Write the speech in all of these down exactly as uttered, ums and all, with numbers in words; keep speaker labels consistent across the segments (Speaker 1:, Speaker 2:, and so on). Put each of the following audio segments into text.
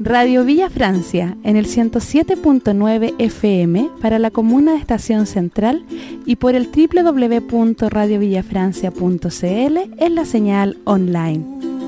Speaker 1: Radio Villa Francia en el ciento siete punto nueve F M para la comuna de Estación Central y por el doble u doble u doble u punto radio villafrancia punto c l en la señal online.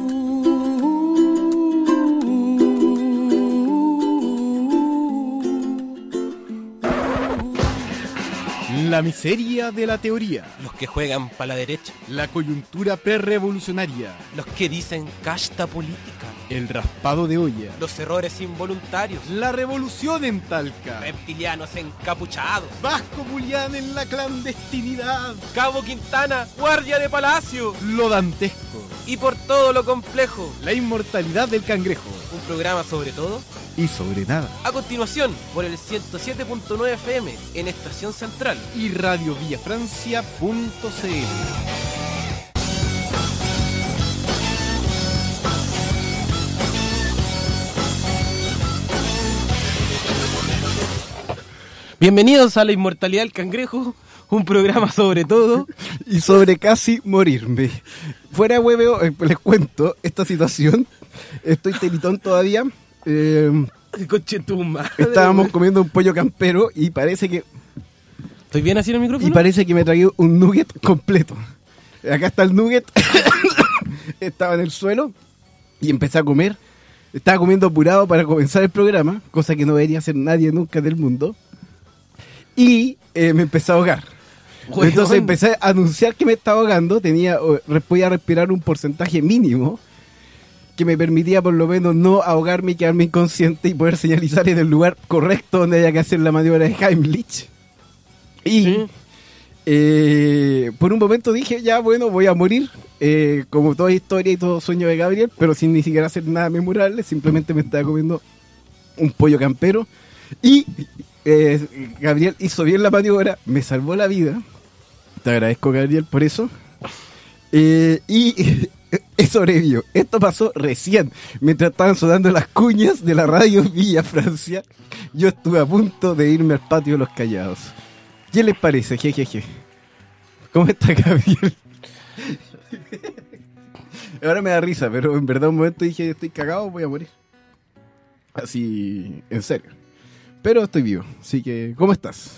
Speaker 2: La miseria de la teoría.
Speaker 3: Los que juegan para la derecha.
Speaker 2: La coyuntura prerevolucionaria.
Speaker 3: Los que dicen casta política.
Speaker 2: El raspado de olla.
Speaker 3: Los errores involuntarios.
Speaker 2: La revolución en Talca.
Speaker 3: Reptilianos encapuchados.
Speaker 2: Vasco Pulián en la clandestinidad.
Speaker 3: Cabo Quintana, guardia de palacio.
Speaker 2: Lo dantesco.
Speaker 3: Y por todo lo complejo.
Speaker 2: La inmortalidad del cangrejo.
Speaker 3: Un programa sobre todo
Speaker 2: y sobre nada.
Speaker 3: A continuación, por el ciento siete punto nueve F M en Estación Central
Speaker 2: y radio villafrancia punto c l.
Speaker 3: Bienvenidos a La Inmortalidad del Cangrejo, un programa sobre todo
Speaker 2: y sobre casi morirme. Fuera de hueveo, eh, les cuento esta situación. Estoy teritón todavía. Eh, estábamos comiendo un pollo campero y parece que...
Speaker 3: ¿Estoy bien así en el micrófono?
Speaker 2: Y parece que me tragué un nugget completo. Acá está el nugget. Estaba en el suelo y empecé a comer. Estaba comiendo apurado para comenzar el programa, cosa que no debería hacer nadie nunca del mundo. Y eh, me empecé a ahogar. Bueno. Entonces empecé a anunciar que me estaba ahogando. Tenía, podía respirar un porcentaje mínimo que me permitía por lo menos no ahogarme y quedarme inconsciente y poder señalizar en el lugar correcto donde había que hacer la maniobra de Heimlich. Y ¿sí? eh, por un momento dije, ya bueno, voy a morir, eh, como toda historia y todo sueño de Gabriel, pero sin ni siquiera hacer nada memorable. Simplemente me estaba comiendo un pollo campero y eh, Gabriel hizo bien la maniobra, me salvó la vida. Te agradezco, Gabriel, por eso. Eh, y he sobrevivido. Esto pasó recién, mientras estaban sonando las cuñas de la radio Villa Francia. Yo estuve a punto de irme al patio de los Callados. ¿Qué les parece? Jejeje. ¿Cómo está, Gabriel? Ahora me da risa, pero en verdad un momento dije, estoy cagado, voy a morir. Así, en serio. Pero estoy vivo, así que, ¿cómo estás?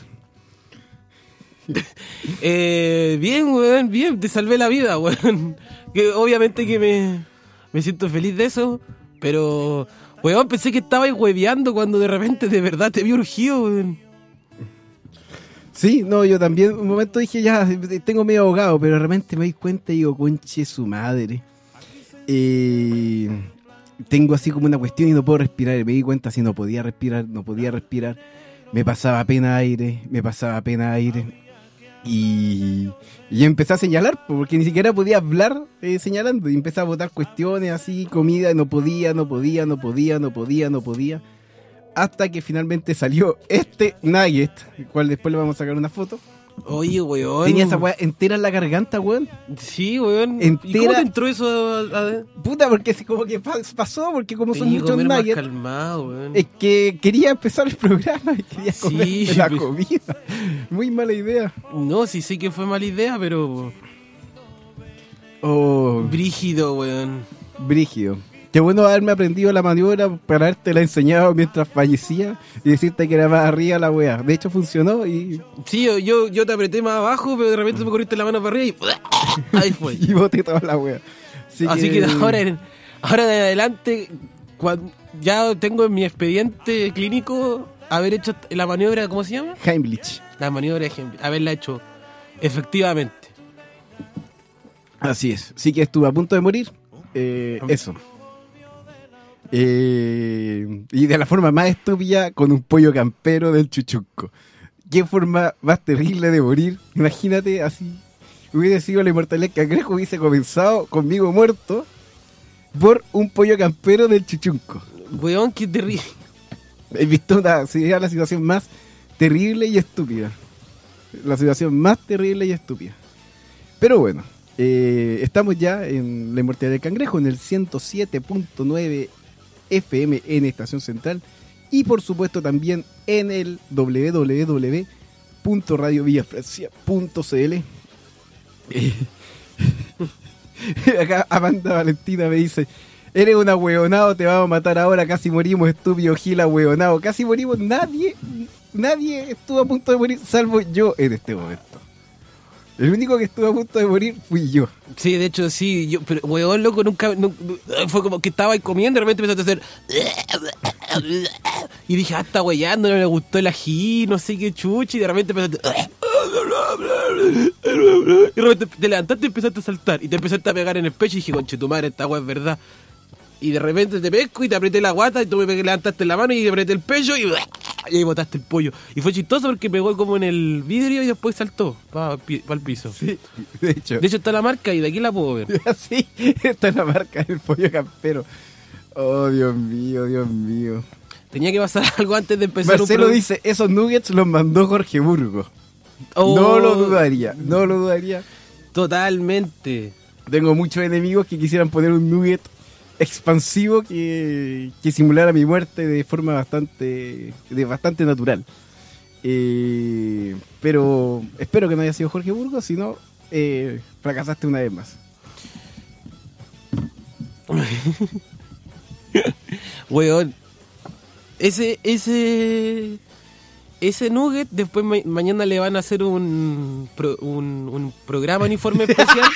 Speaker 3: eh, bien, weón, bien, te salvé la vida, weón. Que obviamente que me, me siento feliz de eso, pero, weón, pensé que estabais hueveando cuando de repente de verdad te vi urgido, weón.
Speaker 2: Sí, no, yo también un momento dije, ya, tengo medio ahogado, pero de repente me di cuenta y digo, conche su madre. Eh, tengo así como una cuestión y no puedo respirar. Me di cuenta si no podía respirar, no podía respirar. Me pasaba pena aire, me pasaba pena aire. Y, y empecé a señalar, porque ni siquiera podía hablar eh, señalando. Y empecé a botar cuestiones así, comida, no podía, no podía, no podía, no podía, no podía. Hasta que finalmente salió este nugget, el cual después le vamos a sacar una foto.
Speaker 3: Oye, weón.
Speaker 2: Tenía esa weá entera en la garganta, weón.
Speaker 3: Sí, weón.
Speaker 2: Entera.
Speaker 3: ¿Y cómo te entró eso? A, a...
Speaker 2: Puta, porque como que pasó, porque como son
Speaker 3: sí,
Speaker 2: muchos nuggets.
Speaker 3: Calmado, weón.
Speaker 2: Es que quería empezar el programa y quería comer sí, la pero... comida. Muy mala idea.
Speaker 3: No, sí sé que fue mala idea, pero...
Speaker 2: Oh.
Speaker 3: Brígido, weón.
Speaker 2: Brígido. Qué bueno haberme aprendido la maniobra para haberte la enseñado mientras fallecía y decirte que era más arriba la weá. De hecho funcionó y...
Speaker 3: Sí, yo, yo te apreté más abajo, pero de repente me corriste la mano para arriba y... Ahí fue.
Speaker 2: Y boté toda la weá.
Speaker 3: Así, Así que... que ahora, ahora de adelante, cuando ya tengo en mi expediente clínico haber hecho la maniobra, ¿cómo se llama?
Speaker 2: Heimlich.
Speaker 3: La maniobra de Heimlich, haberla hecho efectivamente.
Speaker 2: Así es. Sí que estuve a punto de morir. Eh, eso. Eh, y de la forma más estúpida, con un pollo campero del Chuchuco. Qué forma más terrible de morir. Imagínate así. Hubiese sido la inmortalidad del cangrejo, hubiese comenzado conmigo muerto por un pollo campero del Chuchunco.
Speaker 3: Weón, qué terrible.
Speaker 2: He visto una, sería la situación más terrible y estúpida. La situación más terrible y estúpida. Pero bueno, eh, estamos ya en la inmortalidad del cangrejo, en el ciento siete punto nueve F M en Estación Central y por supuesto también en el doble u doble u doble u punto radio villafrancia punto c l. Eh, acá Amanda Valentina me dice, Eres un ahueonado, te vamos a matar ahora, casi morimos, estúpido Gil ahueonado. Casi morimos, nadie, nadie estuvo a punto de morir, salvo yo en este momento. El único que estuvo a punto de morir fui yo.
Speaker 3: Sí, de hecho, sí. Yo, pero, weón, loco, nunca, nunca... Fue como que estaba ahí comiendo y de repente empezaste a hacer... Y dije, ah, está weyando, no me gustó el ají, no sé qué chuchi. Y de repente empezaste... Y de repente te levantaste y empezaste a saltar. Y te empezaste a pegar en el pecho y dije, conche tu madre, esta weá es verdad. Y de repente te pesco y te apreté la guata y tú me levantaste la mano y te apreté el pecho y, y ahí botaste el pollo. Y fue chistoso porque pegó como en el vidrio y después saltó para pa el piso.
Speaker 2: Sí, de hecho.
Speaker 3: De hecho está la marca y de aquí la puedo ver.
Speaker 2: Sí, esta es la marca del pollo campero. Oh, Dios mío, Dios mío.
Speaker 3: Tenía que pasar algo antes de empezar.
Speaker 2: Marcelo
Speaker 3: un
Speaker 2: dice, esos nuggets los mandó Jorge Burgos.
Speaker 3: Oh,
Speaker 2: no lo dudaría, no lo dudaría.
Speaker 3: Totalmente.
Speaker 2: Tengo muchos enemigos que quisieran poner un nugget expansivo que, que simulara mi muerte de forma bastante de bastante natural. Eh, pero espero que no haya sido Jorge Burgos, si no, eh, fracasaste una vez más.
Speaker 3: Weón, ese, ese, ese nugget después ma mañana le van a hacer un, pro, un, un programa en informe especial.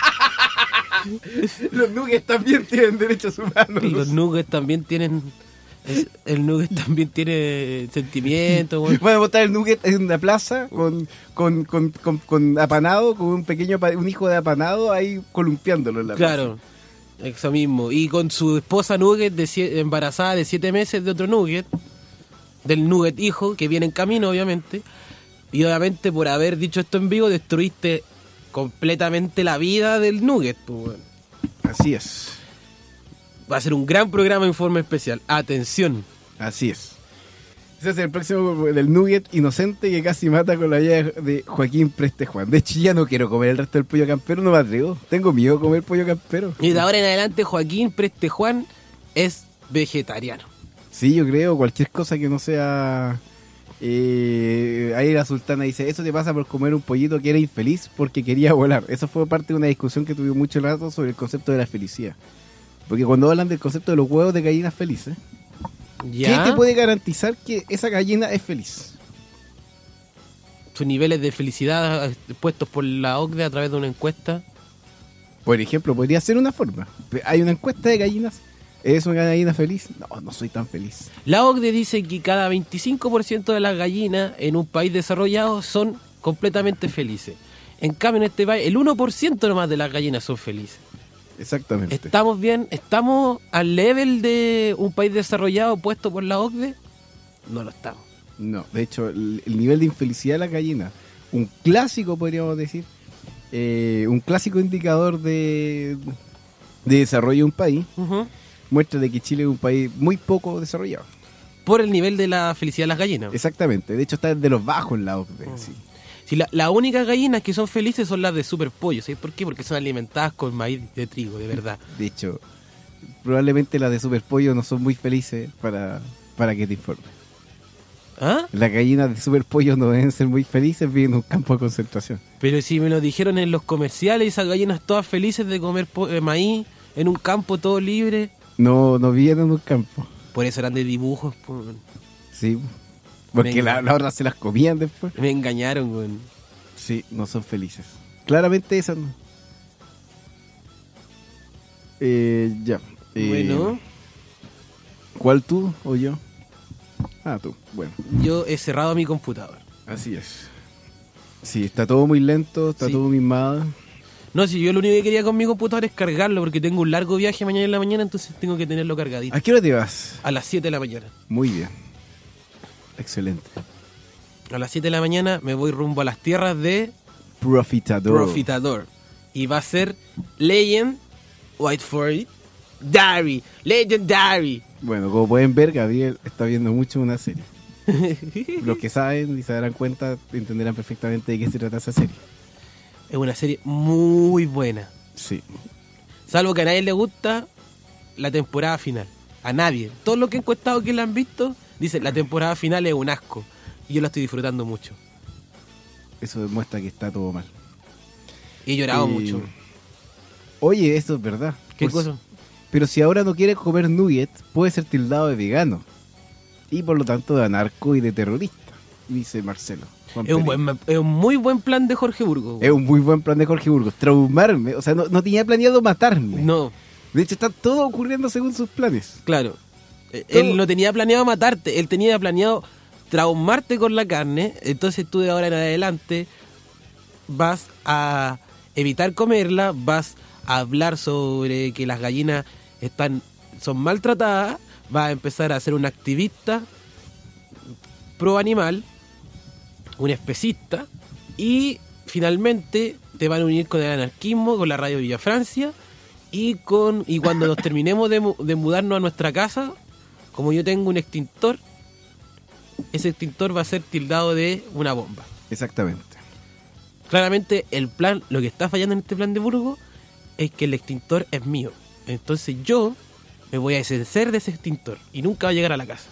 Speaker 2: Los nuggets también tienen derechos humanos.
Speaker 3: Los nuggets también tienen... Es, el nugget también tiene sentimientos. Bueno.
Speaker 2: Van a botar el nugget en una plaza con, con, con, con, con apanado, con un pequeño un hijo de apanado ahí columpiándolo en la
Speaker 3: claro, plaza. Eso mismo. Y con su esposa nugget de embarazada de siete meses de otro nugget, del nugget hijo, que viene en camino, obviamente. Y obviamente por haber dicho esto en vivo, destruiste completamente la vida del nugget. Pues, bueno.
Speaker 2: Así es.
Speaker 3: Va a ser un gran programa Informe Especial. Atención.
Speaker 2: Así es. Ese es el próximo del nugget inocente que casi mata con la vida de Joaquín Preste Juan. De hecho, ya no quiero comer el resto del pollo campero, no me atrevo. Tengo miedo de comer pollo campero.
Speaker 3: Y de ahora en adelante Joaquín Preste Juan es vegetariano.
Speaker 2: Sí, yo creo. Cualquier cosa que no sea... Eh, ahí la sultana dice, eso te pasa por comer un pollito que era infeliz porque quería volar. Eso fue parte de una discusión que tuvimos mucho rato sobre el concepto de la felicidad. Porque cuando hablan del concepto de los huevos de gallinas felices, ¿ya? ¿Qué te puede garantizar que esa gallina es feliz?
Speaker 3: Sus niveles de felicidad puestos por la O C D E a través de una encuesta.
Speaker 2: Por ejemplo, podría ser una forma. Hay una encuesta de gallinas. ¿Es una gallina feliz? No, no soy tan feliz.
Speaker 3: La O C D E dice que cada veinticinco por ciento de las gallinas en un país desarrollado son completamente felices. En cambio, en este país, el uno por ciento nomás de las gallinas son felices.
Speaker 2: Exactamente.
Speaker 3: ¿Estamos bien? ¿Estamos al level de un país desarrollado puesto por la O C D E? No lo estamos.
Speaker 2: No, de hecho, el, el nivel de infelicidad de la gallina, un clásico, podríamos decir, eh, un clásico indicador de, de desarrollo de un país, uh-huh. muestra de que Chile es un país muy poco desarrollado.
Speaker 3: Por el nivel de la felicidad de las gallinas.
Speaker 2: Exactamente, de hecho está de los bajos en la O C D E. Uh-huh. Sí.
Speaker 3: Si la, las únicas gallinas que son felices son las de super pollo, ¿sabes por qué? Porque son alimentadas con maíz de trigo, de verdad.
Speaker 2: De hecho, probablemente las de super pollo no son muy felices para, para que te informe.
Speaker 3: ¿Ah?
Speaker 2: Las gallinas de super pollo no deben ser muy felices, viven en un campo de concentración.
Speaker 3: Pero si me lo dijeron en los comerciales, esas gallinas todas felices de comer eh, maíz en un campo todo libre.
Speaker 2: No, no viven en un campo.
Speaker 3: Por eso eran de dibujos. Por...
Speaker 2: Sí, porque las la otras se las comían después.
Speaker 3: Me engañaron, güey.
Speaker 2: Sí, no son felices. Claramente esas no. Eh, ya. Eh,
Speaker 3: bueno.
Speaker 2: ¿Cuál tú o yo? Ah, tú. Bueno.
Speaker 3: Yo he cerrado mi computador.
Speaker 2: Así es. Sí, está todo muy lento, está sí. todo mimado.
Speaker 3: No, si yo lo único que quería con mi computador es cargarlo porque tengo un largo viaje mañana en la mañana, entonces tengo que tenerlo cargadito.
Speaker 2: ¿A qué hora te vas?
Speaker 3: A las siete de la mañana.
Speaker 2: Muy bien. Excelente.
Speaker 3: A las siete de la mañana me voy rumbo a las tierras de
Speaker 2: Profitador.
Speaker 3: Profitador. Y va a ser Legend, wait for it, Dari, Legendary.
Speaker 2: Bueno, como pueden ver, Gabriel está viendo mucho una serie. Los que saben y se darán cuenta entenderán perfectamente de qué se trata esa serie.
Speaker 3: Es una serie muy buena.
Speaker 2: Sí.
Speaker 3: Salvo que a nadie le gusta la temporada final. A nadie. Todos los que han encuestado que la han visto dicen la temporada final es un asco. Y yo la estoy disfrutando mucho.
Speaker 2: Eso demuestra que está todo mal.
Speaker 3: Y he llorado eh, mucho.
Speaker 2: Oye, eso es verdad.
Speaker 3: ¿Qué
Speaker 2: Por
Speaker 3: cosa?
Speaker 2: Pero si ahora no quiere comer nuggets, puede ser tildado de vegano. Y por lo tanto de anarco y de terrorista, dice Marcelo. Juan
Speaker 3: Es un,
Speaker 2: Pereira.
Speaker 3: buen, es un muy buen plan de Jorge Burgos.
Speaker 2: Es un muy buen plan de Jorge Burgos. Traumarme. O sea, no, no tenía planeado matarme.
Speaker 3: No,
Speaker 2: De hecho, está todo ocurriendo según sus planes.
Speaker 3: claro. Eh,
Speaker 2: Todo-
Speaker 3: Él no tenía planeado matarte, él tenía planeado traumarte con la carne. Entonces tú de ahora en adelante vas a evitar comerla, vas a hablar sobre que las gallinas están son maltratadas, vas a empezar a ser un activista pro animal, un especista, y finalmente te van a unir con el anarquismo, con la radio Villa Francia, y con y cuando nos terminemos de, mu- de mudarnos a nuestra casa, como yo tengo un extintor, ese extintor va a ser tildado de una bomba.
Speaker 2: Exactamente.
Speaker 3: Claramente el plan, lo que está fallando en este plan de Burgos es que el extintor es mío. Entonces yo me voy a deshacer de ese extintor y nunca va a llegar a la casa.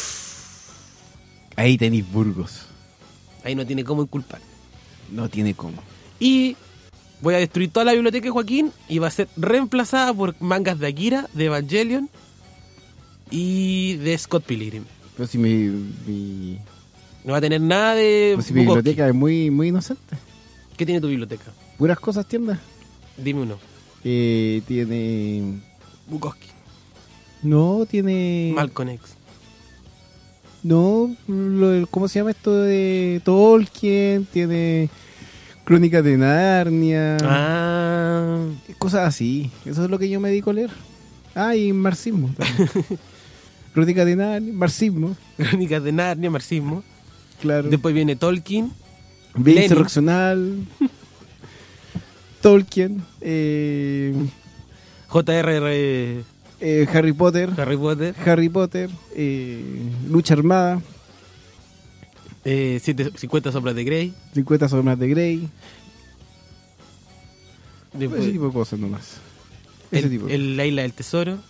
Speaker 2: Ahí tenéis Burgos.
Speaker 3: Ahí no tiene cómo inculpar.
Speaker 2: No tiene cómo.
Speaker 3: Y voy a destruir toda la biblioteca de Joaquín y va a ser reemplazada por mangas de Akira, de Evangelion y de Scott Pilgrim.
Speaker 2: Pero si mi, mi,
Speaker 3: No va a tener nada de
Speaker 2: pues si mi
Speaker 3: Bukowski.
Speaker 2: biblioteca es muy, muy inocente.
Speaker 3: ¿Qué tiene tu biblioteca?
Speaker 2: Puras cosas tiendas.
Speaker 3: Dime uno.
Speaker 2: Eh, tiene...
Speaker 3: Bukowski.
Speaker 2: No, tiene...
Speaker 3: Malcolm X.
Speaker 2: No, lo- ¿cómo se llama esto de Tolkien? Tiene Crónicas de Narnia.
Speaker 3: Ah.
Speaker 2: Cosas así. Eso es lo que yo me dedico a leer. Ah, y marxismo también. Crónicas de Narnia, marxismo,
Speaker 3: Crónicas de Narnia, marxismo.
Speaker 2: claro.
Speaker 3: Después viene Tolkien.
Speaker 2: Bien
Speaker 3: Lenin.
Speaker 2: insurreccional. Tolkien. Eh,
Speaker 3: J R R.
Speaker 2: eh, Harry Potter.
Speaker 3: Harry Potter.
Speaker 2: Harry Potter. eh, Lucha Armada.
Speaker 3: Eh, siete- cincuenta sombras de Grey.
Speaker 2: cincuenta sombras de Grey.
Speaker 3: Después,
Speaker 2: Ese tipo de cosas nomás. Ese
Speaker 3: el,
Speaker 2: tipo.
Speaker 3: el- la isla del tesoro.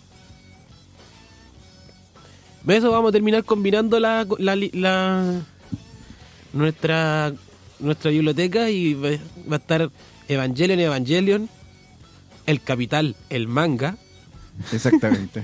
Speaker 3: ¿Ves? Eso vamos a terminar combinando la, la, li- la- nuestra nuestra biblioteca y va va a estar Evangelion, Evangelion, El Capital, el manga.
Speaker 2: Exactamente.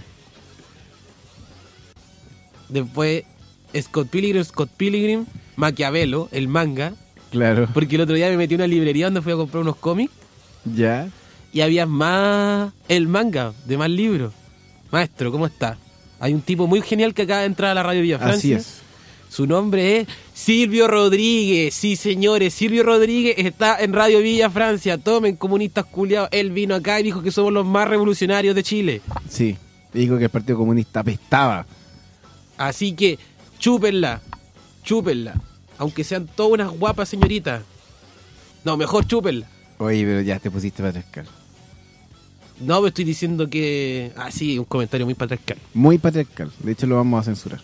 Speaker 3: Después Scott Pilgrim, Scott Pilgrim, Maquiavelo, el manga.
Speaker 2: Claro.
Speaker 3: Porque el otro día me metí a una librería donde fui a comprar unos cómics
Speaker 2: Ya.
Speaker 3: y había más el manga, de más libros. Maestro, ¿cómo está? Hay un tipo muy genial que acaba de entrar a la radio Villa Francia.
Speaker 2: Así es.
Speaker 3: Su nombre es Silvio Rodríguez. Sí, señores, Silvio Rodríguez está en Radio Villa Francia. Tomen, comunistas culiados. Él vino acá y dijo que somos los más revolucionarios de Chile.
Speaker 2: Sí. Dijo que el Partido Comunista apestaba.
Speaker 3: Así que chúpenla, chúpenla. Aunque sean todas unas guapas señoritas. No, mejor chúpenla.
Speaker 2: Oye, pero ya te pusiste patriarcal.
Speaker 3: No, me estoy diciendo que... Ah, sí, un comentario muy patriarcal.
Speaker 2: Muy patriarcal. De hecho, lo vamos a censurar.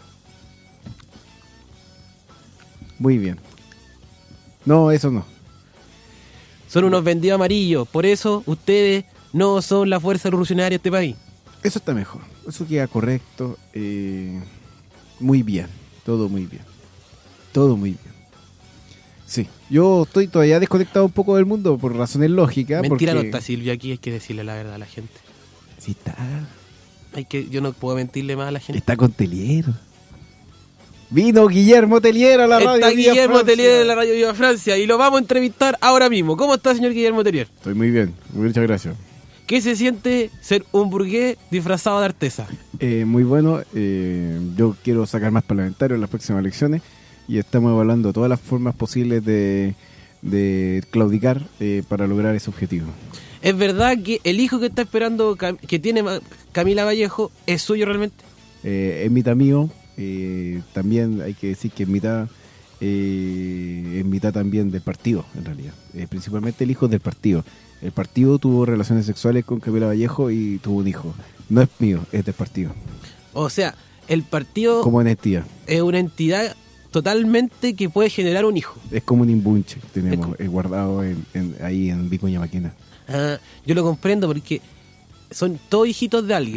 Speaker 2: Muy bien. No, eso no.
Speaker 3: Son unos vendidos amarillos. Por eso ustedes no son la fuerza revolucionaria de este país.
Speaker 2: Eso está mejor. Eso queda correcto. eh, muy bien. Todo muy bien. Todo muy bien. Sí. Yo estoy todavía desconectado un poco del mundo por razones lógicas.
Speaker 3: Mentira
Speaker 2: porque...
Speaker 3: no está Silvio aquí, hay que decirle la verdad a la gente.
Speaker 2: Sí está.
Speaker 3: Hay que, yo no puedo mentirle más a la gente.
Speaker 2: Está con Teliero. Vino Guillermo Teliero a la radio.
Speaker 3: Está
Speaker 2: Villa
Speaker 3: Guillermo
Speaker 2: Francia.
Speaker 3: Telier de la Radio Viva Francia y lo vamos a entrevistar ahora mismo. ¿Cómo está, señor Guillermo Telier?
Speaker 2: Estoy muy bien. Muchas gracias.
Speaker 3: ¿Qué se siente ser un burgués disfrazado de artesa?
Speaker 2: Eh, muy bueno. eh, yo quiero sacar más parlamentarios en las próximas elecciones y estamos evaluando todas las formas posibles de, de claudicar eh, para lograr ese objetivo.
Speaker 3: ¿Es verdad que el hijo que está esperando, Cam- que tiene Ma- Camila Vallejo, es suyo realmente?
Speaker 2: Eh, es mitad mío. eh, también hay que decir que es mitad, eh, es mitad también del partido, en realidad. Eh, principalmente el hijo del partido. El partido tuvo relaciones sexuales con Camila Vallejo y tuvo un hijo. No es mío, es del partido.
Speaker 3: O sea, el partido
Speaker 2: Como entidad.
Speaker 3: es una entidad totalmente que puede generar un hijo.
Speaker 2: Es como un imbunche que
Speaker 3: Es
Speaker 2: tenemos
Speaker 3: como-
Speaker 2: eh, guardado en, en- ahí en Vicuña Maquena.
Speaker 3: Ah, yo lo comprendo porque son todos hijitos de alguien.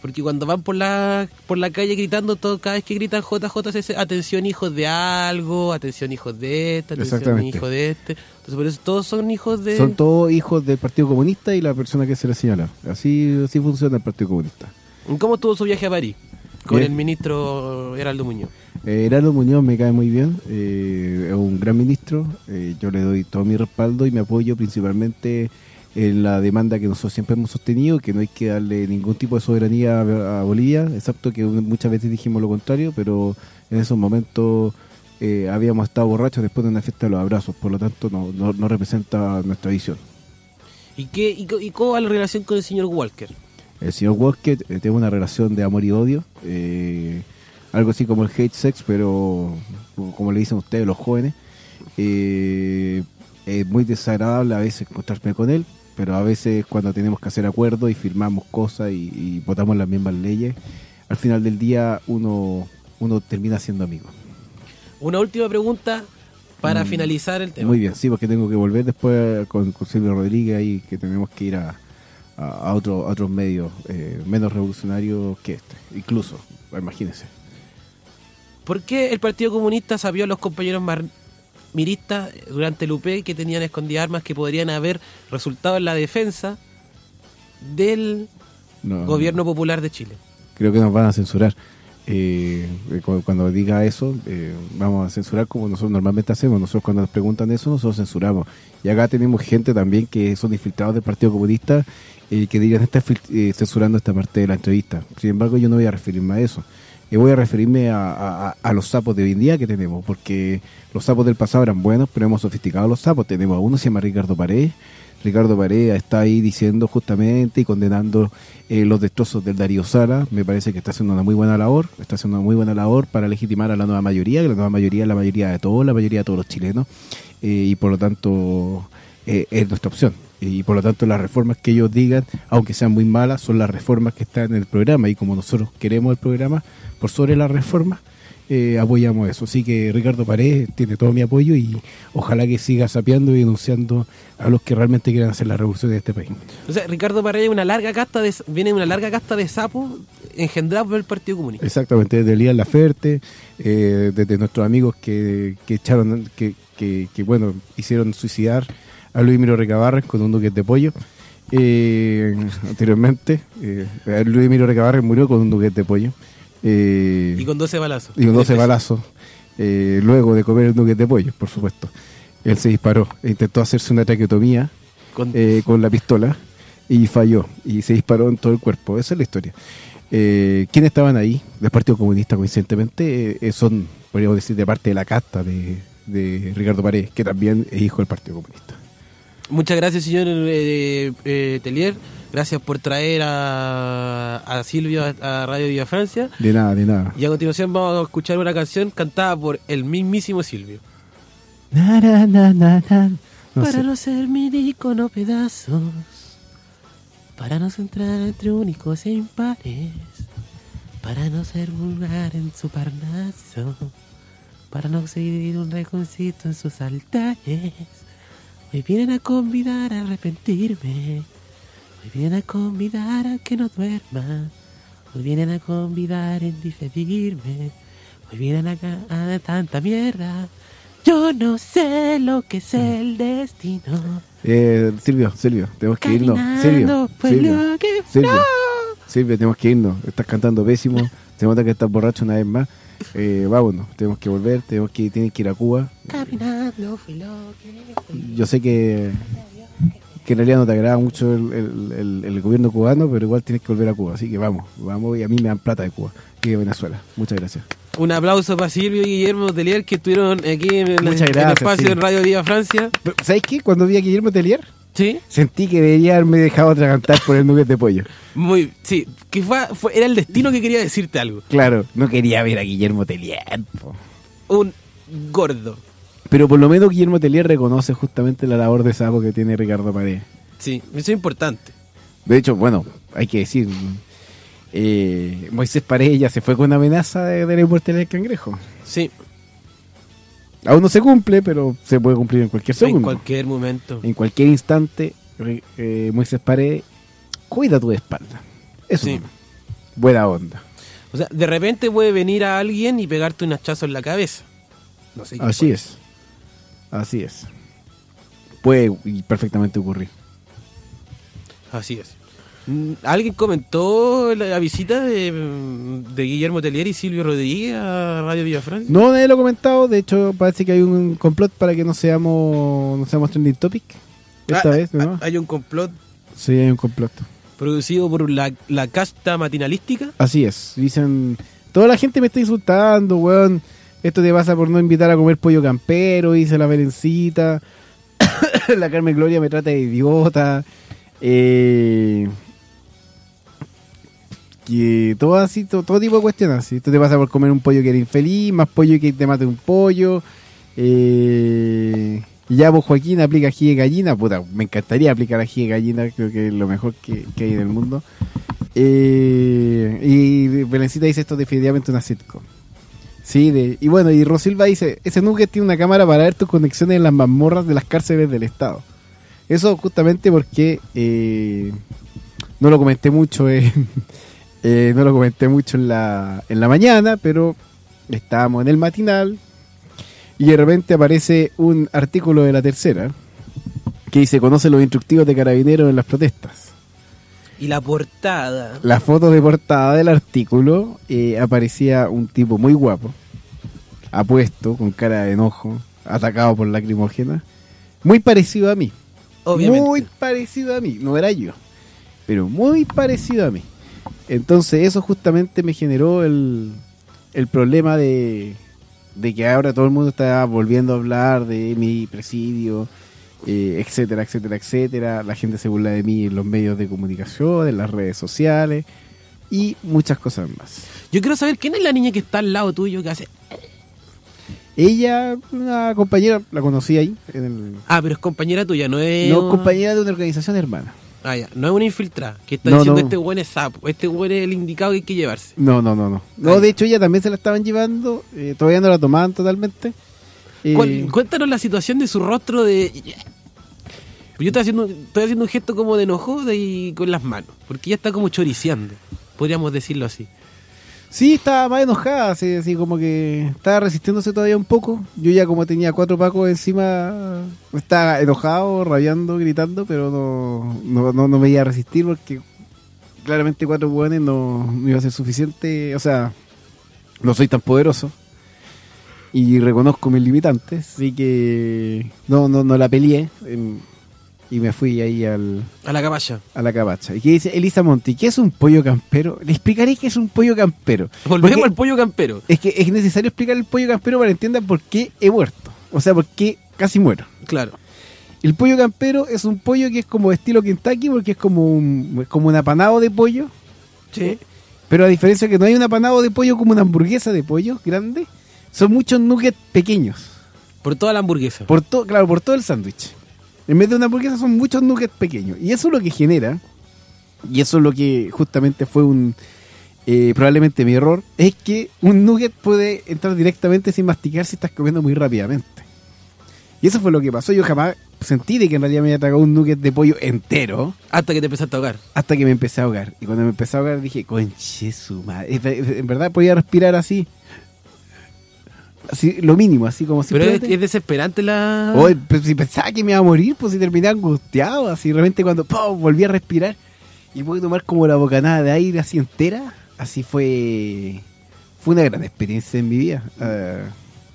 Speaker 3: Porque cuando van por la por la calle gritando, todo, cada vez que gritan J J C C, atención hijos de algo, atención hijos de este, atención hijos de este. Entonces por eso todos son hijos de...
Speaker 2: Son todos hijos del Partido Comunista y la persona que se le señala. Así, así funciona el Partido Comunista.
Speaker 3: ¿Cómo estuvo su viaje a París? Con
Speaker 2: Bien.
Speaker 3: el ministro Heraldo Muñoz.
Speaker 2: Eh, Heraldo Muñoz me cae muy bien, eh, es un gran ministro, eh, yo le doy todo mi respaldo y mi apoyo principalmente en la demanda que nosotros siempre hemos sostenido, que no hay que darle ningún tipo de soberanía a, a Bolivia, excepto que muchas veces dijimos lo contrario, pero en esos momentos eh, habíamos estado borrachos después de una fiesta de los abrazos, por lo tanto no, no, no representa nuestra visión.
Speaker 3: ¿Y qué y, co- y cómo va la relación con el señor Walker?
Speaker 2: El señor Walker eh, tiene una relación de amor y odio, eh, algo así como el hate sex, pero como le dicen ustedes los jóvenes. Eh, es muy desagradable a veces encontrarme con él, pero a veces cuando tenemos que hacer acuerdos y firmamos cosas y, y votamos las mismas leyes, al final del día uno, uno termina siendo amigo.
Speaker 3: Una última pregunta para
Speaker 2: Mm,
Speaker 3: finalizar el tema.
Speaker 2: Muy bien, sí, porque tengo que volver después con, con Silvio Rodríguez ahí, que tenemos que ir a, a, a, otro, a otros medios eh, menos revolucionarios que este, incluso, imagínense.
Speaker 3: ¿Por qué el Partido Comunista sabió a los compañeros mar- miristas durante el U P que tenían escondidas armas que podrían haber resultado en la defensa del
Speaker 2: No,
Speaker 3: gobierno popular de Chile?
Speaker 2: creo que nos van a censurar. Eh, cu- cuando diga eso, eh, vamos a censurar como nosotros normalmente hacemos. Nosotros cuando nos preguntan eso, nosotros censuramos. Y acá tenemos gente también que son infiltrados del Partido Comunista eh, que dirían estar fil- eh, censurando esta parte de la entrevista. Sin embargo, yo no voy a referirme a eso. Y voy a referirme a, a, a los sapos de hoy en día que tenemos, porque los sapos del pasado eran buenos, pero hemos sofisticado los sapos. Tenemos a uno, se llama Ricardo Paredes. Ricardo Paredes está ahí diciendo justamente y condenando eh, los destrozos del Darío Sala. Me parece que está haciendo una muy buena labor, está haciendo una muy buena labor para legitimar a la nueva mayoría, que la nueva mayoría es la mayoría de todos, la mayoría de todos los chilenos, eh, y por lo tanto eh, es nuestra opción. Y por lo tanto las reformas que ellos digan, aunque sean muy malas, son las reformas que están en el programa, y como nosotros queremos el programa, por sobre las reformas, eh, apoyamos eso. Así que Ricardo Paredes tiene todo mi apoyo y ojalá que siga sapeando y denunciando a los que realmente quieren hacer la revolución de este país.
Speaker 3: O sea, Ricardo Paredes una larga casta de, viene de una larga casta de sapos engendrados por el Partido Comunista.
Speaker 2: Exactamente, desde Elías Laferte, eh, desde nuestros amigos que, que echaron, que, que, que bueno, hicieron suicidar a Luis Miro Recabarren con un nuggets de pollo. Eh, anteriormente, eh, Luis Miro Recabarren murió con un nuggets de pollo. Eh,
Speaker 3: Y con doce balazos.
Speaker 2: y con doce balazos, eh, luego de comer el nugget de pollo, por supuesto. Él se disparó, e intentó hacerse una traqueotomía
Speaker 3: Con-
Speaker 2: eh, con la pistola y falló, y se disparó en todo el cuerpo. Esa es la historia. Eh, ¿Quiénes estaban ahí? Del Partido Comunista, coincidentemente, eh, son, podríamos decir, de parte de la casta de, de Ricardo Paredes, que también es hijo del Partido Comunista.
Speaker 3: Muchas gracias, señor eh, eh, Telier. Gracias por traer a, a Silvio a, a Radio Viva Francia.
Speaker 2: De nada, de nada.
Speaker 3: Y a continuación vamos a escuchar una canción cantada por el mismísimo Silvio.
Speaker 2: Na, na, na, na, na. No
Speaker 3: para
Speaker 2: sé.
Speaker 3: no ser midícono pedazos, para no centrar entre únicos e impares, para no ser vulgar en su parnaso, para no seguir un reconcito en sus altares. Me vienen a convidar a arrepentirme, me vienen a convidar a que no duerma, me vienen a convidar en diferirme, me vienen a, a tanta mierda. Yo no sé lo que es el destino.
Speaker 2: Eh, Silvio, Silvio, tenemos que irnos. Silvio,
Speaker 3: Caminando por
Speaker 2: Silvio,
Speaker 3: lo que-
Speaker 2: Silvio,
Speaker 3: ¡No!
Speaker 2: Silvio, tenemos que irnos. Estás cantando pésimo. Se nota que estás borracho una vez más. Eh, vámonos, tenemos que volver, tenemos que, tienes que ir a Cuba.
Speaker 3: Caminando fue lo que...
Speaker 2: Yo sé que, que en realidad no te agrada mucho el, el- el- el gobierno cubano, pero igual tienes que volver a Cuba. Así que vamos, vamos, y a mí me dan plata de Cuba y de Venezuela. Muchas gracias.
Speaker 3: Un aplauso para Silvio y Guillermo Telier que estuvieron aquí en el,
Speaker 2: Muchas
Speaker 3: en el
Speaker 2: gracias,
Speaker 3: espacio
Speaker 2: sí.
Speaker 3: de Radio Viva Francia.
Speaker 2: Pero, ¿sabes qué? Cuando vi a Guillermo Telier,
Speaker 3: ¿Sí?
Speaker 2: sentí que debería haberme dejado atragantar por el nugget de pollo.
Speaker 3: Muy, sí, que fue, fue- era el destino que quería decirte algo.
Speaker 2: Claro, no quería ver a Guillermo Telier, po.
Speaker 3: Un gordo.
Speaker 2: Pero por lo menos Guillermo Telier reconoce justamente la labor de sapo que tiene Ricardo Paredes.
Speaker 3: Sí, eso es importante.
Speaker 2: De hecho, bueno, hay que decir, eh, Moisés Paredes ya se fue con amenaza de, de la inmortalidad del cangrejo.
Speaker 3: Sí,
Speaker 2: Aún no se cumple, pero se puede cumplir en cualquier segundo.
Speaker 3: en cualquier momento.
Speaker 2: En cualquier instante, eh, Moisés Paredes, cuida tu espalda. Eso
Speaker 3: Sí.
Speaker 2: mismo. buena onda.
Speaker 3: O sea, de repente puede venir a alguien y pegarte un hachazo en la cabeza. No sé qué
Speaker 2: Así
Speaker 3: puede.
Speaker 2: es. Así es. Puede y perfectamente ocurrir.
Speaker 3: Así es. Mm, ¿Alguien comentó la, la visita de, de Guillermo Tellier y Silvio Rodríguez a Radio Villa Francia?
Speaker 2: No, nadie lo ha comentado. De hecho, parece que hay un complot para que no seamos no seamos trending topic. Esta
Speaker 3: Ah,
Speaker 2: vez, ¿no?
Speaker 3: ah, Hay un complot
Speaker 2: Sí, hay un complot.
Speaker 3: producido por la, la casta matinalística.
Speaker 2: Así es. Dicen, toda la gente me está insultando, weón. Esto te pasa por no invitar a comer pollo campero, dice la Belencita. La Carmen Gloria me trata de idiota. Eh... Que todo así, todo, todo tipo de cuestiones así. Esto te pasa por comer un pollo que eres infeliz, más pollo que te mate un pollo. Eh... Y ya vos, Joaquín, aplica ají de gallina. Puta, me encantaría aplicar ají de gallina, creo que es lo mejor que, que hay en el mundo. Eh... Y Belencita dice esto es definitivamente una sitcom. Sí, de, y bueno, y Rosilva dice, ese nugget tiene una cámara para ver tus conexiones en las mazmorras de las cárceles del Estado. Eso justamente porque eh, no lo comenté mucho en, eh, no lo comenté mucho en la, en la mañana, pero estábamos en el matinal y de repente aparece un artículo de La Tercera que dice, conoce los instructivos de carabineros en las protestas.
Speaker 3: Y la portada.
Speaker 2: La foto de portada del artículo eh, aparecía un tipo muy guapo, apuesto, con cara de enojo, atacado por lacrimógena, muy parecido a mí.
Speaker 3: Obviamente.
Speaker 2: Muy parecido a mí, no era yo, pero muy parecido a mí. Entonces eso justamente me generó el, el problema de, de que ahora todo el mundo está volviendo a hablar de mi presidio, eh, etcétera, etcétera, etcétera. La gente se burla de mí en los medios de comunicación, en las redes sociales y muchas cosas más.
Speaker 3: Yo quiero saber quién es la niña que está al lado tuyo que hace...
Speaker 2: Ella, una compañera, la conocí ahí. En el,
Speaker 3: Ah, pero es compañera tuya, no es...
Speaker 2: no, compañera de una organización hermana.
Speaker 3: Ah, ya. No es una infiltrada que está
Speaker 2: No,
Speaker 3: diciendo
Speaker 2: no.
Speaker 3: este buen es sapo, este buen es el indicado que hay que llevarse.
Speaker 2: No, no, no, no. No, de hecho ella también se la estaban llevando, eh, todavía no la tomaban totalmente. Eh,
Speaker 3: ¿Cuál- Cuéntanos la situación de su rostro de... Yo estoy haciendo, estoy haciendo un gesto como de enojo de, y con las manos, porque ella está como choriciando, podríamos decirlo así.
Speaker 2: Sí, estaba más enojada, así, así como que estaba resistiéndose todavía un poco. Yo ya como tenía cuatro pacos encima, estaba enojado, rabiando, gritando, pero no, no, no, no me iba a resistir porque claramente cuatro buenos no, no iba a ser suficiente. O sea, no soy tan poderoso y reconozco mis limitantes, así que no, no, no la peleé em, y me fui ahí al...
Speaker 3: A la caballa.
Speaker 2: a la cabacha. ¿Y qué dice Elisa Monti? ¿Qué es un pollo campero? Le explicaré qué es un pollo campero.
Speaker 3: Volvemos
Speaker 2: Porque
Speaker 3: al pollo campero.
Speaker 2: es que es necesario explicar el pollo campero para que entiendan por qué he muerto. O sea, por qué casi muero.
Speaker 3: Claro.
Speaker 2: El pollo campero es un pollo que es como estilo Kentucky porque es como un, es como un apanado de pollo.
Speaker 3: Sí.
Speaker 2: Pero a diferencia que no hay un apanado de pollo como una hamburguesa de pollo grande, son muchos nuggets pequeños.
Speaker 3: Por toda la hamburguesa.
Speaker 2: Por todo, claro, por todo el sándwich. En vez de una hamburguesa son muchos nuggets pequeños. Y eso es lo que genera, y eso es lo que justamente fue un eh, probablemente mi error, es que un nugget puede entrar directamente sin masticar si estás comiendo muy rápidamente. Y eso fue lo que pasó. Yo jamás sentí de que en realidad me había tragado un nugget de pollo entero
Speaker 3: Hasta que te empezaste a ahogar.
Speaker 2: hasta que me empecé a ahogar. Y cuando me empecé a ahogar dije, conche su madre. En verdad podía respirar así. Así, lo mínimo, así como si...
Speaker 3: Pero es, es desesperante la...
Speaker 2: Oye, pues si pensaba que me iba a morir, pues si terminé angustiado, así de repente cuando ¡pum! Volví a respirar y pude tomar como la bocanada de aire así entera, así fue fue una gran experiencia en mi vida. Uh,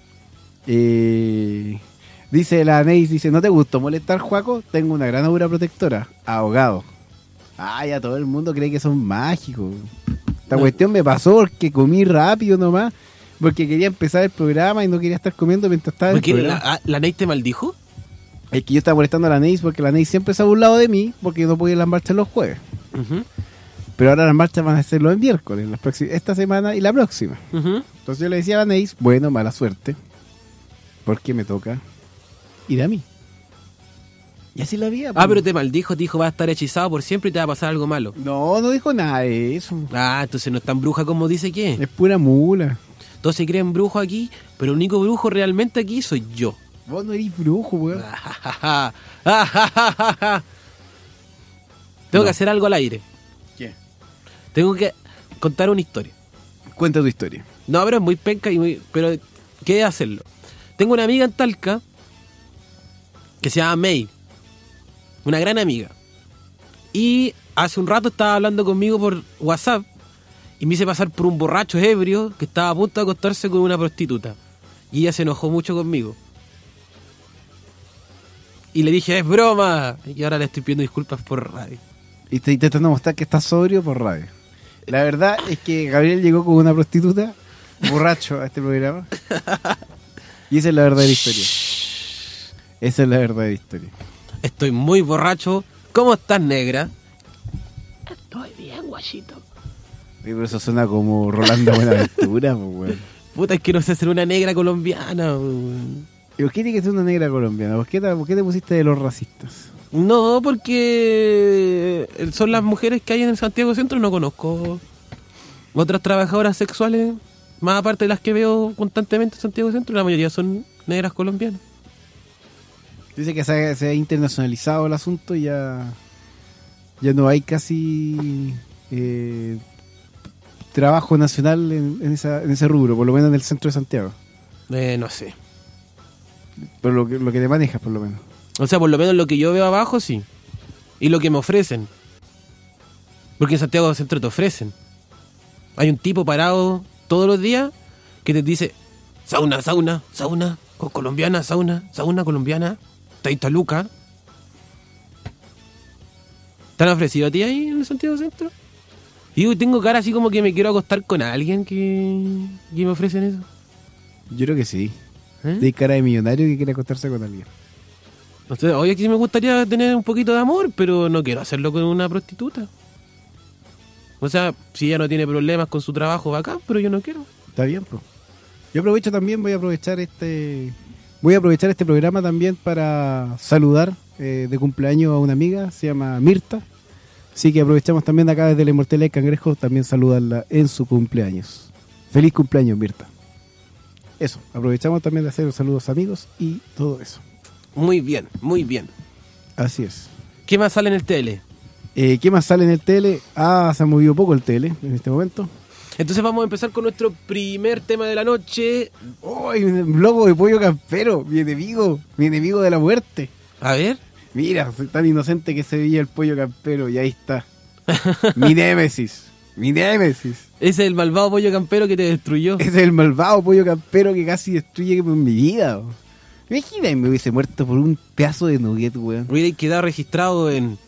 Speaker 2: eh, dice la Neis, dice, ¿no te gustó molestar, Juaco? Tengo una gran aura protectora, ahogado. Ah, ya todo el mundo cree que son mágicos. Esta
Speaker 3: No.
Speaker 2: cuestión me pasó porque comí rápido nomás. Porque quería empezar el programa y no quería estar comiendo mientras estaba en el
Speaker 3: Porque
Speaker 2: programa.
Speaker 3: la, ah, la Ney te maldijo.
Speaker 2: Es que yo estaba molestando a la Neis porque la Neis siempre se ha burlado de mí porque yo no podía ir a las marchas los jueves.
Speaker 3: Ujú,
Speaker 2: Pero ahora las marchas van a ser los miércoles, las próximas- esta semana y la próxima.
Speaker 3: ujú.
Speaker 2: Entonces yo le decía a la Neis, bueno, mala suerte, porque me toca ir a mí. Y así la vida.
Speaker 3: Ah,
Speaker 2: pues.
Speaker 3: pero te maldijo, te dijo, vas a estar hechizado por siempre y te va a pasar algo malo.
Speaker 2: No, no dijo nada de eso.
Speaker 3: Ah, entonces no es tan bruja como dice que es.
Speaker 2: Es pura mula.
Speaker 3: Todos se creen brujos aquí, pero el único brujo realmente aquí soy yo.
Speaker 2: Vos no eres brujo, weón.
Speaker 3: Tengo
Speaker 2: No.
Speaker 3: que hacer algo al aire.
Speaker 2: ¿Qué?
Speaker 3: Tengo que contar una historia.
Speaker 2: Cuenta tu historia.
Speaker 3: No, pero es muy penca y muy... Pero ¿qué hacerlo? Tengo una amiga en Talca que se llama May. Una gran amiga. Y hace un rato estaba hablando conmigo por WhatsApp y me hice pasar por un borracho ebrio que estaba a punto de acostarse con una prostituta. Y ella se enojó mucho conmigo. Y le dije, es broma. Y ahora le estoy pidiendo disculpas por radio.
Speaker 2: Y te intentando mostrar que estás sobrio por radio. La verdad es que Gabriel llegó con una prostituta, borracho, a este programa. Y esa es la verdadera historia. Esa es la verdadera historia.
Speaker 3: Estoy muy borracho. ¿Cómo estás, negra? Estoy bien, guachito.
Speaker 2: Oye, pero eso suena como Rolando Buenaventura, pues, weón.
Speaker 3: Puta, es que no sé ser una negra colombiana, weón.
Speaker 2: ¿Y por qué tiene que ser una negra colombiana? ¿Por qué te, por qué te pusiste de los racistas?
Speaker 3: No, porque son las mujeres que hay en el Santiago Centro. No conozco otras trabajadoras sexuales, más aparte de las que veo constantemente en Santiago Centro. La mayoría son negras colombianas.
Speaker 2: Dice que se ha, se ha internacionalizado el asunto y ya, ya no hay casi eh, trabajo nacional en, en, esa, en ese rubro, por lo menos en el centro de Santiago.
Speaker 3: Eh, no sé.
Speaker 2: Pero lo que, lo que te manejas, por lo menos.
Speaker 3: O sea, por lo menos lo que yo veo abajo, sí. Y lo que me ofrecen. Porque en Santiago Centro te ofrecen. Hay un tipo parado todos los días que te dice sauna, sauna, sauna, con colombiana, sauna, sauna colombiana, treinta lucas. ¿Te han ofrecido a ti ahí en el Santiago Centro? Y yo tengo cara así como que me quiero acostar con alguien que, que me ofrecen eso.
Speaker 2: Yo creo que sí.
Speaker 3: ¿Eh?
Speaker 2: Tienes cara de millonario que quiere acostarse con alguien.
Speaker 3: O sea, oye, que sí me gustaría tener un poquito de amor, pero no quiero hacerlo con una prostituta. O sea, si ella no tiene problemas con su trabajo, bacán, pero yo no quiero.
Speaker 2: Está bien, pues. Yo aprovecho también, voy a aprovechar este voy a aprovechar este programa también para saludar eh, de cumpleaños a una amiga, se llama Mirta. Así que aprovechamos también acá desde la Inmortalidad del Cangrejo también saludarla en su cumpleaños. Feliz cumpleaños, Mirta. Eso, aprovechamos también de hacer los saludos amigos y todo eso.
Speaker 3: Muy bien, muy bien.
Speaker 2: Así es.
Speaker 3: ¿Qué más sale en el tele?
Speaker 2: Eh, ¿Qué más sale en el tele? Ah, se ha movido poco el tele en este momento.
Speaker 3: Entonces vamos a empezar con nuestro primer tema de la noche.
Speaker 2: ¡Oh! Un logo de pollo campero, mi enemigo, mi enemigo de la muerte.
Speaker 3: A ver.
Speaker 2: Mira, soy tan inocente que se veía el pollo campero y ahí está. Mi némesis, mi némesis.
Speaker 3: Ese es el malvado pollo campero que te destruyó.
Speaker 2: Ese es el malvado pollo campero que casi destruye mi vida. Imagina, me hubiese muerto por un pedazo de nugget, weón.
Speaker 3: Hubiera quedado registrado en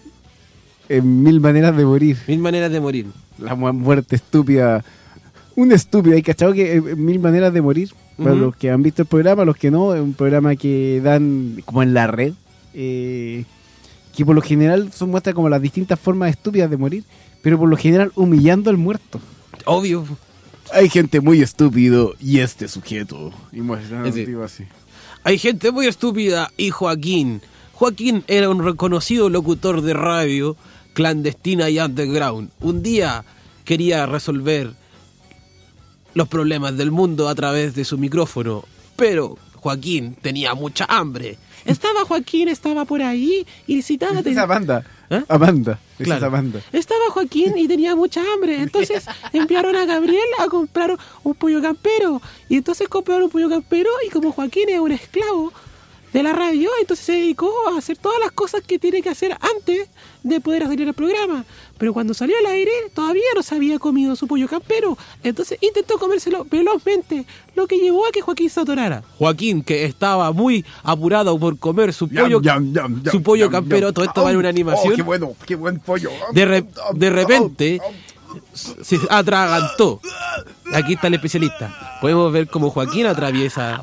Speaker 2: En mil maneras de morir.
Speaker 3: Mil maneras de morir.
Speaker 2: La mu- muerte estúpida. Un estúpido. ¿Hay cachado que eh, Mil maneras de morir? Para
Speaker 3: Ujú.
Speaker 2: los que han visto el programa, los que no, es un programa que dan como en la red. Eh, que por lo general son muestras como las distintas formas estúpidas de morir, pero por lo general humillando al muerto.
Speaker 3: Obvio.
Speaker 2: Hay gente muy estúpido y este sujeto. Y muestran
Speaker 3: Ese.
Speaker 2: tipo así.
Speaker 3: Hay gente muy estúpida y Joaquín. Joaquín era un reconocido locutor de radio clandestina y underground. Un día quería resolver los problemas del mundo a través de su micrófono, pero Joaquín tenía mucha hambre. Estaba Joaquín, estaba por ahí y necesitaba...
Speaker 2: Esa es Amanda.
Speaker 3: ¿Eh?
Speaker 2: Amanda. Esa
Speaker 3: Claro.
Speaker 2: es Amanda.
Speaker 3: Estaba Joaquín y tenía mucha hambre. Entonces enviaron a Gabriel a comprar un pollo campero. Y entonces compraron un pollo campero y como Joaquín es un esclavo de la radio, entonces se dedicó a hacer todas las cosas que tiene que hacer antes de poder salir al programa. Pero cuando salió al aire todavía no se había comido su pollo campero. Entonces intentó comérselo velozmente, lo que llevó a que Joaquín se atorara. Joaquín, que estaba muy apurado por comer su pollo,
Speaker 2: Yam, yam, yam,
Speaker 3: su pollo
Speaker 2: yam,
Speaker 3: campero,
Speaker 2: yam.
Speaker 3: todo esto va en una animación.
Speaker 2: Oh, qué bueno, qué buen pollo.
Speaker 3: De, re- de repente se atragantó. Aquí está el especialista. Podemos ver cómo Joaquín atraviesa.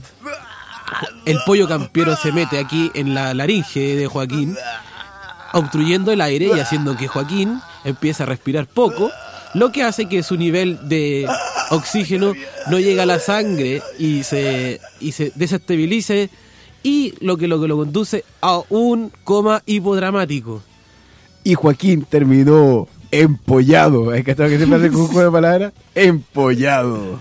Speaker 3: El pollo campero se mete aquí en la laringe de Joaquín, obstruyendo el aire y haciendo que Joaquín empiece a respirar poco, lo que hace que su nivel de oxígeno no llegue a la sangre y se, y se desestabilice, y lo que, lo que lo conduce a un coma hipodramático.
Speaker 2: Y Joaquín terminó empollado. ¿Has cachado que siempre hace con un juego de palabras? Empollado.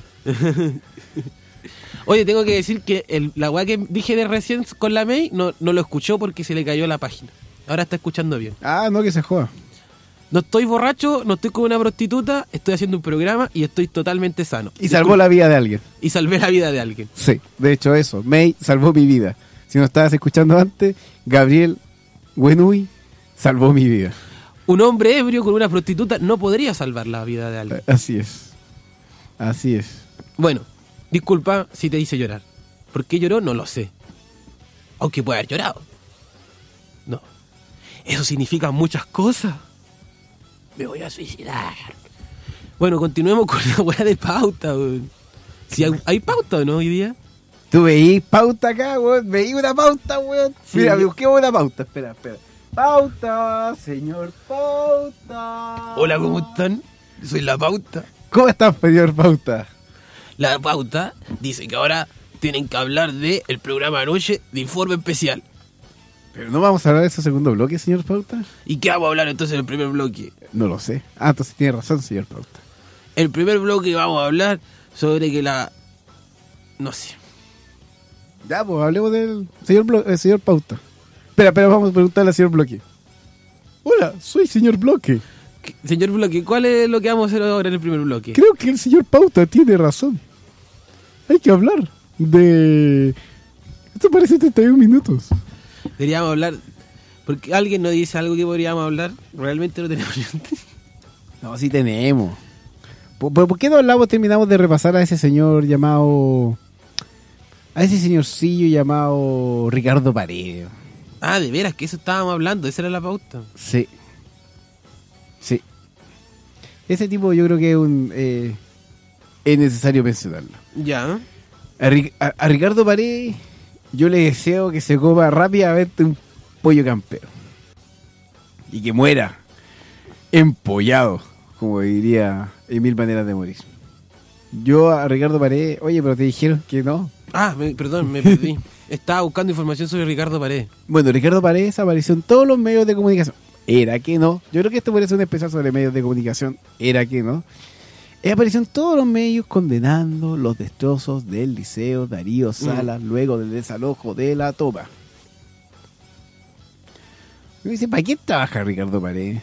Speaker 3: Oye, tengo que decir que el, la weá que dije de recién con la May no, no lo escuchó porque se le cayó la página. Ahora está escuchando bien.
Speaker 2: Ah, no, que se joda.
Speaker 3: No estoy borracho, no estoy con una prostituta, estoy haciendo un programa y estoy totalmente sano.
Speaker 2: Y salvó la vida de alguien.
Speaker 3: Y salvé la vida de alguien.
Speaker 2: Sí, de hecho eso. May salvó mi vida. Si no estabas escuchando antes, Gabriel Buenui salvó mi vida.
Speaker 3: Un hombre ebrio con una prostituta no podría salvar la vida de alguien.
Speaker 2: Así es. Así es.
Speaker 3: Bueno, disculpa si te hice llorar. ¿Por qué lloró? No lo sé. Aunque puede haber llorado. No. Eso significa muchas cosas. Me voy a suicidar. Bueno, continuemos con la weá de pauta, weón. Si hay, ¿hay pauta o no hoy día?
Speaker 2: ¿Tú veís pauta acá, weón? ¿Veís una pauta, weón?
Speaker 3: Sí.
Speaker 2: Mira, busquemos una pauta. Espera, espera. Pauta, señor pauta.
Speaker 3: Hola, ¿cómo están? Soy la pauta.
Speaker 2: ¿Cómo estás, señor pauta?
Speaker 3: La pauta dice que ahora tienen que hablar de el programa de anoche de Informe Especial.
Speaker 2: Pero no vamos a hablar de ese segundo bloque, señor pauta.
Speaker 3: ¿Y qué vamos a hablar entonces en el primer bloque?
Speaker 2: No lo sé. Ah, entonces tiene razón, señor pauta.
Speaker 3: El primer bloque vamos a hablar sobre que la... No sé.
Speaker 2: Ya, pues hablemos del señor, Blo- eh, señor pauta. Espera, espera, vamos a preguntarle al señor Bloque. Hola, soy señor Bloque.
Speaker 3: Señor Bloque, ¿cuál es lo que vamos a hacer ahora en el primer bloque?
Speaker 2: Creo que el señor pauta tiene razón. Hay que hablar de... Esto parece treinta y un minutos.
Speaker 3: Deberíamos hablar... Porque alguien nos dice algo que podríamos hablar. Realmente no tenemos...
Speaker 2: No, sí tenemos. ¿Por, por, por qué no hablamos, terminamos de repasar a ese señor llamado... A ese señorcillo llamado Ricardo Paredes?
Speaker 3: Ah, de veras, que eso estábamos hablando. Esa era la pauta.
Speaker 2: Sí. Sí. Ese tipo yo creo que es un... Eh, es necesario mencionarlo.
Speaker 3: Ya.
Speaker 2: A, Ri- a- a Ricardo Paredes yo le deseo que se coma rápidamente un pollo campero. Y que muera empollado, como diría en Mil Maneras de Morir. Yo a Ricardo Paredes, oye, pero te dijeron que no.
Speaker 3: Ah, me- perdón, me perdí. Estaba buscando información sobre Ricardo Paredes.
Speaker 2: Bueno, Ricardo Paredes apareció en todos los medios de comunicación. Era que no. Yo creo que esto puede ser un especial sobre medios de comunicación. Era que no. Él apareció en todos los medios condenando los destrozos del Liceo Darío Salas mm. luego del desalojo de la toma. Me dice, ¿para quién trabaja Ricardo Paredes?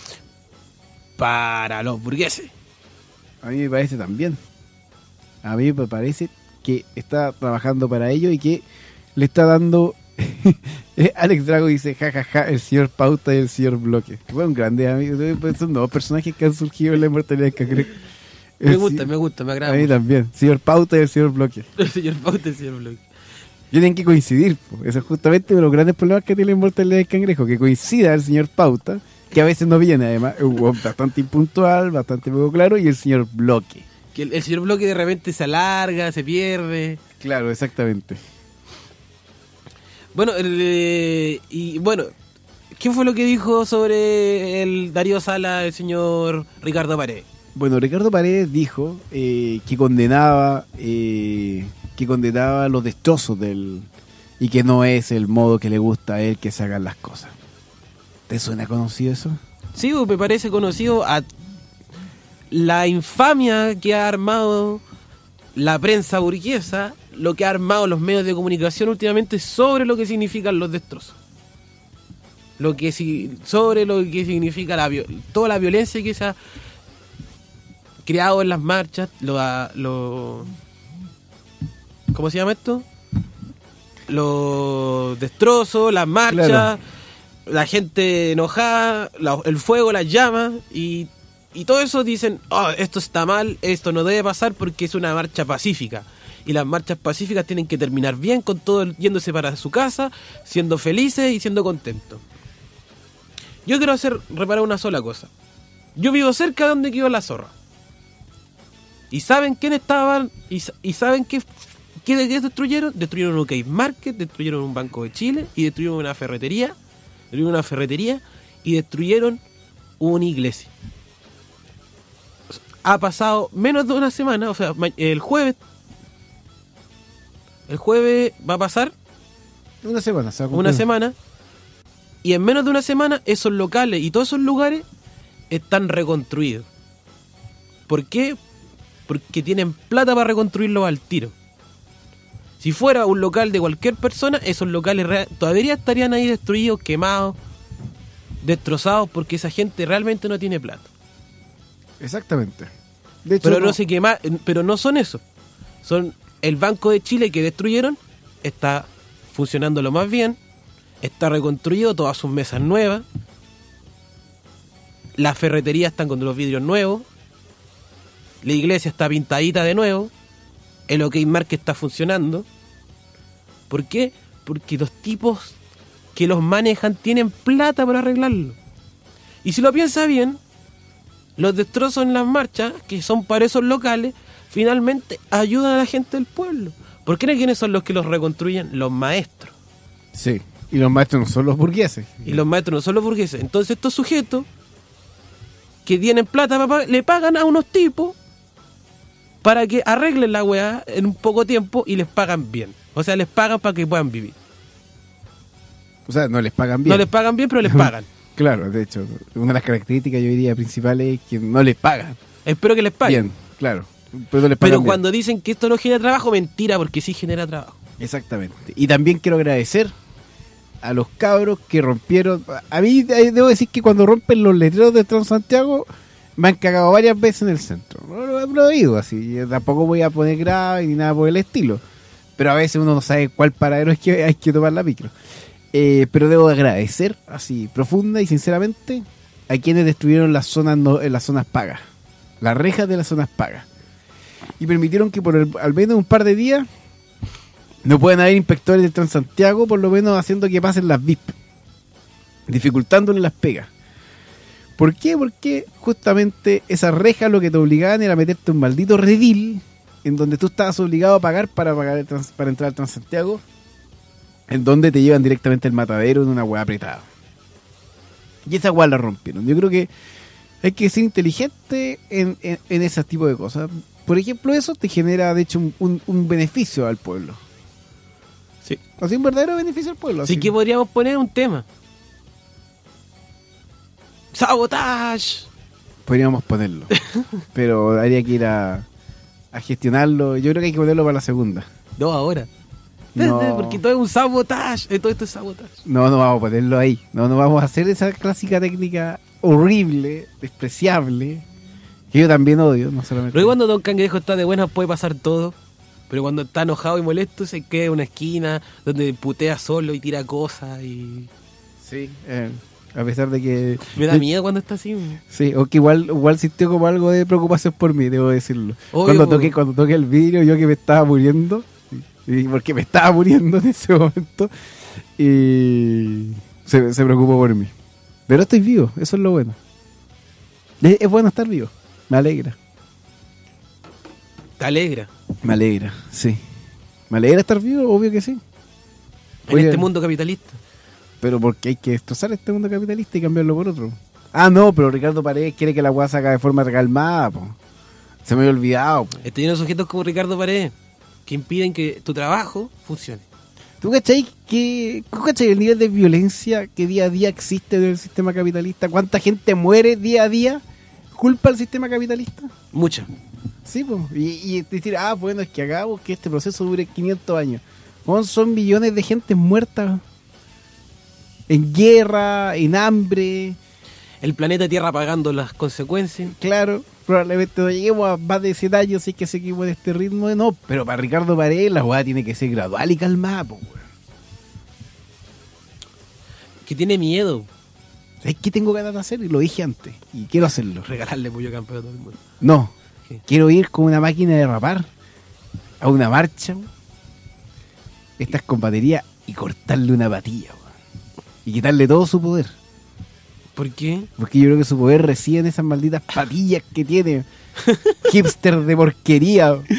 Speaker 3: Para los burgueses.
Speaker 2: A mí me parece también. A mí me parece que está trabajando para ellos y que le está dando... Alex Drago dice, jajaja, ja, ja, el señor Pauta y el señor Bloque. Bueno, grandes amigos, son nuevos personajes que han surgido en la inmortalidad del cangrejo.
Speaker 3: Me gusta, me gusta, me agrada.
Speaker 2: A mí
Speaker 3: mucho.
Speaker 2: también, señor Pauta y el señor Bloque.
Speaker 3: El señor Pauta y el señor Bloque.
Speaker 2: Tienen que coincidir, po. Eso es justamente uno de los grandes problemas que tiene la inmortalidad del cangrejo, que coincida el señor Pauta, que a veces no viene además, es un bastante impuntual, bastante poco claro, y el señor Bloque.
Speaker 3: Que el, el señor Bloque de repente se alarga, se pierde.
Speaker 2: Claro, exactamente.
Speaker 3: Bueno, el, eh, y bueno, ¿qué fue lo que dijo sobre el Darío Salas el señor Ricardo Paredes?
Speaker 2: Bueno, Ricardo Paredes dijo eh, que condenaba eh, que condenaba los destrozos del y que no es el modo que le gusta a él que se hagan las cosas. ¿Te suena conocido eso?
Speaker 3: Sí, me parece conocido a la infamia que ha armado la prensa burguesa, lo que ha armado los medios de comunicación últimamente sobre lo que significan los destrozos. Lo que si, sobre lo que significa la, toda la violencia que se ha creado en las marchas, lo, lo ¿cómo se llama esto? Los destrozos, las marchas, claro. La gente enojada, la, el fuego, las llamas y, y todo eso dicen, oh, esto está mal, esto no debe pasar porque es una marcha pacífica. Y las marchas pacíficas tienen que terminar bien, con todo yéndose para su casa, siendo felices y siendo contentos. Yo quiero hacer reparar una sola cosa. Yo vivo cerca de donde quedó la zorra. ¿Y saben quién estaban? ¿Y, y saben qué, qué, qué destruyeron? Destruyeron un Case Market, destruyeron un Banco de Chile y destruyeron una ferretería. Destruyeron una ferretería y destruyeron una iglesia. Ha pasado menos de una semana, o sea, el jueves... El jueves va a pasar
Speaker 2: una semana, se va a
Speaker 3: una semana y en menos de una semana esos locales y todos esos lugares están reconstruidos. ¿Por qué? Porque tienen plata para reconstruirlos al tiro. Si fuera un local de cualquier persona, esos locales todavía estarían ahí destruidos, quemados, destrozados porque esa gente realmente no tiene plata.
Speaker 2: Exactamente. De hecho,
Speaker 3: Pero no
Speaker 2: no-
Speaker 3: se quema, pero no son eso. Son el Banco de Chile que destruyeron, está funcionando lo más bien, está reconstruido, todas sus mesas nuevas, las ferreterías están con los vidrios nuevos, la iglesia está pintadita de nuevo, el OK Market está funcionando. ¿Por qué? Porque los tipos que los manejan tienen plata para arreglarlo. Y si lo piensa bien, los destrozos en las marchas, que son para esos locales, finalmente ayudan a la gente del pueblo. ¿Por qué no? ¿Quiénes son los que los reconstruyen? Los maestros.
Speaker 2: Sí. Y los maestros no son los burgueses.
Speaker 3: Y los maestros no son los burgueses. Entonces estos sujetos que tienen plata para pagar, le pagan a unos tipos para que arreglen la weá en un poco tiempo y les pagan bien. O sea, les pagan para que puedan vivir.
Speaker 2: O sea, no les pagan bien.
Speaker 3: No les pagan bien, pero les pagan.
Speaker 2: Claro, de hecho, una de las características, yo diría, principales es que no les pagan
Speaker 3: Espero que les paguen.
Speaker 2: bien, claro. Pero no les pagan
Speaker 3: Pero
Speaker 2: bien.
Speaker 3: cuando dicen que esto no genera trabajo, mentira, porque sí genera trabajo.
Speaker 2: Exactamente. Y también quiero agradecer a los cabros que rompieron. A mí eh, debo decir que cuando rompen los letreros de Transantiago me han cagado varias veces en el centro. No lo he prohibido así. Yo tampoco voy a poner grave ni nada por el estilo. Pero a veces uno no sabe cuál paradero es que hay que tomar la micro. Eh, pero debo agradecer así profunda y sinceramente a quienes destruyeron las zonas no, eh, las zonas pagas, las rejas de las zonas pagas, y permitieron que por el- al menos un par de días no puedan haber inspectores de Transantiago, por lo menos haciendo que pasen las V I P, dificultándole las pegas. ¿Por qué? Porque justamente esas rejas lo que te obligaban era meterte un maldito redil en donde tú estabas obligado a pagar para pagar el trans- para entrar al Transantiago, en donde te llevan directamente al matadero en una hueá apretada. Y esa hueá la rompieron. Yo creo que hay que ser inteligente en, en, en ese tipo de cosas. Por ejemplo, eso te genera, de hecho, un, un- un beneficio al pueblo.
Speaker 3: Sí.
Speaker 2: Así, un verdadero beneficio al pueblo.
Speaker 3: Así
Speaker 2: así.
Speaker 3: que podríamos poner un tema. ¡Sabotage!
Speaker 2: Podríamos ponerlo. Pero habría que ir a, a gestionarlo. Yo creo que hay que ponerlo para la segunda.
Speaker 3: No, ahora.
Speaker 2: No.
Speaker 3: Porque todo es un sabotage. Eh, Todo esto es sabotage.
Speaker 2: No, no vamos a ponerlo ahí. No, no vamos a hacer esa clásica técnica horrible, despreciable, que yo también odio, no solamente.
Speaker 3: Luego cuando Don Cangrejo está de buenas puede pasar todo. Pero cuando está enojado y molesto se queda en una esquina donde putea solo y tira cosas y...
Speaker 2: Sí, eh, a pesar de que...
Speaker 3: Me da
Speaker 2: de-
Speaker 3: miedo cuando está así.
Speaker 2: Sí, o que igual, igual sintió como algo de preocupación por mí, debo decirlo.
Speaker 3: Obvio,
Speaker 2: cuando
Speaker 3: po.
Speaker 2: toqué, cuando toqué el vidrio, yo que me estaba muriendo, y porque me estaba muriendo en ese momento, y se, se preocupó por mí. Pero estoy vivo, eso es lo bueno. Es, es bueno estar vivo, me alegra.
Speaker 3: Te alegra.
Speaker 2: Me alegra, sí. Me alegra estar vivo, obvio que sí.
Speaker 3: En
Speaker 2: Oye,
Speaker 3: este mundo capitalista.
Speaker 2: Pero porque hay que destrozar este mundo capitalista y cambiarlo por otro. Ah, no, pero Ricardo Paredes quiere que la hueá se haga de forma calmada, po. Se me había olvidado, po.
Speaker 3: Este lleno de sujetos como Ricardo Paredes que impiden que tu trabajo funcione.
Speaker 2: ¿Tú cachai que, ¿tú cachai el nivel de violencia que día a día existe en el sistema capitalista? ¿Cuánta gente muere día a día? ¿Culpa al sistema capitalista?
Speaker 3: Mucha.
Speaker 2: Sí, pues. Y, y decir, ah, bueno, es que hagamos que este proceso dure quinientos años. Bueno, son millones de gente muertas. En guerra, en hambre.
Speaker 3: El planeta Tierra pagando las consecuencias.
Speaker 2: Claro, probablemente no lleguemos a más de cien años si es que seguimos en este ritmo. No, pero para Ricardo Paredes la hueá tiene que ser gradual y calmada, pues, weón.
Speaker 3: Que tiene miedo.
Speaker 2: ¿Sabes qué tengo ganas de hacer? Y lo dije antes. Y quiero hacerlo.
Speaker 3: Regalarle pollo campeón a todo el mundo.
Speaker 2: No.
Speaker 3: ¿Qué?
Speaker 2: Quiero ir con una máquina de rapar a una marcha, weón. Estas con batería y cortarle una patilla, weón. Y quitarle todo su poder.
Speaker 3: ¿Por qué?
Speaker 2: Porque yo creo que su poder reside en esas malditas patillas que tiene. Hipster de porquería. weón.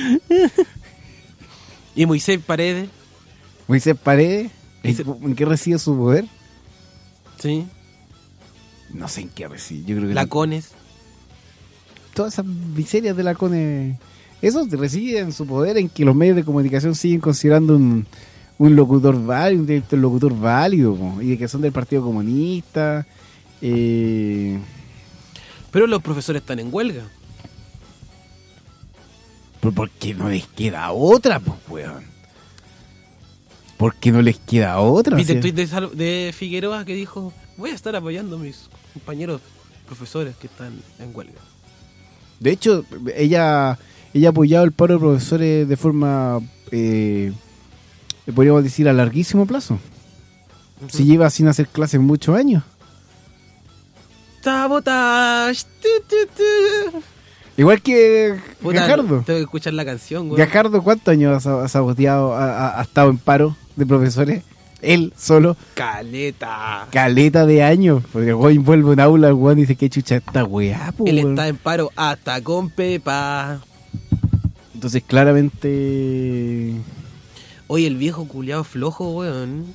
Speaker 3: ¿Y Moisés Paredes?
Speaker 2: Moisés Paredes, ¿en,
Speaker 3: Ese-
Speaker 2: en qué reside su poder?
Speaker 3: Sí.
Speaker 2: No sé en qué reside. Yo creo que
Speaker 3: Lacones.
Speaker 2: todas esas miserias de Lacones, eso reside en su poder, en que los medios de comunicación siguen considerando un, un locutor válido, un director locutor válido, po, y de que son del Partido Comunista. Eh,
Speaker 3: Pero los profesores están en huelga.
Speaker 2: pero porque no les queda otra, pues, weón. Porque no les queda otra.
Speaker 3: ¿Viste
Speaker 2: o
Speaker 3: el
Speaker 2: sea.
Speaker 3: tuit de, Sal- de Figueroa que dijo voy a estar apoyando a mis compañeros profesores que están en huelga.
Speaker 2: De hecho, ella ella ha apoyado el paro de profesores de forma, eh, podríamos decir, a larguísimo plazo. Uh-huh. Si lleva sin hacer clases muchos años.
Speaker 3: Sabotage. Tu, tu, tu.
Speaker 2: Igual que
Speaker 3: Puta,
Speaker 2: Gajardo.
Speaker 3: Tengo que escuchar la canción, güey.
Speaker 2: Gajardo, ¿cuántos años ha, ha saboteado, ha, ha estado en paro de profesores? Él solo.
Speaker 3: Caleta.
Speaker 2: Caleta de años. Porque el güey vuelve a un aula, el güey dice que chucha esta weá, po,
Speaker 3: Él
Speaker 2: weón.
Speaker 3: está en paro hasta con Pepa.
Speaker 2: Entonces, claramente.
Speaker 3: Oye, el viejo culiado flojo, weón.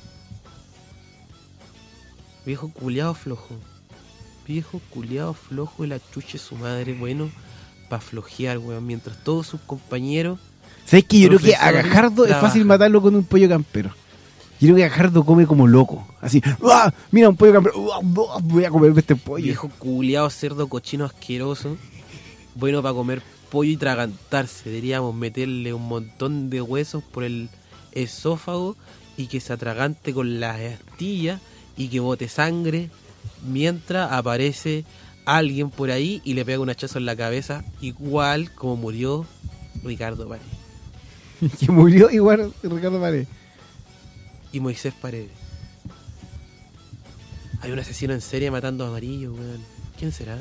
Speaker 3: Viejo culiado flojo. Viejo culiado flojo y la chucha de su madre, bueno, para flojear, weón. Mientras todos sus compañeros.
Speaker 2: ¿Sabes qué? Yo creo que a
Speaker 3: profesores
Speaker 2: Gajardo es
Speaker 3: trabajan.
Speaker 2: fácil matarlo con un pollo campero. Yo creo que Gajardo come como loco. Así, ¡ah! Mira un pollo campero. ¡Ah! Voy a comerme este pollo.
Speaker 3: Viejo culiado, cerdo, cochino, asqueroso. Bueno para comer pollo y tragantarse. Deberíamos meterle un montón de huesos por el esófago y que se atragante con las astillas y que bote sangre mientras aparece alguien por ahí y le pega un hachazo en la cabeza, igual como murió Ricardo Paredes
Speaker 2: Que murió igual Ricardo Paredes.
Speaker 3: y Moisés Paredes. Hay un asesino en serie matando a amarillo, weón. ¿Quién será?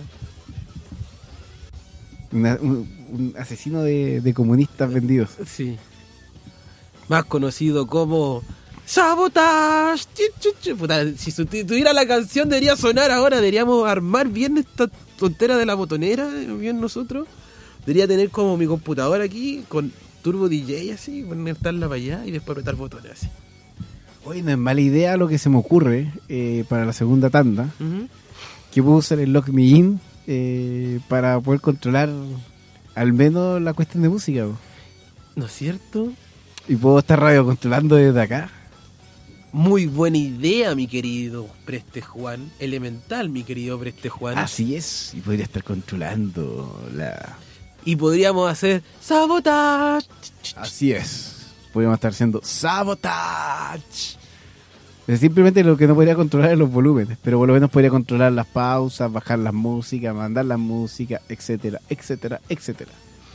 Speaker 2: Una- un, un asesino de, de comunistas vendidos.
Speaker 3: Sí. Más conocido como Sabotage. Chu, chu, chu. Puta, si su- tuviera la canción debería sonar ahora. Deberíamos armar bien esta tontera de la botonera, bien nosotros. Debería tener como mi computadora aquí con Turbo D J así, conectarla para allá y después apretar botones así.
Speaker 2: Oye, no es mala idea lo que se me ocurre eh, para la segunda tanda.
Speaker 3: Ujú.
Speaker 2: Que puedo usar el Lock Me In eh, para poder controlar al menos la cuestión de música. Po.
Speaker 3: ¿No es cierto?
Speaker 2: Y puedo estar radio controlando desde acá.
Speaker 3: Muy buena idea, mi querido Preste Juan. Elemental, mi querido Preste Juan.
Speaker 2: Así es. Y podría estar controlando la...
Speaker 3: Y podríamos hacer Sabotage.
Speaker 2: Así es. Podríamos estar haciendo sabotage. Es simplemente lo que no podría controlar es los volúmenes, pero por lo menos podría controlar las pausas, bajar las músicas, mandar las músicas, etcétera, etcétera, etcétera.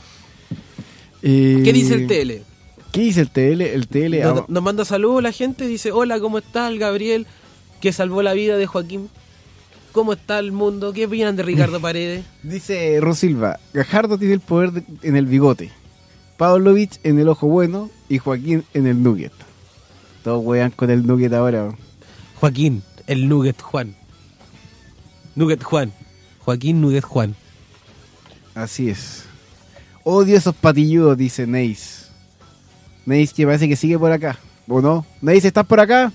Speaker 2: Eh,
Speaker 3: ¿Qué dice el tele?
Speaker 2: ¿Qué dice el T L? El T L
Speaker 3: Nos,
Speaker 2: ah,
Speaker 3: nos manda saludos la gente, dice, hola, ¿cómo está el Gabriel que salvó la vida de Joaquín? ¿Cómo está el mundo? ¿Qué opinan de Ricardo Paredes?
Speaker 2: dice Rosilva, Gajardo tiene el poder de- en el bigote, Pavlovich en el ojo bueno y Joaquín en el nugget. Todos wean con el nugget ahora.
Speaker 3: Joaquín, el Nugget Juan. Nugget Juan. Joaquín Nugget Juan.
Speaker 2: Así es. Odio esos patilludos, dice Neis. Neis que parece que sigue por acá. ¿O no? Neis, ¿estás por acá?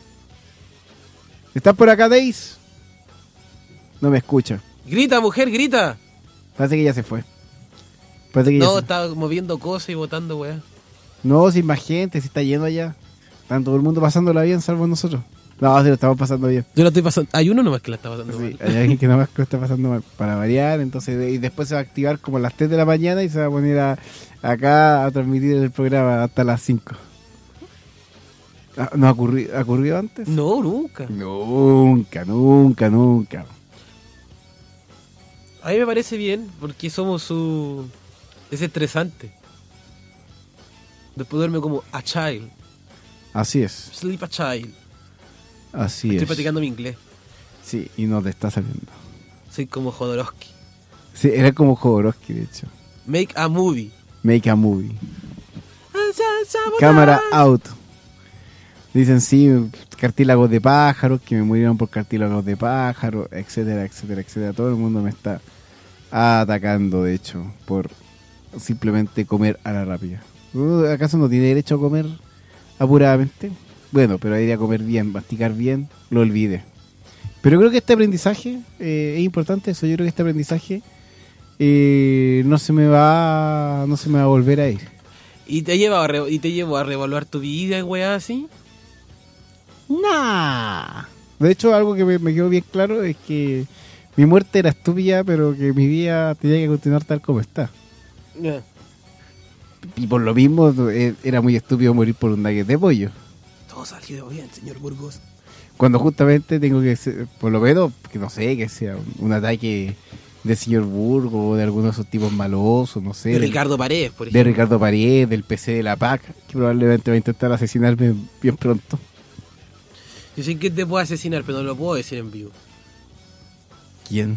Speaker 2: ¿Estás por acá, Neis? No me escucha.
Speaker 3: Grita, mujer, grita.
Speaker 2: Parece que ya se fue. Parece que ya
Speaker 3: No,
Speaker 2: se...
Speaker 3: está moviendo cosas y botando, weá.
Speaker 2: No, sin más gente, si está lleno allá. Está todo el mundo pasándola bien, salvo nosotros. No, sí lo estamos pasando bien.
Speaker 3: Yo la estoy pasando. Hay uno nomás que la está pasando
Speaker 2: Sí,
Speaker 3: mal.
Speaker 2: hay alguien que nada más que lo está pasando mal para variar, entonces de- y después se va a activar como a las tres de la mañana y se va a poner a, acá a transmitir el programa hasta las cinco. Ah, ¿No ha ocurrido, ha ocurrido antes?
Speaker 3: No, nunca.
Speaker 2: Nunca, nunca, nunca.
Speaker 3: A mí me parece bien porque somos su... Es estresante. Después duerme como a child.
Speaker 2: Así es,
Speaker 3: Sleep a child.
Speaker 2: así
Speaker 3: Estoy
Speaker 2: es.
Speaker 3: practicando mi inglés.
Speaker 2: Sí, y no te está saliendo.
Speaker 3: Soy como Jodorowsky.
Speaker 2: Sí, era como Jodorowsky, de hecho.
Speaker 3: Make a movie.
Speaker 2: Make a movie. Cámara out. Dicen sí, cartílagos de pájaros, que me murieron por cartílagos de pájaros, etcétera, etcétera, etcétera. Todo el mundo me está atacando, de hecho, por simplemente comer a la rápida. Uh, ¿Acaso no tiene derecho a comer apuradamente? Bueno, pero debería comer bien, masticar bien, lo olvide. Pero creo que este aprendizaje eh, es importante, eso. Yo creo que este aprendizaje eh, no se me va, no se me va a volver a ir.
Speaker 3: ¿Y te lleva a re- y te llevo a reevaluar tu vida, weá, así?
Speaker 2: Nah. De hecho, algo que me, me quedó bien claro es que mi muerte era estúpida, pero que mi vida tenía que continuar tal como está.
Speaker 3: Yeah.
Speaker 2: Y por lo mismo, eh, era muy estúpido morir por un nugget de pollo.
Speaker 3: Todo salió bien, señor Burgos.
Speaker 2: Cuando justamente tengo que ser, por lo menos, que no sé, que sea un, un ataque del señor Burgo o de algunos de esos tipos malosos, no sé.
Speaker 3: De
Speaker 2: del-
Speaker 3: Ricardo Paredes, por
Speaker 2: de
Speaker 3: ejemplo.
Speaker 2: Ricardo Paredes, del P C de la P A C, que probablemente va a intentar asesinarme bien pronto.
Speaker 3: Yo sé que te puedo asesinar, pero no lo puedo decir en vivo.
Speaker 2: ¿Quién?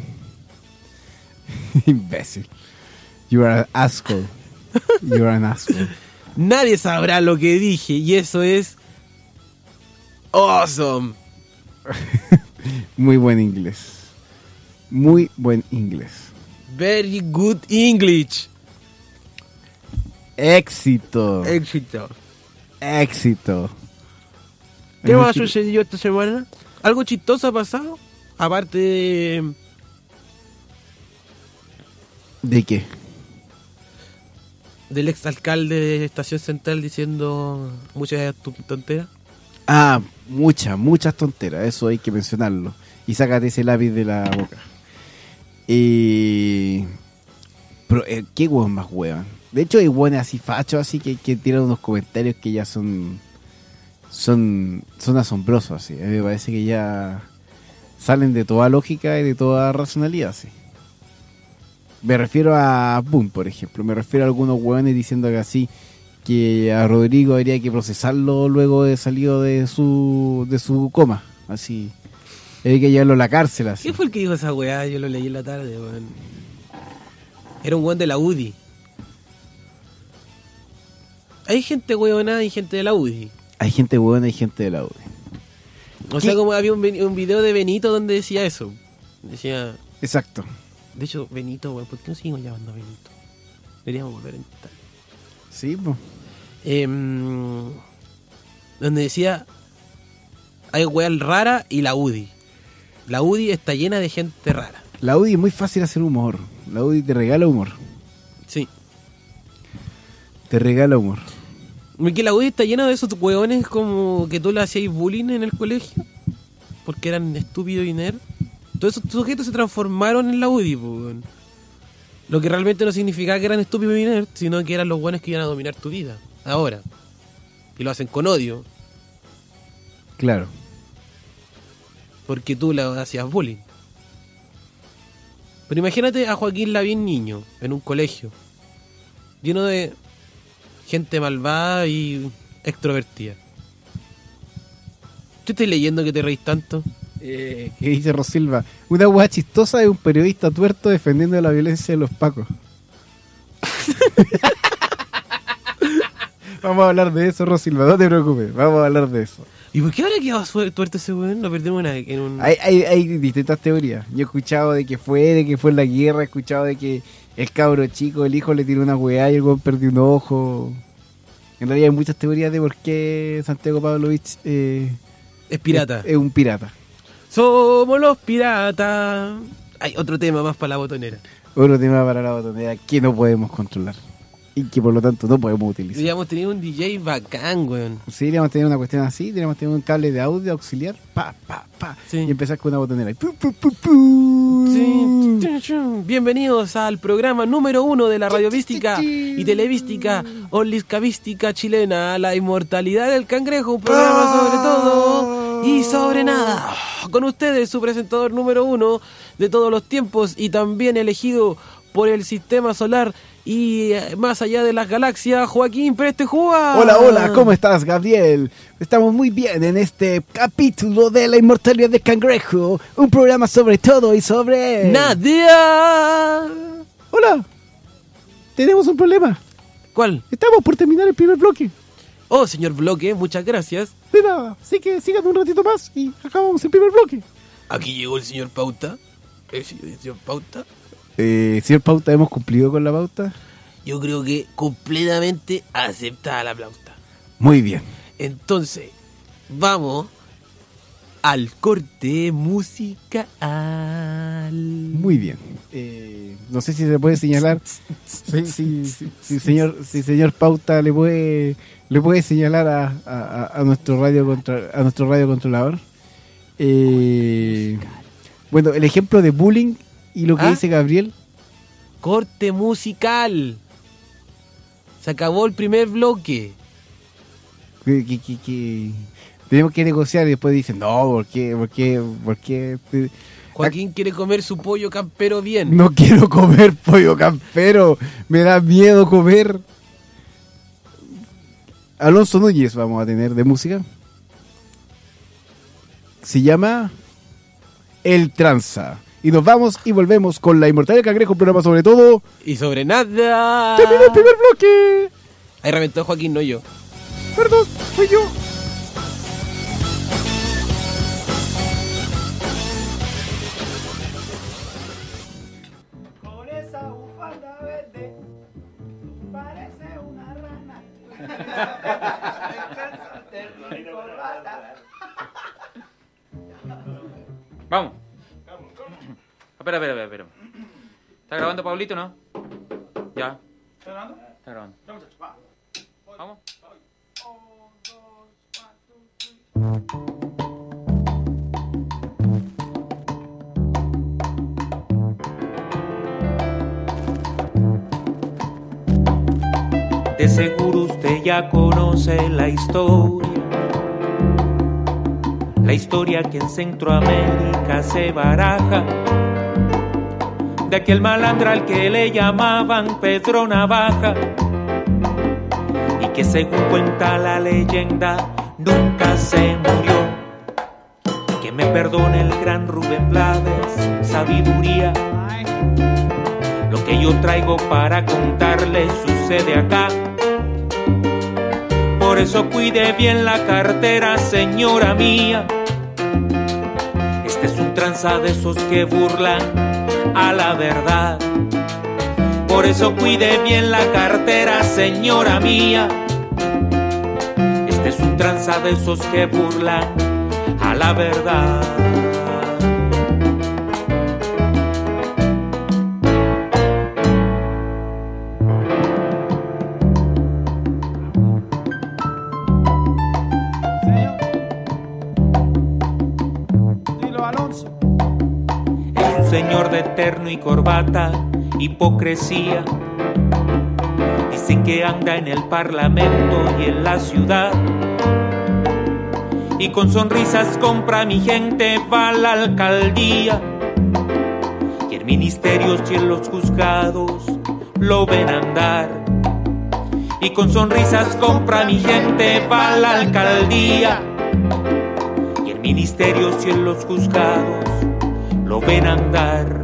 Speaker 2: Imbécil. You are an asshole. You are an asshole.
Speaker 3: Nadie sabrá lo que dije y eso es awesome.
Speaker 2: Muy buen inglés. Muy buen inglés.
Speaker 3: Very good English.
Speaker 2: Éxito.
Speaker 3: Éxito.
Speaker 2: Éxito.
Speaker 3: ¿Qué más ha
Speaker 2: Éxito.
Speaker 3: sucedido esta semana? ¿Algo chistoso ha pasado? Aparte de...
Speaker 2: ¿De qué?
Speaker 3: del exalcalde de Estación Central diciendo muchas tu- tonteras.
Speaker 2: Ah, muchas, muchas tonteras. Eso hay que mencionarlo. Y sácate ese lápiz de la boca. Y... Pero, eh, ¿qué huevón más huevan? De hecho, hay huevones así fachos, así que, que tiran unos comentarios que ya son... Son, son asombrosos, así. A mí me parece que ya salen de toda lógica y de toda racionalidad, así. Me refiero a Boom, por ejemplo. Me refiero a algunos hueones diciendo que así, que a Rodrigo habría que procesarlo luego de salido de su de su coma. Así. Hay que llevarlo a la cárcel, así.
Speaker 3: ¿Qué fue el que dijo esa weá? Yo lo leí en la tarde, weón. Era un weón de la U D I. Hay gente weona y gente de la U D I.
Speaker 2: Hay gente buena y gente de la U D I.
Speaker 3: O sea, como había un, ven- un video de Benito donde decía eso. Decía...
Speaker 2: Exacto.
Speaker 3: De hecho, Benito, weón, ¿por qué no seguimos llamando a Benito? Deberíamos volver a intentar.
Speaker 2: Sí, pues.
Speaker 3: Em, donde decía... Hay weá rara y la U D I. La U D I está llena de gente rara.
Speaker 2: La U D I es muy fácil hacer humor. La U D I te regala humor.
Speaker 3: Sí.
Speaker 2: Te regala humor.
Speaker 3: Porque la U D I está llena de esos hueones como que tú le hacías bullying en el colegio. Porque eran estúpidos y nerd. Todos esos sujetos se transformaron en la U D I, po, weón. Lo que realmente no significaba que eran estúpidos y nerd, sino que eran los buenos que iban a dominar tu vida. Ahora. Y lo hacen con odio.
Speaker 2: Claro.
Speaker 3: Porque tú le hacías bullying. Pero imagínate a Joaquín Lavín niño en un colegio. Lleno de gente malvada y extrovertida. ¿Qué estás leyendo que te reís tanto?
Speaker 2: Eh, ¿Qué dice Rosilva? Una hueá chistosa de un periodista tuerto defendiendo la violencia de los pacos. Vamos a hablar de eso, Rosilva, no te preocupes, vamos a hablar de eso.
Speaker 3: ¿Y por qué ahora quedado su- tuerto ese weón? Lo perdimos en, en un...
Speaker 2: Hay, hay, hay distintas teorías. Yo he escuchado de que fue, de que fue en la guerra, he escuchado de que el cabro chico, el hijo le tiró una weá y el weón perdió un ojo. En realidad hay muchas teorías de por qué Santiago Pavlovich eh,
Speaker 3: Es pirata.
Speaker 2: es, es un pirata.
Speaker 3: Somos los piratas. Hay otro tema más para la botonera.
Speaker 2: Otro tema para la botonera que no podemos controlar y que por lo tanto no podemos utilizar.
Speaker 3: Deberíamos tener un D J bacán, weón.
Speaker 2: Sí, deberíamos tener una cuestión así, deberíamos tener un cable de audio auxiliar, pa, pa, pa,
Speaker 3: Sí.
Speaker 2: y empezar con una botonera. Y pu, pu, pu, pu.
Speaker 3: Sí. Bienvenidos al programa número uno de la radiovística y televística oliscavística chilena, la inmortalidad del cangrejo, un programa sobre todo y sobre nada. Con ustedes, su presentador número uno de todos los tiempos y también elegido por el sistema solar y eh, más allá de las galaxias, Joaquín Prestejúa.
Speaker 2: Hola, hola, ¿cómo estás, Gabriel? Estamos muy bien en este capítulo de la inmortalidad del cangrejo, un programa sobre todo y sobre...
Speaker 3: Nadia.
Speaker 2: Hola, tenemos un problema.
Speaker 3: ¿Cuál?
Speaker 2: Estamos por terminar el primer bloque.
Speaker 3: Oh, señor Bloque, muchas gracias.
Speaker 2: De nada, así que sigan un ratito más y acabamos el primer bloque.
Speaker 3: Aquí llegó el señor Pauta. El señor Pauta.
Speaker 2: Eh, señor Pauta, ¿hemos cumplido con la pauta?
Speaker 3: Yo creo que completamente aceptada la pauta.
Speaker 2: Muy bien.
Speaker 3: Entonces, vamos al corte musical.
Speaker 2: Muy bien. Eh, no sé si se puede señalar. Si, si, si, si señor, si señor Pauta le puede le puede señalar a, a, a nuestro radio contra, a nuestro radio controlador. Eh, bueno, el ejemplo de bullying y lo que
Speaker 3: ¿Ah?
Speaker 2: dice Gabriel.
Speaker 3: Corte musical. Se acabó el primer bloque.
Speaker 2: Que, que, que, que- tenemos que negociar y después dicen, no, ¿por qué? ¿Por qué? ¿Por qué?
Speaker 3: Joaquín quiere comer su pollo campero bien.
Speaker 2: No quiero comer pollo campero, me da miedo comer. Alonso Núñez vamos a tener de música. Se llama El Tranza. Y nos vamos y volvemos con La Inmortal del Cangrejo, un programa sobre todo
Speaker 3: y sobre nada.
Speaker 2: ¡Terminó el primer bloque!
Speaker 3: Ahí reventó Joaquín, no yo.
Speaker 2: Perdón, fui yo.
Speaker 4: Con esa bufanda verde, parece una rana.
Speaker 5: Vamos. Espera, espera, espera, espera. ¿Está grabando, Pablito, no? Ya. ¿Está grabando? Está grabando. Vamos. De seguro usted ya conoce la historia. La historia que en Centroamérica se baraja, de aquel malandro al que le llamaban Pedro Navaja, y que según cuenta la leyenda nunca se murió. Que me perdone el gran Rubén Blades, sabiduría. Lo que yo traigo para contarle sucede acá. Por eso cuide bien la cartera, señora mía. Este es un tranza de esos que burlan a la verdad. Por eso cuide bien la cartera, señora mía. Este es un tranza de esos que burlan a la verdad. Señor de terno y corbata, hipocresía. Dicen que anda en el parlamento y en la ciudad, y con sonrisas compra mi gente, va a la alcaldía. Y en ministerios y en los juzgados lo ven andar, y con sonrisas compra mi gente, va a la alcaldía. Y en ministerios y en los juzgados lo ven andar.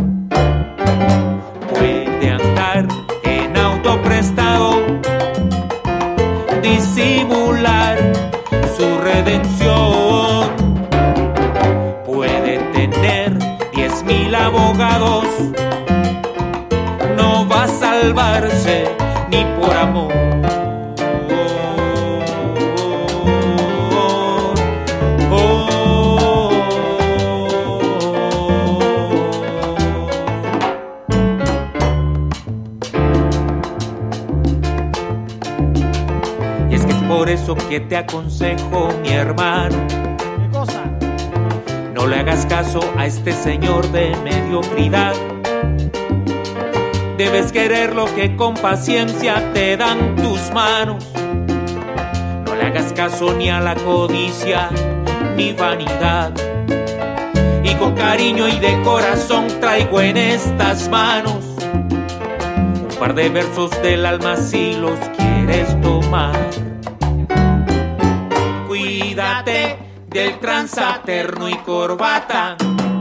Speaker 5: Puede andar en auto prestado, disimular su redención. Puede tener diez mil abogados, no va a salvarse ni por amor. Por eso que te aconsejo, mi hermano,
Speaker 4: ¿qué cosa?
Speaker 5: No le hagas caso a este señor de mediocridad. Debes querer lo que con paciencia te dan tus manos. No le hagas caso ni a la codicia ni vanidad. Y con cariño y de corazón traigo en estas manos un par de versos del alma si los quieres tomar. Cuídate del tranza, terno y corbata.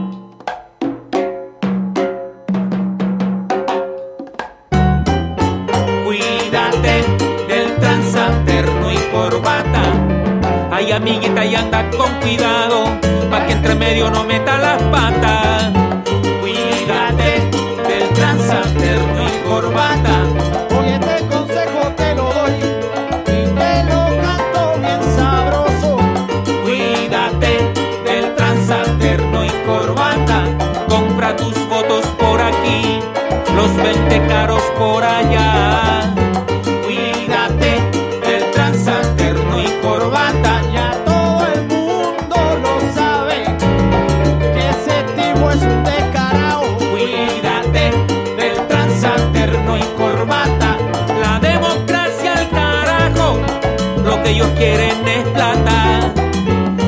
Speaker 5: Cuídate del tranza, terno y corbata. Ay, amiguita, y anda con cuidado, pa' que entre medio no meta las patas. Cuídate del tranza, terno y corbata.
Speaker 4: Oye, este consejo te lo doy y te lo canto bien sabroso.
Speaker 5: Cuídate del tranza, terno y corbata. Compra tus votos por aquí, los veinte caros por allá. Cuídate del tranza, terno y corbata.
Speaker 4: Ya todo el mundo lo sabe que ese tipo es un descarado.
Speaker 5: Cuídate del tranza, terno y corbata. La democracia al carajo, lo que ellos quieren es plata.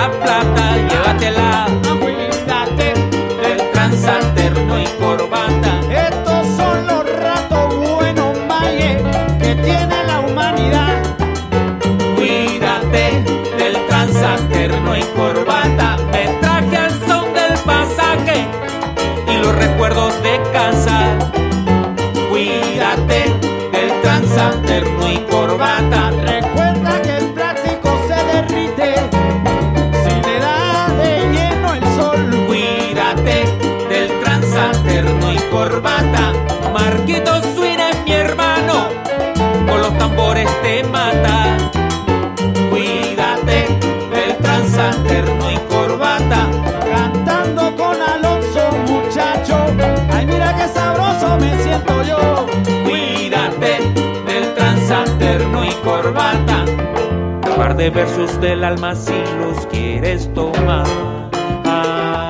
Speaker 5: la plata, llévatela.
Speaker 4: Cuídate
Speaker 5: Del transalterno y corbata.
Speaker 4: Estos son los ratos buenos, Maye, que tiene la humanidad.
Speaker 5: Cuídate del transalterno y corbata. Me traje al son del pasaje y los recuerdos de casa. Cuídate del transalterno y corbata.
Speaker 4: Recuerda que el plástico se derrite si le da de lleno el sol.
Speaker 5: Cuídate del transalterno y corbata. Marquito Suina es mi hermano, con los tambores te mata. Cuídate del transalterno y corbata.
Speaker 4: Cantando con Alonso, muchacho, ay mira qué sabroso me siento yo.
Speaker 5: Cuídate del transalterno y corbata. Un par de versos del alma si los quieres tomar. Ah,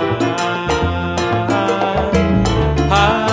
Speaker 5: ah, ah.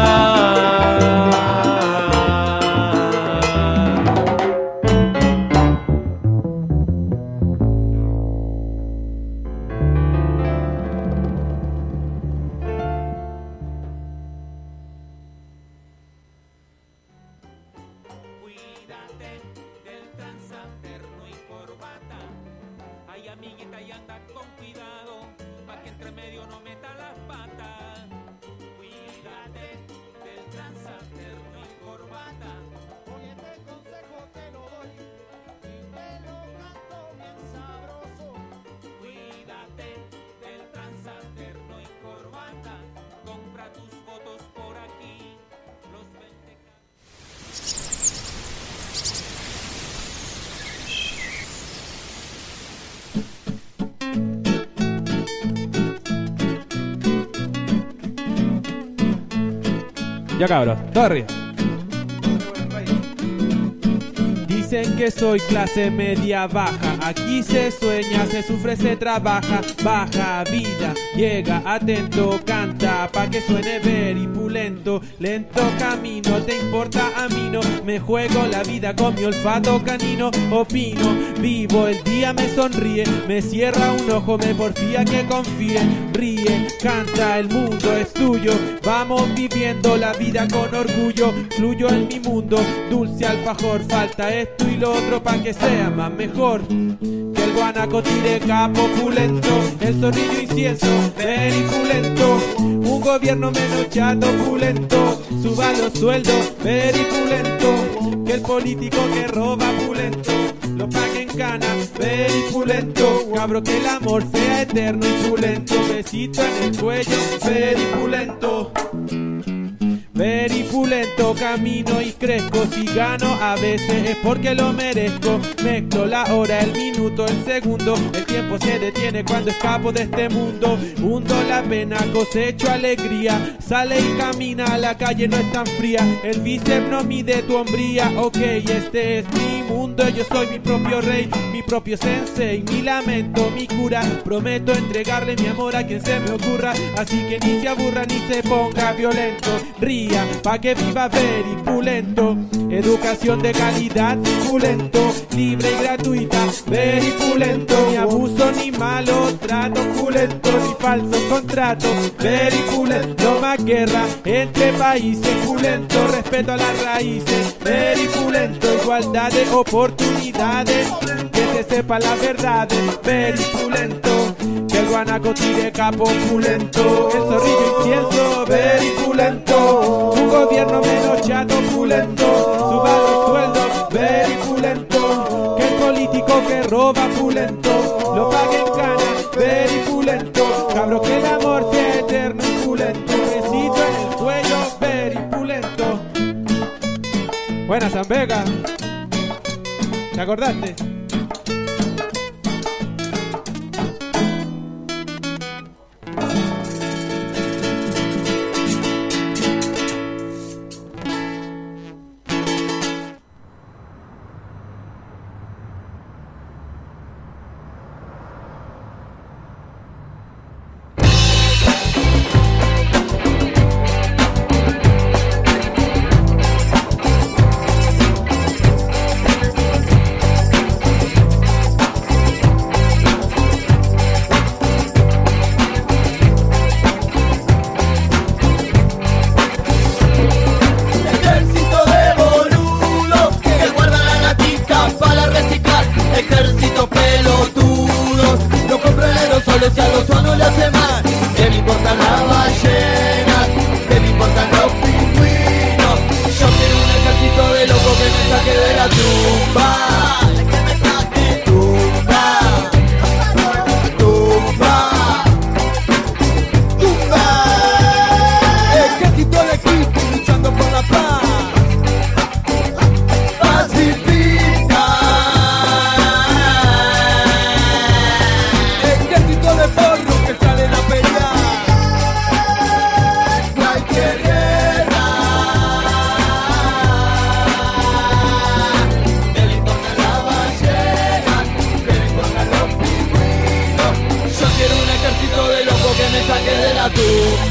Speaker 5: Cuídate del transalterno y corbata. Ay, amiguita, y anda con cuidado, pa' que entre medio no meta las patas. Cuídate del transalterno y corbata.
Speaker 4: Con este consejo te lo doy y te lo canto bien sabroso.
Speaker 5: Cuídate del transalterno y corbata. Compra tus fotos por aquí. Los veinte
Speaker 6: Ya cabros, todo arriba. Dicen que soy clase media baja. Aquí se sueña, se sufre, se trabaja. Baja vida, llega, atento, canta pa' que suene veripulento. Lento camino, te importa a mí no. Me juego la vida con mi olfato canino. Opino, vivo, el día me sonríe. Me cierra un ojo, me porfía que confíe. Ríe, canta, el mundo es tuyo. Vamos viviendo la vida con orgullo. Fluyo en mi mundo, dulce alfajor. Falta esto y lo otro pa' que sea más mejor. Que el guanaco tire capo pulento, el zorrillo incienso veripulento. Un gobierno menos chato pulento, suba los sueldos veripulento. Que el político que roba pulento, lo pague en cana veripulento. Cabro, que el amor sea eterno y pulento. Besito en el cuello veripulento. Veripulento, camino y crezco. Si gano a veces es porque lo merezco. Mezclo la hora, el minuto, el segundo. El tiempo se detiene cuando escapo de este mundo. Hundo la pena, cosecho alegría. Sale y camina, a la calle no es tan fría. El bíceps no mide tu hombría. Ok, este es mi mundo, yo soy mi propio rey, mi propio sensei, mi lamento, mi cura. Prometo entregarle mi amor a quien se me ocurra. Así que ni se aburra ni se ponga violento. Ríe pa' que viva veripulento. Educación de calidad, pulento. Libre y gratuita, veripulento. Ni abuso ni malo trato, pulento. Ni falsos contratos, veripulento. No más guerra entre países, pulento. Respeto a las raíces, veripulento. Igualdad de oportunidades, que se sepa la verdad, veripulento. Que el guanaco tire capo pulento. El zorrillo incienso, veripulento. Un gobierno menos chato pulento. Suba los sueldos, veripulento. Que el político que roba pulento, lo pague en cana, veripulento. Cabro, que el amor sea eterno y pulento. Besito en el cuello, veripulento. Buena San Vega. ¿Te acordaste?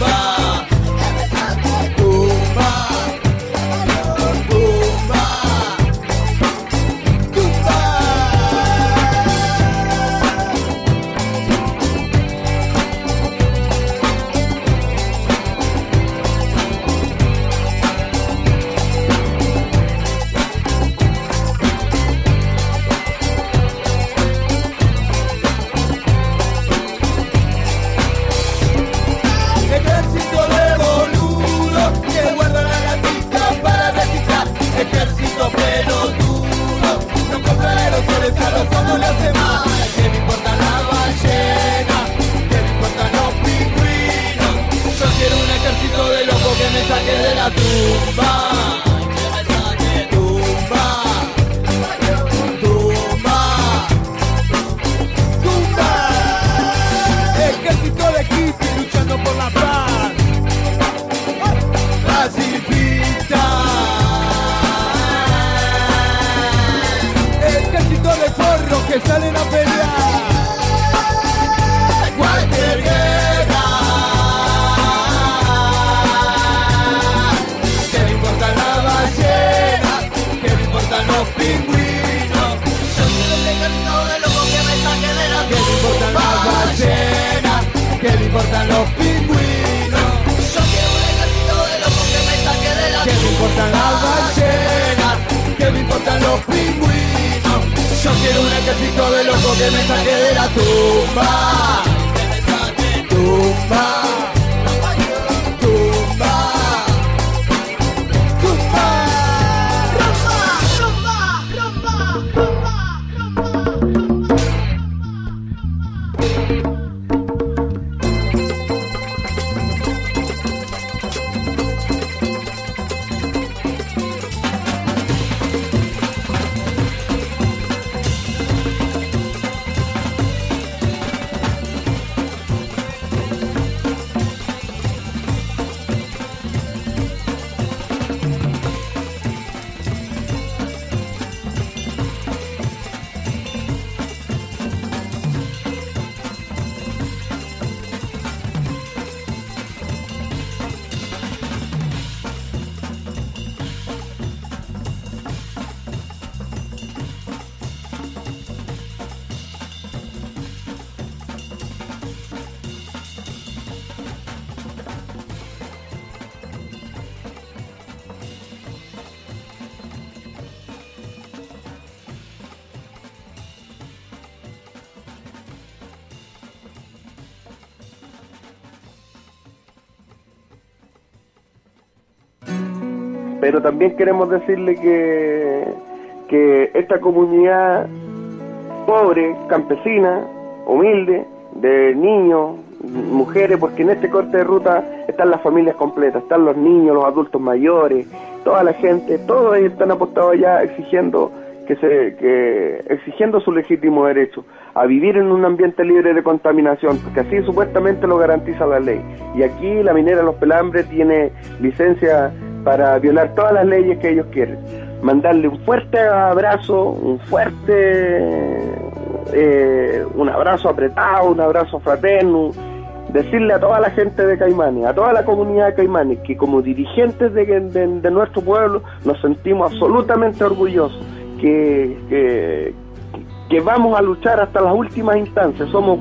Speaker 7: Pero también queremos decirle que, que esta comunidad pobre, campesina, humilde, de niños, mujeres, porque en este corte de ruta están las familias completas, están los niños, los adultos mayores, toda la gente, todos ellos están apostados allá exigiendo que se que exigiendo su legítimo derecho a vivir en un ambiente libre de contaminación, porque así supuestamente lo garantiza la ley. Y aquí la minera Los Pelambres tiene licencia para violar todas las leyes que ellos quieren. Mandarle un fuerte abrazo, un fuerte eh, un abrazo apretado, un abrazo fraterno, decirle a toda la gente de Caimanes, a toda la comunidad de Caimanes, que como dirigentes de, de, de nuestro pueblo nos sentimos absolutamente orgullosos, que, que, que vamos a luchar hasta las últimas instancias. Somos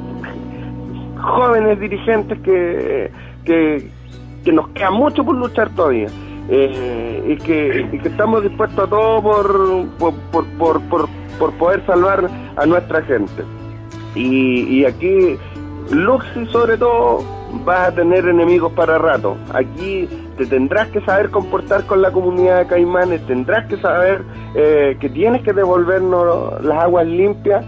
Speaker 7: jóvenes dirigentes que, que, que nos queda mucho por luchar todavía. Eh, y, que, y que estamos dispuestos a todo por por, por, por, por, por poder salvar a nuestra gente. Y, y aquí, Luxi, sobre todo, vas a tener enemigos para rato. Aquí te tendrás que saber comportar con la comunidad de Caimanes, tendrás que saber eh, que tienes que devolvernos las aguas limpias.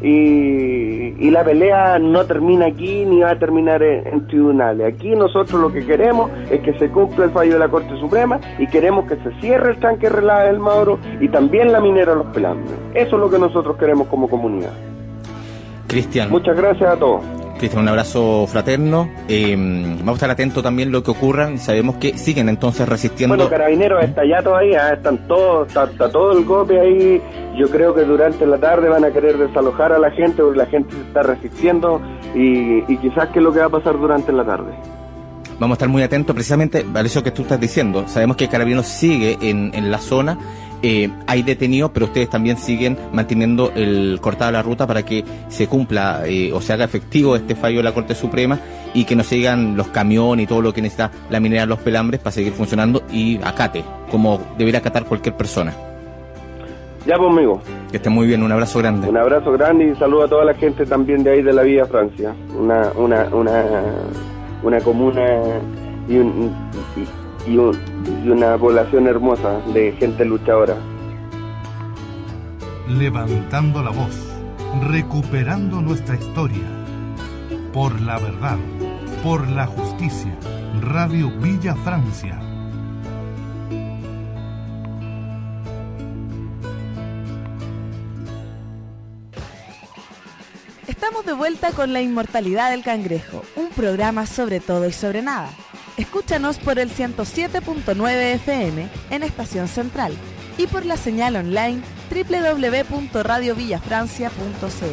Speaker 7: Y, y la pelea no termina aquí ni va a terminar en, en tribunales. Aquí nosotros lo que queremos es que se cumpla el fallo de la Corte Suprema y queremos que se cierre el tanque relada del Mauro y también la minera Los Pelambres. Eso es lo que nosotros queremos como comunidad.
Speaker 8: Cristian,
Speaker 7: muchas gracias a todos.
Speaker 8: Cristian, un abrazo fraterno. Eh, vamos a estar atentos también a lo que ocurra. Sabemos que siguen entonces resistiendo.
Speaker 7: Bueno, Carabineros está allá todavía, están todos, está, está todo el golpe ahí. Yo creo que durante la tarde van a querer desalojar a la gente porque la gente se está resistiendo y, y quizás qué es lo que va a pasar durante la tarde.
Speaker 8: vamos a estar muy atentos precisamente a eso que tú estás diciendo. Sabemos que Carabineros sigue en, en la zona, eh, hay detenidos, pero ustedes también siguen manteniendo el cortada la ruta para que se cumpla eh, o se haga efectivo este fallo de la Corte Suprema y que nos sigan los camiones y todo lo que necesita la minera Los Pelambres para seguir funcionando y acate, como debería acatar cualquier persona.
Speaker 7: Ya, pues, amigo.
Speaker 8: Que esté muy bien, un abrazo grande.
Speaker 7: Un abrazo grande y saludo a toda la gente también de ahí de la Villa Francia. Una una una una comuna y, un, y, y, un, y una población hermosa de gente luchadora.
Speaker 9: Levantando la voz, recuperando nuestra historia. Por la verdad, por la justicia. Radio Villa Francia.
Speaker 10: Estamos de vuelta con La Inmortalidad del Cangrejo, un programa sobre todo y sobre nada. Escúchanos por el ciento siete punto nueve F M en Estación Central y por la señal online doble u doble u doble u punto radio villa francia punto c l.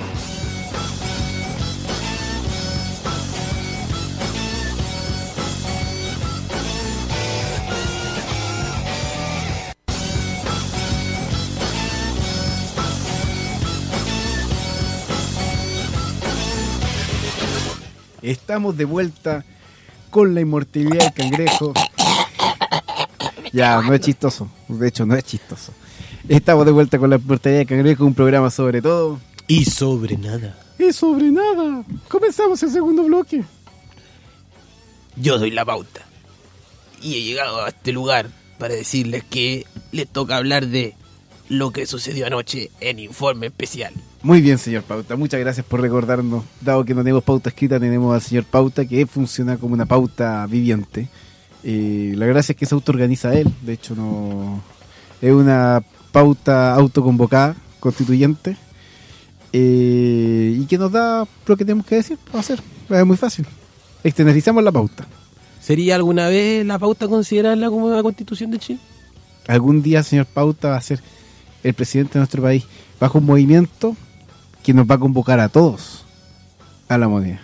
Speaker 2: Estamos de vuelta con La Inmortalidad del Cangrejo. Ya, no es chistoso. De hecho, no es chistoso. Estamos de vuelta con La Inmortalidad del Cangrejo, un programa sobre todo.
Speaker 3: Y sobre nada.
Speaker 2: Y sobre nada. Comenzamos el segundo bloque.
Speaker 3: Yo doy la pauta. Y he llegado a este lugar para decirles que les toca hablar de lo que sucedió anoche en Informe Especial.
Speaker 2: Muy bien, señor Pauta, muchas gracias por recordarnos. Dado que no tenemos pauta escrita, tenemos al señor Pauta, que funciona como una pauta viviente. Eh, la gracia es que se autoorganiza él, de hecho no es una pauta autoconvocada, constituyente, eh, y que nos da lo que tenemos que decir, para hacer. Es muy fácil. Externalizamos la pauta.
Speaker 3: ¿Sería alguna vez la pauta considerarla como una constitución de Chile?
Speaker 2: Algún día, señor Pauta, va a ser el presidente de nuestro país, bajo un movimiento que nos va a convocar a todos a la moneda.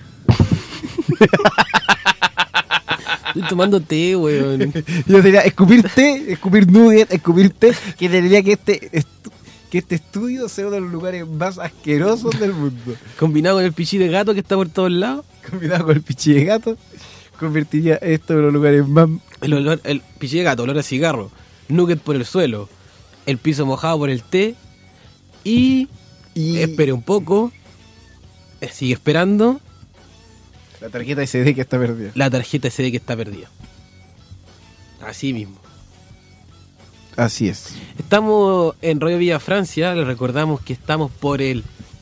Speaker 3: Estoy tomando té, weón.
Speaker 2: Yo diría escupir té, escupir nugget, escupir té, que diría que este estu- que este estudio sea uno de los lugares más asquerosos del mundo.
Speaker 3: Combinado con el pichí de gato que está por todos lados.
Speaker 2: Combinado con el pichí de gato, convertiría esto en los lugares más...
Speaker 3: El, olor, el pichí de gato, olor a cigarro, nugget por el suelo, el piso mojado por el té. Y, y espere un poco, sigue esperando.
Speaker 2: La tarjeta ese de que está perdida.
Speaker 3: La tarjeta ese de que está perdida. Así mismo.
Speaker 2: Así es.
Speaker 3: Estamos en Radio Villa Francia, les recordamos que estamos por el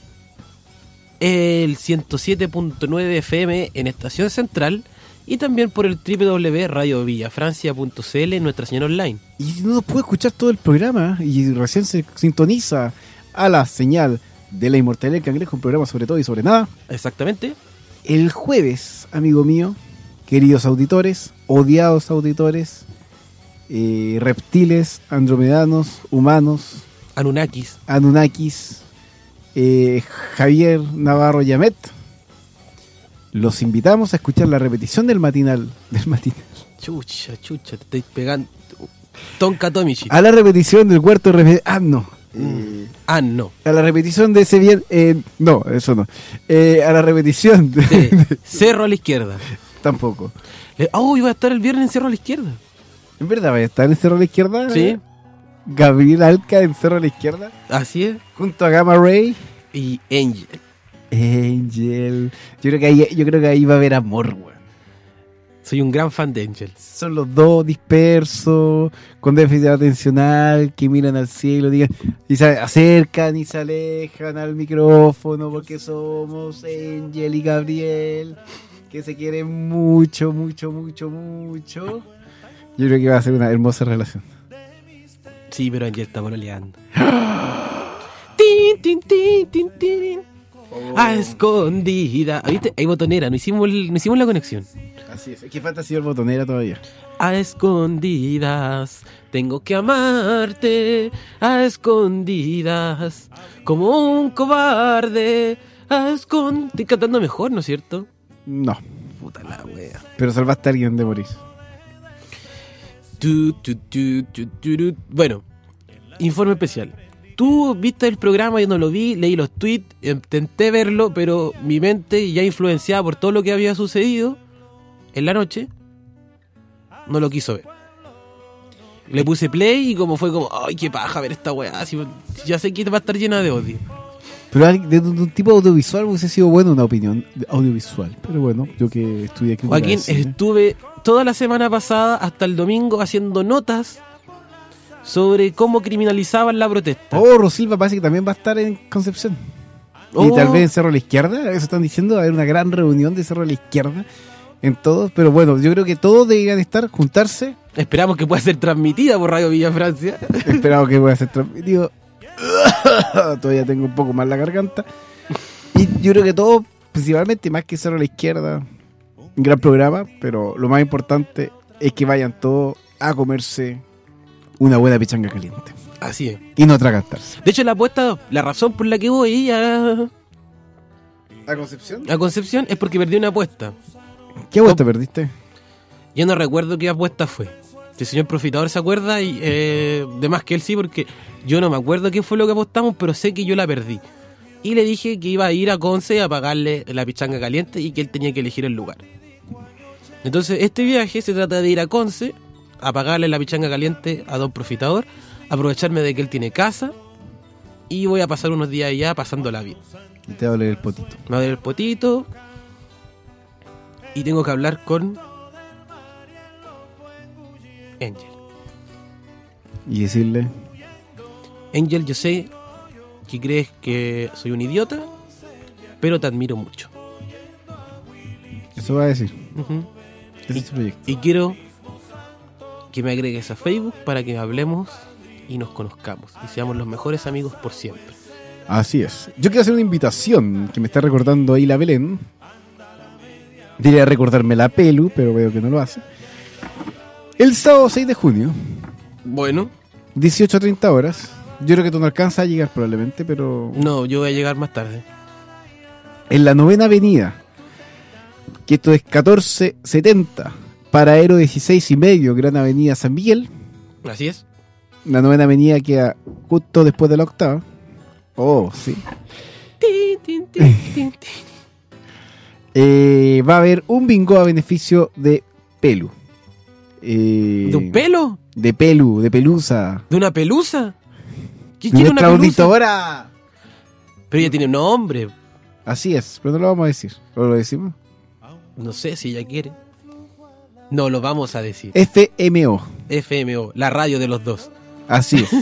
Speaker 3: el ciento siete punto nueve F M en Estación Central y también por el doble u doble u doble u punto radio villa francia punto c l en nuestra señal online.
Speaker 2: Y no puede escuchar todo el programa y recién se sintoniza a la señal de La Inmortalidad del Cangrejo, un programa sobre todo y sobre nada.
Speaker 3: Exactamente.
Speaker 2: El jueves, amigo mío, queridos auditores, odiados auditores, eh, reptiles, andromedanos, humanos,
Speaker 3: Anunnakis,
Speaker 2: Anunnakis, eh, Javier Navarro Yamet, los invitamos a escuchar la repetición del matinal. Del matinal.
Speaker 3: Chucha, chucha, te estoy pegando. Tonka Tomichi.
Speaker 2: A la repetición del cuarto remedio. Ah, no. Eh,
Speaker 3: ah, no.
Speaker 2: A la repetición de ese bien. Eh, no, eso no. Eh, a la repetición de,
Speaker 3: de Cerro a la Izquierda.
Speaker 2: Tampoco.
Speaker 3: Eh, oh, iba a estar el viernes en Cerro a la Izquierda.
Speaker 2: ¿En verdad va a estar en Cerro a la Izquierda?
Speaker 3: Sí.
Speaker 2: Gabriel Alca en Cerro a la Izquierda.
Speaker 3: Así es.
Speaker 2: Junto a Gamma Ray.
Speaker 3: Y Angel.
Speaker 2: Angel. Yo creo que ahí, yo creo que ahí va a haber amor, güey.
Speaker 3: Soy un gran fan de Angel.
Speaker 2: Son los dos dispersos, con déficit atencional, que miran al cielo, digan, y se acercan y se alejan al micrófono porque somos Angel y Gabriel, que se quieren mucho, mucho, mucho, mucho. Yo creo que va a ser una hermosa relación.
Speaker 3: Sí, pero Angel está pololeando. tin, tin, tin, tin, tin. Oh. A escondida. ¿Viste? Hay botonera, no hicimos, el, no hicimos la conexión.
Speaker 2: Así es, es que falta señor botonera todavía.
Speaker 3: A escondidas, tengo que amarte. A escondidas, como un cobarde. A escondidas. Estoy cantando mejor, ¿no es cierto?
Speaker 2: No.
Speaker 3: Puta la wea.
Speaker 2: Pero salvaste a alguien de morir.
Speaker 3: Tu, tu, tu, tu, tu, tu. Bueno, informe especial. Tú viste el programa, yo no lo vi, leí los tweets, intenté verlo, pero mi mente, ya influenciada por todo lo que había sucedido en la noche, no lo quiso ver. Le puse play y como fue como, ay, qué paja ver esta weá, si, ya sé que va a estar llena de odio.
Speaker 2: Pero de un, de un tipo audiovisual hubiese sido bueno una opinión audiovisual. Pero bueno, yo que estudié crítica
Speaker 3: Joaquín,
Speaker 2: de cine.
Speaker 3: estuve toda la semana pasada hasta el domingo haciendo notas sobre cómo criminalizaban la protesta.
Speaker 2: Oh, Rosilva parece que también va a estar en Concepción.
Speaker 3: Oh.
Speaker 2: Y tal vez en Cerro de la Izquierda, eso están diciendo, va a haber una gran reunión de Cerro de la Izquierda en todos. Pero bueno, yo creo que todos deberían estar, juntarse.
Speaker 3: Esperamos que pueda ser transmitida por Radio Villa Francia.
Speaker 2: Esperamos que pueda ser transmitido. Todavía tengo un poco más la garganta. Y yo creo que todos, principalmente, más que Cerro de la Izquierda, un gran programa, pero lo más importante es que vayan todos a comerse una buena pichanga caliente.
Speaker 3: Así es.
Speaker 2: Y no atragantarse.
Speaker 3: De hecho, la apuesta, la razón por la que voy a,
Speaker 2: ¿A Concepción?
Speaker 3: a Concepción es porque perdí una apuesta.
Speaker 2: ¿Qué apuesta perdiste?
Speaker 3: Yo no recuerdo qué apuesta fue. El señor Profitador se acuerda y eh, de más que él sí, porque yo no me acuerdo qué fue lo que apostamos, pero sé que yo la perdí. Y le dije que iba a ir a Conce a pagarle la pichanga caliente y que él tenía que elegir el lugar. Entonces, este viaje se trata de ir a Conce a pagarle la pichanga caliente a don Profitador, aprovecharme de que él tiene casa y voy a pasar unos días allá pasándola bien.
Speaker 2: Y te va a doler el potito.
Speaker 3: Me va a doler el potito y tengo que hablar con Angel.
Speaker 2: Y decirle...
Speaker 3: Angel, yo sé que crees que soy un idiota, pero te admiro mucho.
Speaker 2: Eso va a decir.
Speaker 3: Uh-huh.
Speaker 2: Ese es su proyecto.
Speaker 3: Y quiero que me agregues a Facebook para que hablemos y nos conozcamos y seamos los mejores amigos por siempre.
Speaker 2: Así es. Yo quiero hacer una invitación que me está recordando ahí la Belén. Diría recordarme la Pelu, pero veo que no lo hace. El sábado seis de junio.
Speaker 3: Bueno.
Speaker 2: dieciocho a treinta horas. Yo creo que tú no alcanzas a llegar probablemente, pero...
Speaker 3: No, yo voy a llegar más tarde.
Speaker 2: En la novena avenida, que esto es catorce setenta, Paradero dieciséis y medio, Gran Avenida San Miguel.
Speaker 3: Así es.
Speaker 2: La novena avenida queda justo después de la octava. Oh, sí.
Speaker 3: Tin, tin, tin, tin, tin.
Speaker 2: Eh, va a haber un bingo a beneficio de Pelu. Eh,
Speaker 3: ¿De un pelo?
Speaker 2: De Pelu, de Pelusa.
Speaker 3: ¿De una pelusa? ¿Quién
Speaker 2: De
Speaker 3: quiere una
Speaker 2: nuestra
Speaker 3: pelusa?
Speaker 2: auditora.
Speaker 3: Pero ella tiene nombre.
Speaker 2: Así es, pero no lo vamos a decir. ¿O lo decimos?
Speaker 3: No sé si ella quiere. No, lo vamos a decir.
Speaker 2: F M O.
Speaker 3: F M O, la radio de los dos.
Speaker 2: Así es.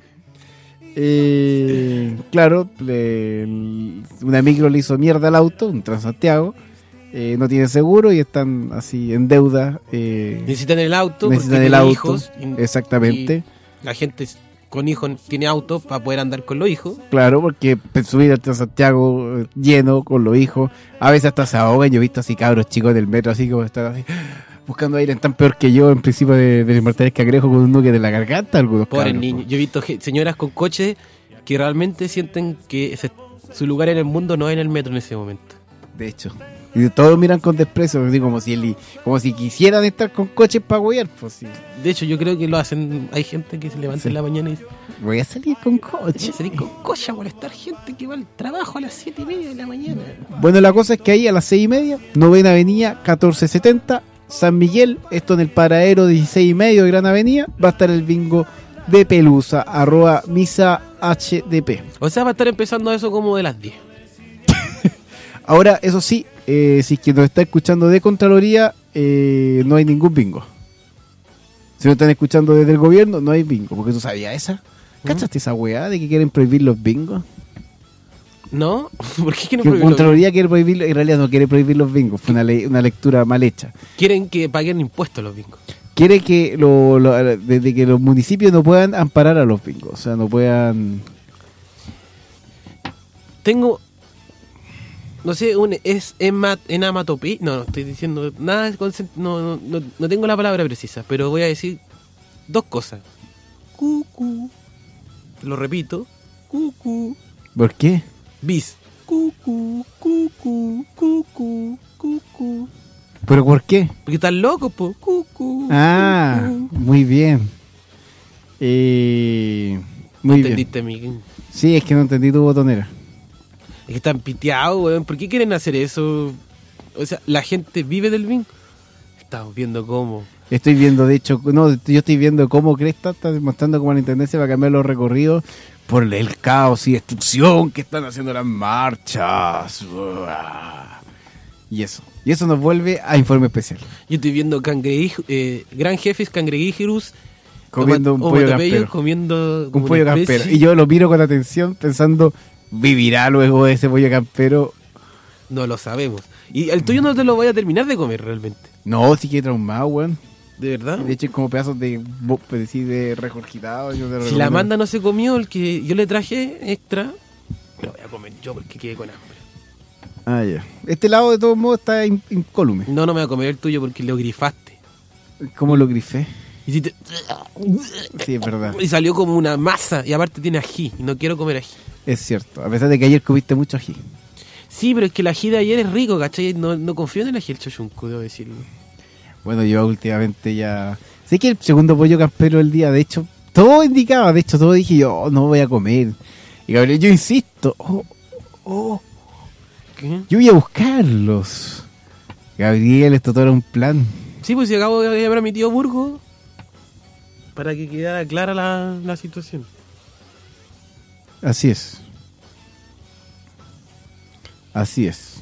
Speaker 2: eh, claro, le- una micro le hizo mierda al auto, un Transantiago. Eh, no tiene seguro y están así en deuda. Eh,
Speaker 3: Necesitan el auto.
Speaker 2: necesitan
Speaker 3: porque
Speaker 2: el
Speaker 3: tienen
Speaker 2: auto.
Speaker 3: hijos y-
Speaker 2: Exactamente.
Speaker 3: y la gente con hijos tiene auto para poder andar con los hijos.
Speaker 2: Claro, porque pues, subir al Transantiago eh, lleno con los hijos, a veces hasta se ahogan. Yo he visto así cabros chicos del metro, así como están así, buscando aire, tan peor que yo en principio de, de Inmortales Cangrejo con un nuque de la garganta. Algunos
Speaker 3: Pobres
Speaker 2: cabros,
Speaker 3: niños. Yo he visto ge- señoras con coches que realmente sienten que ese- su lugar en el mundo no es en el metro en ese momento.
Speaker 2: de hecho. Y todos miran con desprecio, así como si el, como si quisieran estar con coches para huear. Pues sí.
Speaker 3: De hecho, yo creo que lo hacen. Hay gente que se levanta
Speaker 2: Sí.
Speaker 3: en la mañana y dice:
Speaker 2: Voy a salir con
Speaker 3: "Voy
Speaker 2: coche.
Speaker 3: a salir con coche a molestar gente que va al trabajo a las siete y media de la mañana".
Speaker 2: Bueno, la cosa es que ahí a las seis y media, novena avenida, catorce setenta, San Miguel, esto en el Paradero dieciséis y medio de Gran Avenida, va a estar el bingo de Pelusa, arroba misa H D P.
Speaker 3: O sea, va a estar empezando eso como de las diez.
Speaker 2: Ahora, eso sí, eh, si es que nos está escuchando de Contraloría, eh, no hay ningún bingo. Si nos están escuchando desde el gobierno, no hay bingo. Porque tú sabías esa. ¿Cachaste esa weá de que quieren prohibir los bingos?
Speaker 3: ¿No? ¿Por qué que no
Speaker 2: Que
Speaker 3: prohíben los-
Speaker 2: Contraloría quiere prohibir, en realidad no quiere prohibir los bingos. Fue una, ley- una lectura mal hecha.
Speaker 3: Quieren que paguen impuestos los bingos.
Speaker 2: Quiere que, lo, lo- desde que los municipios no puedan amparar a los bingos. O sea, no puedan...
Speaker 3: Tengo. No sé, un es emat, enamatopía. No, no estoy diciendo nada. de concent- No, no, no, no tengo la palabra precisa, pero voy a decir dos cosas. Cucu. Lo repito. Cucu.
Speaker 2: ¿Por qué?
Speaker 3: Bis. Cucu, cucu, cucu, cucu.
Speaker 2: ¿Pero por qué?
Speaker 3: Porque están locos, po. Cucu.
Speaker 2: Ah, muy bien. Eh, muy bien.
Speaker 3: ¿Entendiste, Miguel?
Speaker 2: Sí, es que no entendí tu botonera.
Speaker 3: Es que están piteados, weón. ¿Por qué quieren hacer eso? O sea, la gente vive del bingo. Estamos viendo cómo.
Speaker 2: Estoy viendo, de hecho, no, yo estoy viendo cómo Cresta está demostrando cómo la intendencia va a cambiar los recorridos por el caos y destrucción que están haciendo las marchas. Uah. Y eso. Y eso nos vuelve a Informe Especial.
Speaker 3: Yo estoy viendo cangreij, eh, gran jefes cangrejígeros
Speaker 2: Comiendo un pollo campero.
Speaker 3: Comiendo
Speaker 2: Un pollo
Speaker 3: especie.
Speaker 2: campero. Y yo lo miro con atención pensando, ¿vivirá luego ese pollo campero?
Speaker 3: No lo sabemos. Y el tuyo no te lo voy a terminar de comer realmente.
Speaker 2: No, sí que traumado, weón.
Speaker 3: ¿De verdad?
Speaker 2: De hecho, es como pedazos de, bo- pues, decir, de regurgitado. Yo te lo
Speaker 3: Si
Speaker 2: recomiendo.
Speaker 3: la Amanda no se comió el que yo le traje extra, lo voy a comer yo porque quedé con hambre.
Speaker 2: Ah, ya. Este lado, de todos modos, está in- incólume.
Speaker 3: No, no me voy a comer el tuyo porque lo grifaste.
Speaker 2: ¿Cómo lo grifé?
Speaker 3: Y, si te-
Speaker 2: Sí, es verdad.
Speaker 3: y salió como una masa y aparte tiene ají y no quiero comer ají.
Speaker 2: Es cierto. A pesar de que ayer comiste mucho ají.
Speaker 3: Sí, pero es que el ají de ayer es rico, ¿cachai? No, no confío en el ají del chochunco, debo decirlo.
Speaker 2: Bueno, yo últimamente ya... Sé que el segundo pollo campero del día, de hecho, todo indicaba, de hecho, todo dije yo, oh, no voy a comer. Y Gabriel, yo insisto, oh, oh,
Speaker 3: ¿Qué?
Speaker 2: yo voy a buscarlos. Gabriel, esto todo era un plan.
Speaker 3: Sí, pues si acabo de llamar a mi tío Burgo para que quedara clara la, la situación.
Speaker 2: Así es. Así es.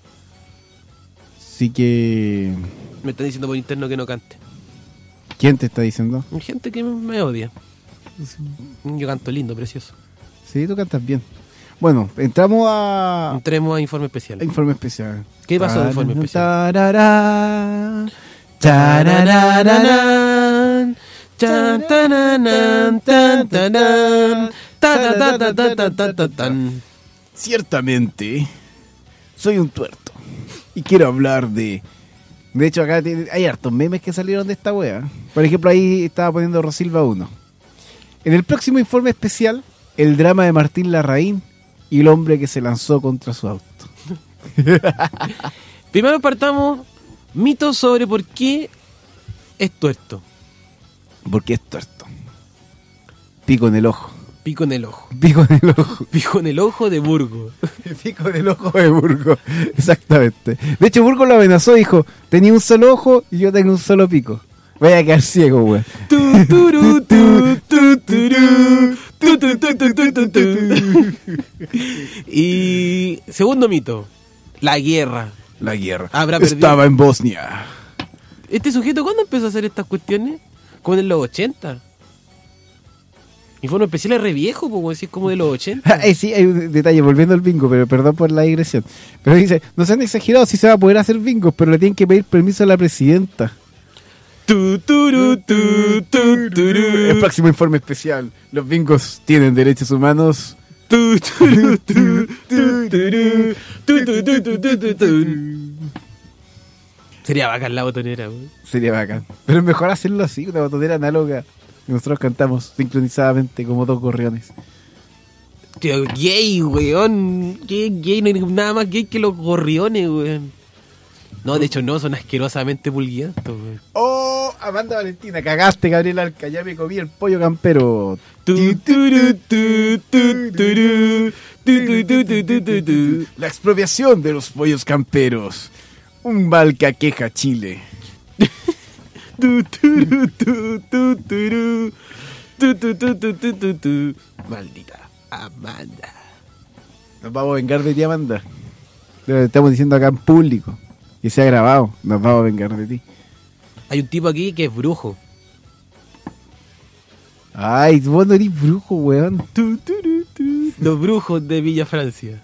Speaker 2: Así que...
Speaker 3: Me están diciendo por interno que no cante.
Speaker 2: ¿Quién te está diciendo?
Speaker 3: Hay gente que me odia. Yo canto lindo, precioso.
Speaker 2: Sí, tú cantas bien. Bueno, entramos a...
Speaker 3: Entremos a informe especial.
Speaker 2: a Informe Especial.
Speaker 3: ¿Qué pasó en Informe Especial?
Speaker 2: Tarará, tararararán,
Speaker 3: Chan, tananan, tan, tanan, ta, ta, ta, ta, ta, ta, ta, tan.
Speaker 2: Ciertamente, soy un tuerto. Y quiero hablar de... De hecho, acá tiene- hay hartos memes que salieron de esta wea. Por ejemplo, ahí estaba poniendo Rosilva uno. En el próximo Informe Especial, el drama de Martín Larraín y el hombre que se lanzó contra su auto.
Speaker 3: Primero partamos mitos sobre por qué es tuerto.
Speaker 2: Porque es tuerto. Pico en el ojo.
Speaker 3: Pico en el ojo.
Speaker 2: Pico en el ojo.
Speaker 3: Pico en el ojo de Burgo.
Speaker 2: Pico en el ojo de Burgo. Exactamente. De hecho, Burgo lo amenazó, dijo, tenía un solo ojo y yo tengo un solo pico. Voy a quedar ciego, güey.
Speaker 3: Tu, turu, tu, tu, turu, tu, tu, tu, tu, tu, tu, tu. Y segundo mito, la guerra.
Speaker 2: La guerra.
Speaker 3: Habrá perdido.
Speaker 2: Estaba en Bosnia.
Speaker 3: ¿Este sujeto cuándo empezó a hacer estas cuestiones? Como en los ochenta. Informe Especial es re viejo, pues es como de los ochenta.
Speaker 2: Ah, eh, sí, hay un detalle, volviendo al bingo, pero perdón por la digresión. Pero dice, no se han exagerado si se va a poder hacer bingos, pero le tienen que pedir permiso a la presidenta.
Speaker 3: Tu, turu, tu, tu, turu.
Speaker 2: El próximo Informe Especial. Los bingos tienen derechos humanos.
Speaker 3: Tu, turu, tu, tu, turu, tu, tu, tu, tu, tu, tu, tu. Sería bacán la botonera, güey.
Speaker 2: Sería bacán. Pero es mejor hacerlo así, una botonera análoga. Y nosotros cantamos sincronizadamente como dos gorriones.
Speaker 3: Tío, gay, weón. Qué gay, no hay nada más gay que los gorriones, weón. No, de hecho no, son asquerosamente pulguientos, weón.
Speaker 2: Oh, Amanda Valentina, cagaste, Gabriel Alca, ya me comí el pollo campero.
Speaker 3: Tu, turu, tu, tu, turu, tu, tu, tu, tu, tu, tu, tu.
Speaker 2: La expropiación de los pollos camperos. Un mal que aqueja a Chile.
Speaker 3: Tu, turu, tu, tu, turu, tu, tu, tu, tu, tu, tu, tu. Maldita Amanda.
Speaker 2: Nos vamos a vengar de ti, Amanda. Lo estamos diciendo acá en público. Que se ha grabado. Nos vamos a vengar de ti.
Speaker 3: Hay un tipo aquí que es brujo.
Speaker 2: Ay, vos no eres brujo, weón.
Speaker 3: Tu, turu, tu. Los brujos de Villa Francia.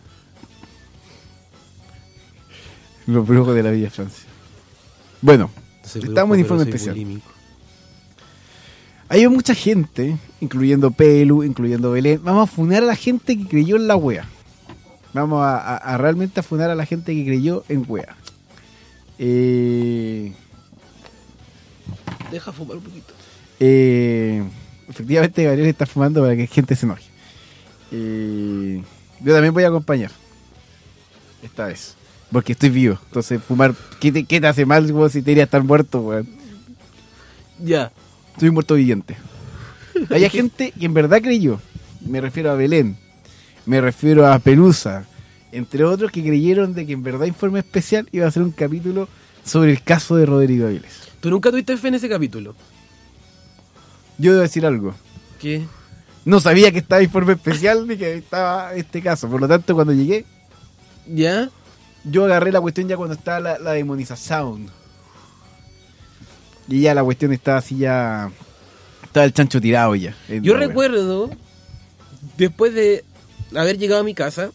Speaker 2: Los brujos de la Villa Francia. Bueno,
Speaker 3: Soy
Speaker 2: estamos en
Speaker 3: brujo,
Speaker 2: Informe
Speaker 3: pero soy
Speaker 2: Especial.
Speaker 3: bulímico.
Speaker 2: Hay mucha gente, incluyendo Pelu, incluyendo Belén. Vamos a funar a la gente que creyó en la wea. Vamos a, a- a realmente a funar a la gente que creyó en wea. Eh,
Speaker 3: Deja fumar un poquito.
Speaker 2: eh, efectivamente, Gabriel está fumando para que la gente se enoje. Eh, yo también voy a acompañar. Esta vez. Porque estoy vivo. Entonces, fumar, ¿qué te, qué te hace mal weón, si te iría a estar muerto, weón?
Speaker 3: Ya.
Speaker 2: Soy un muerto viviente. Hay gente que en verdad creyó. Me refiero a Belén. Me refiero a Pelusa. Entre otros que creyeron de que en verdad Informe Especial iba a ser un capítulo sobre el caso de Rodrigo Avilés.
Speaker 3: ¿Tú nunca tuviste fe en ese capítulo?
Speaker 2: Yo debo decir algo.
Speaker 3: ¿Qué?
Speaker 2: No sabía que estaba Informe Especial ni que estaba este caso. Por lo tanto, cuando llegué,
Speaker 3: ¿ya?
Speaker 2: Yo agarré la cuestión ya cuando estaba la, la demonización. Y ya la cuestión estaba así ya... Estaba el chancho tirado ya.
Speaker 3: Yo recuerdo, después de haber llegado a mi casa,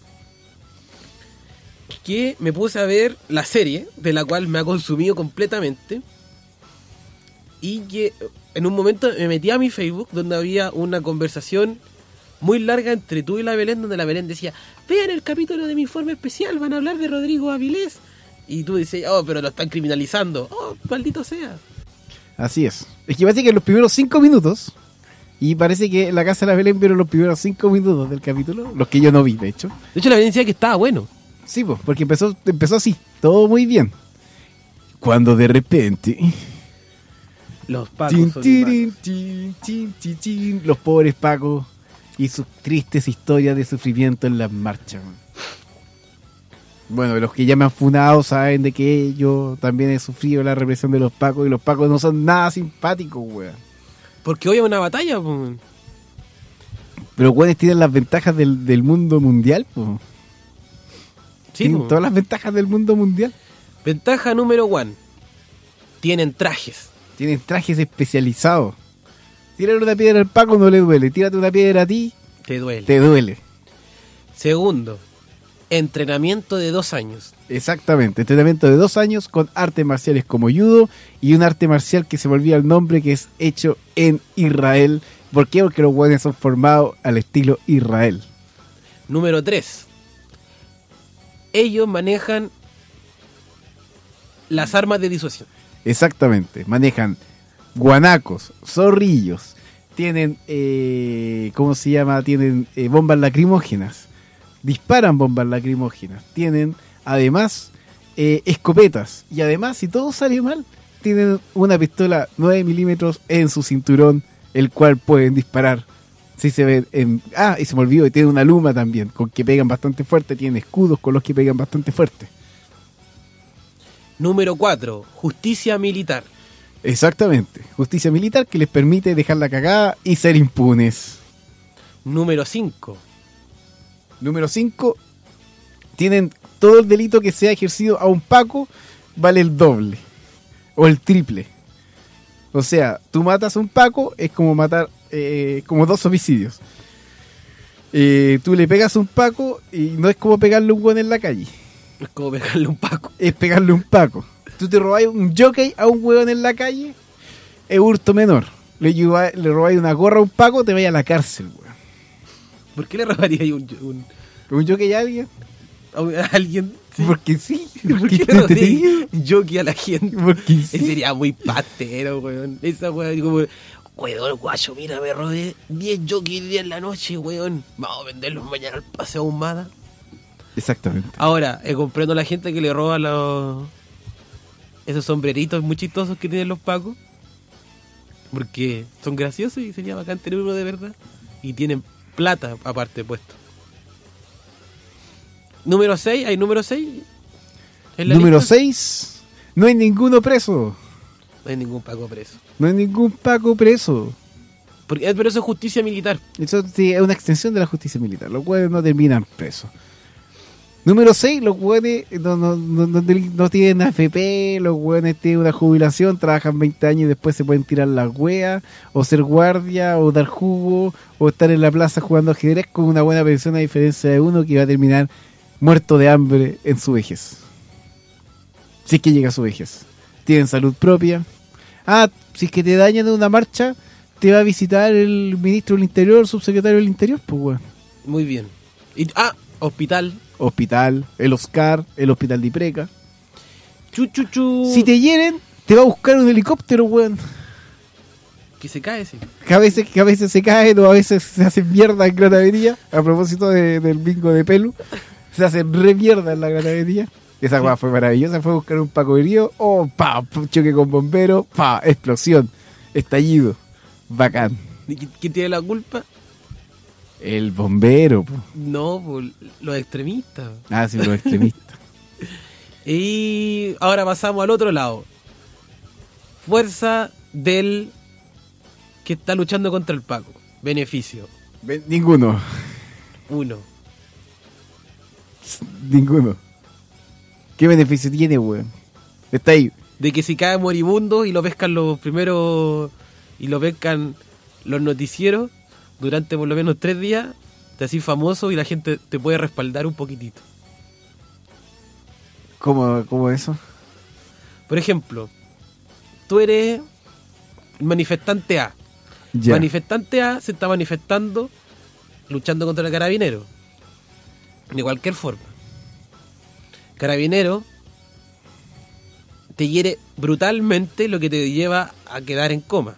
Speaker 3: que me puse a ver la serie, de la cual me ha consumido completamente, y que en un momento me metí a mi Facebook, donde había una conversación muy larga entre tú y la Belén, donde la Belén decía, vean el capítulo de mi Informe Especial, van a hablar de Rodrigo Avilés, y tú decías, oh, pero lo están criminalizando, oh, maldito sea.
Speaker 2: Así es. Es que parece que en los primeros cinco minutos, y parece que en la casa de la Belén vieron los primeros cinco minutos del capítulo, los que yo no vi, de hecho.
Speaker 3: De hecho, la Belén decía que estaba bueno.
Speaker 2: Sí, pues, porque empezó, empezó así, todo muy bien. Cuando de repente...
Speaker 3: Los pacos
Speaker 2: Chin,
Speaker 3: son
Speaker 2: tirin,
Speaker 3: humanos.
Speaker 2: chin, chin, chin, chin, los pobres pacos y sus tristes historias de sufrimiento en las marchas. Bueno, los que ya me han funado saben de que yo también he sufrido la represión de los pacos y los pacos no son nada simpáticos, weón.
Speaker 3: Porque hoy es una batalla, pues.
Speaker 2: Pero weones tienen las ventajas del, del mundo mundial, pues.
Speaker 3: Sí,
Speaker 2: tienen
Speaker 3: po.
Speaker 2: todas las ventajas del mundo mundial.
Speaker 3: Ventaja número one. Tienen trajes.
Speaker 2: Tienen trajes especializados. Tírale una piedra al paco no le duele. Tírate una piedra a ti,
Speaker 3: Te duele.
Speaker 2: te duele.
Speaker 3: Segundo, entrenamiento de dos años.
Speaker 2: Exactamente, entrenamiento de dos años con artes marciales como judo y un arte marcial que se me olvida el nombre, que es hecho en Israel. ¿Por qué? Porque los buenos son formados al estilo Israel.
Speaker 3: Número tres. Ellos manejan las armas de disuasión.
Speaker 2: Exactamente, manejan guanacos, zorrillos, tienen, eh, ¿cómo se llama? Tienen eh, bombas lacrimógenas, disparan bombas lacrimógenas, tienen además eh, escopetas y además, si todo sale mal, tienen una pistola nueve milímetros en su cinturón, el cual pueden disparar. Si se ve en... Ah, y se me olvidó, y tienen una luma también, con que pegan bastante fuerte, tienen escudos con los que pegan bastante fuerte.
Speaker 3: Número cuatro. Justicia militar.
Speaker 2: Exactamente, justicia militar que les permite dejar la cagada y ser impunes.
Speaker 3: Número cinco.
Speaker 2: Número cinco, tienen todo el delito que sea ejercido a un paco, vale el doble o el triple. O sea, tú matas a un paco, es como matar, eh, como dos homicidios. Eh, tú le pegas a un paco y no es como pegarle un hueón en la calle.
Speaker 3: Es como pegarle un paco.
Speaker 2: Es pegarle un paco. Tú te robáis un jockey a un hueón en la calle, es hurto menor. Le, lleva, le robáis una gorra a un paco, te vais a la cárcel, weón.
Speaker 3: ¿Por qué le robaría un, un,
Speaker 2: ¿Un jockey a alguien?
Speaker 3: a, un- a alguien? Sí.
Speaker 2: Porque sí.
Speaker 3: ¿Por
Speaker 2: Porque
Speaker 3: qué
Speaker 2: te
Speaker 3: le
Speaker 2: entretenido.
Speaker 3: robaría jockey a la gente?
Speaker 2: Porque
Speaker 3: Ese
Speaker 2: sí.
Speaker 3: sería muy patero, weón. Esa weón, como, weón, guacho, mira, me robé diez jockey día en la noche, weón. Vamos a venderlos mañana al Paseo Ahumada.
Speaker 2: Exactamente.
Speaker 3: Ahora, eh, comprendo a la gente que le roba los esos sombreritos muy chistosos que tienen los pacos. Porque son graciosos y sería bacán tener uno de verdad. Y tienen plata aparte puesto. Número seis, ¿hay número seis?
Speaker 2: Número seis, no hay ninguno preso.
Speaker 3: No hay ningún paco preso.
Speaker 2: No hay ningún paco preso.
Speaker 3: Porque, eh, pero eso es justicia militar.
Speaker 2: Eso sí, es una extensión de la justicia militar. Los hueones no terminan presos. Número seis, los hueones no, no, no, no, no tienen A F P, los hueones tienen una jubilación, trabajan veinte años y después se pueden tirar las weas, o ser guardia, o dar jugo, o estar en la plaza jugando ajedrez con una buena pensión, a diferencia de uno que va a terminar muerto de hambre en su vejez. Si es que llega a su vejez. Tienen salud propia. Ah, si es que te dañan en una marcha, te va a visitar el ministro del Interior, subsecretario del Interior, pues weón.
Speaker 3: Muy bien. Y, ah, hospital.
Speaker 2: Hospital, el Oscar, el hospital de Ipreca.
Speaker 3: Chu, chu, chu.
Speaker 2: Si te hieren, te va a buscar un helicóptero, weón.
Speaker 3: Que se cae, sí.
Speaker 2: Que a veces, que a veces se caen o a veces se hacen mierda en Granadería. A propósito de, del bingo de Pelu, se hacen re mierda en la Granadería. Esa weá fue maravillosa, fue a buscar un Paco herido, oh, pa, choque con bombero, pa, explosión, estallido, bacán.
Speaker 3: ¿Y qui- ¿Quién tiene la culpa?
Speaker 2: El bombero, po.
Speaker 3: No, po, los extremistas.
Speaker 2: Ah, sí, los extremistas.
Speaker 3: Y ahora pasamos al otro lado. Fuerza del que está luchando contra el Paco. Beneficio.
Speaker 2: Ve- Ninguno,
Speaker 3: Uno.
Speaker 2: ninguno. ¿Qué beneficio tiene, weón? Está ahí.
Speaker 3: De que si cae moribundo y lo pescan los primeros. Y lo pescan los noticieros durante por lo menos tres días, te haces famoso y la gente te puede respaldar un poquitito.
Speaker 2: ¿Cómo, cómo eso?
Speaker 3: Por ejemplo, tú eres el manifestante A.
Speaker 2: Ya.
Speaker 3: Manifestante A se está manifestando luchando contra el carabinero. De cualquier forma. Carabinero te hiere brutalmente, lo que te lleva a quedar en coma.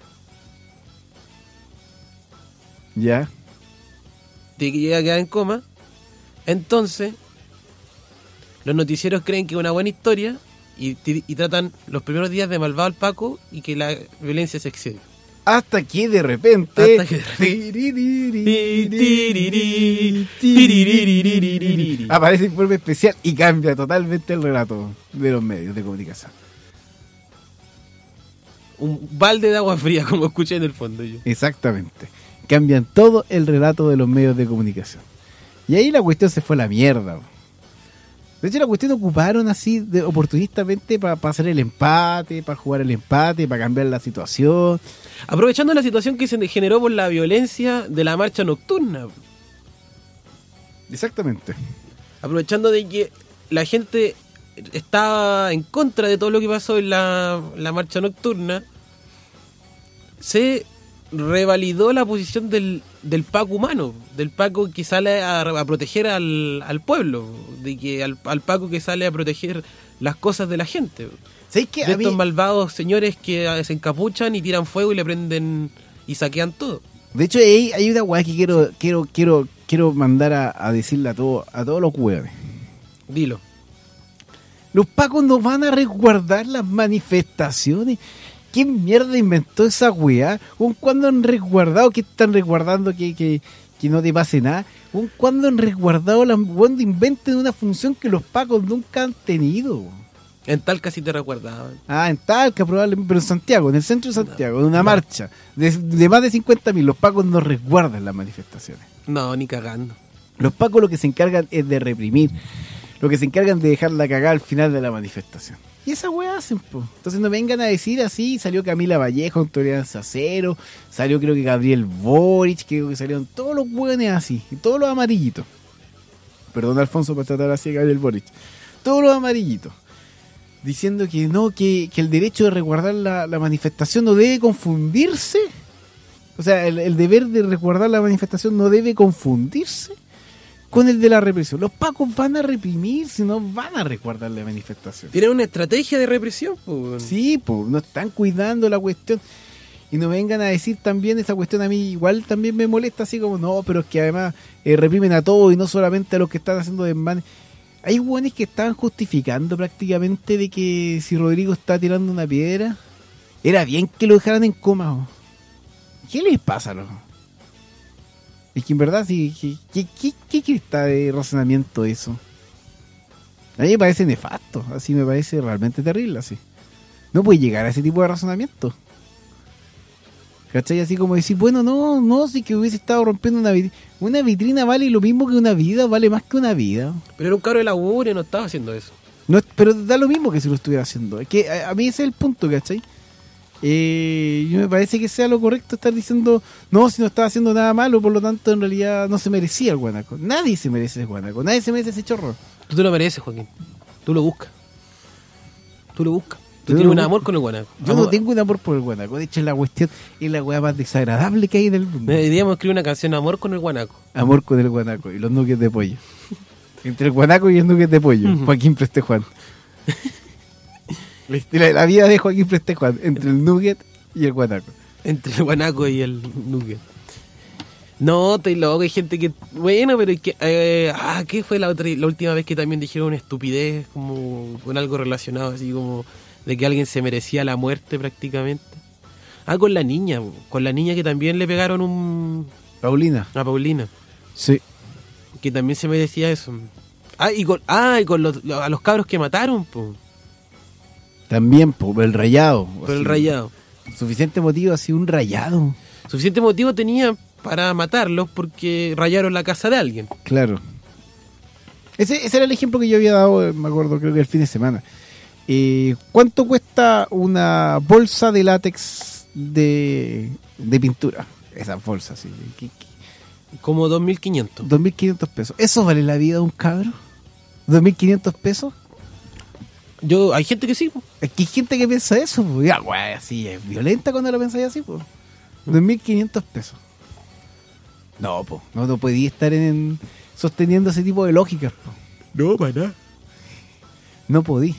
Speaker 2: Ya.
Speaker 3: Te lleva a quedar en coma. Entonces, los noticieros creen que es una buena historia y, y tratan los primeros días de malvado al Paco y que la violencia se excede.
Speaker 2: Hasta que de repente...
Speaker 3: Hasta que de repente...
Speaker 2: aparece informe especial y cambia totalmente el relato de los medios de comunicación.
Speaker 3: Un balde de agua fría, como escuché en el fondo yo.
Speaker 2: Exactamente. Cambian todo el relato de los medios de comunicación. Y ahí la cuestión se fue a la mierda. De hecho, la cuestión ocuparon así de, oportunistamente para pa hacer el empate, para jugar el empate, para cambiar la situación.
Speaker 3: Aprovechando la situación que se generó por la violencia de la marcha nocturna.
Speaker 2: Exactamente.
Speaker 3: Aprovechando de que la gente estaba en contra de todo lo que pasó en la, la marcha nocturna, se revalidó la posición del, del Paco humano, del Paco que sale a, a proteger al, al pueblo, de que al, al Paco que sale a proteger las cosas de la gente.
Speaker 2: ¿Sabes qué?
Speaker 3: De
Speaker 2: A mí-
Speaker 3: estos malvados señores que se encapuchan y tiran fuego y le prenden y saquean todo.
Speaker 2: De hecho, hay, hay una weá que quiero, quiero, quiero, quiero mandar a, a decirle a, todo, a todos los hueones.
Speaker 3: Dilo.
Speaker 2: Los pacos no van a resguardar las manifestaciones. ¿Quién mierda inventó esa weá? ¿Un cuándo han resguardado? ¿Qué están resguardando? Que, que, que no te pase nada. ¿Un cuándo han resguardado? La, cuando inventen una función que los pacos nunca han tenido.
Speaker 3: En Talca sí te recuerdaban.
Speaker 2: Ah, en Talca probablemente, pero en Santiago, en el centro de Santiago, en una marcha de, de más de cincuenta mil, los pacos no resguardan las manifestaciones.
Speaker 3: No, ni cagando.
Speaker 2: Los pacos lo que se encargan es de reprimir, lo que se encargan de dejar la cagada al final de la manifestación. Y esa weá hacen, po. Entonces no vengan a decir así, salió Camila Vallejo en Tolerancia Cero, salió creo que Gabriel Boric, creo que salieron todos los weones así, y todos los amarillitos. Perdón, Alfonso, por tratar así a Gabriel Boric. Todos los amarillitos. Diciendo que no, que, que el derecho de resguardar la, la manifestación no debe confundirse. O sea, el, el deber de resguardar la manifestación no debe confundirse con el de la represión. Los pacos van a reprimir, si no van a resguardar la manifestación.
Speaker 3: Tienen una estrategia de represión, pues.
Speaker 2: Sí, pues, no están cuidando la cuestión. Y no vengan a decir también esa cuestión, a mí igual también me molesta, así como, no, pero es que además eh, reprimen a todos y no solamente a los que están haciendo desmanes. Hay hueones que estaban justificando prácticamente de que si Rodrigo está tirando una piedra, era bien que lo dejaran en coma. ¿O? ¿Qué les pasa, loco? Es que en verdad, sí, ¿qué, qué, qué, qué cresta de razonamiento eso? A mí me parece nefasto, así me parece realmente terrible, así. No puede llegar a ese tipo de razonamiento. ¿Cachai? Así como decir, bueno, no, no, si que hubiese estado rompiendo una vitrina. Una vitrina vale lo mismo que una vida, vale más que una vida.
Speaker 3: Pero era un cabro de la U R y no estaba haciendo eso.
Speaker 2: No, pero da lo mismo que si lo estuviera haciendo. Es que a, a mí ese es el punto, ¿cachai? Eh, yo me parece que sea lo correcto estar diciendo, no, si no estaba haciendo nada malo, por lo tanto en realidad no se merecía el guanaco. Nadie se merece el guanaco, nadie se merece ese chorro.
Speaker 3: Tú te lo mereces, Joaquín. Tú lo buscas. Tú lo buscas. Tú
Speaker 2: Yo
Speaker 3: tienes
Speaker 2: no
Speaker 3: un
Speaker 2: busco.
Speaker 3: amor con el guanaco.
Speaker 2: Yo no tengo un amor por el guanaco. De hecho, la cuestión es la weá más desagradable que hay en el mundo.
Speaker 3: Deberíamos escribir una canción, Amor con el guanaco.
Speaker 2: Amor con el guanaco y los nuggets de pollo. Entre el guanaco y el nugget de pollo. Joaquín Prestejuan. La, la vida de Joaquín Prestejuan. Entre el nugget y el guanaco.
Speaker 3: Entre el guanaco y el nugget. No, estoy loco, hay gente que... Bueno, pero es que... Eh, ah, ¿qué fue la otra la última vez que también dijeron una estupidez? Como con algo relacionado así como... De que alguien se merecía la muerte prácticamente. Ah, con la niña, con la niña que también le pegaron un...
Speaker 2: Paulina.
Speaker 3: A Paulina.
Speaker 2: Sí.
Speaker 3: Que también se merecía eso. Ah, y con, ah, y con los, a los cabros que mataron, pues.
Speaker 2: También, por el rayado.
Speaker 3: Por el rayado.
Speaker 2: Suficiente motivo, así un rayado.
Speaker 3: Suficiente motivo tenía para matarlos porque rayaron la casa de alguien.
Speaker 2: Claro. Ese, ese era el ejemplo que yo había dado, me acuerdo, creo que el fin de semana. Eh, ¿Cuánto cuesta una bolsa de látex de, de pintura? Esas bolsas, sí. ¿Qué, qué?
Speaker 3: Como dos mil quinientos.
Speaker 2: dos mil quinientos pesos. ¿Eso vale la vida de un cabro? ¿dos mil quinientos pesos?
Speaker 3: Yo, hay gente que sí. Po.
Speaker 2: Es que hay gente que piensa eso. Po. Ya, güey, así es violenta cuando lo pensáis así. Po. dos mil quinientos pesos. No, po, no, no podía estar en, sosteniendo ese tipo de lógicas. Po.
Speaker 3: No, para nada.
Speaker 2: No podí.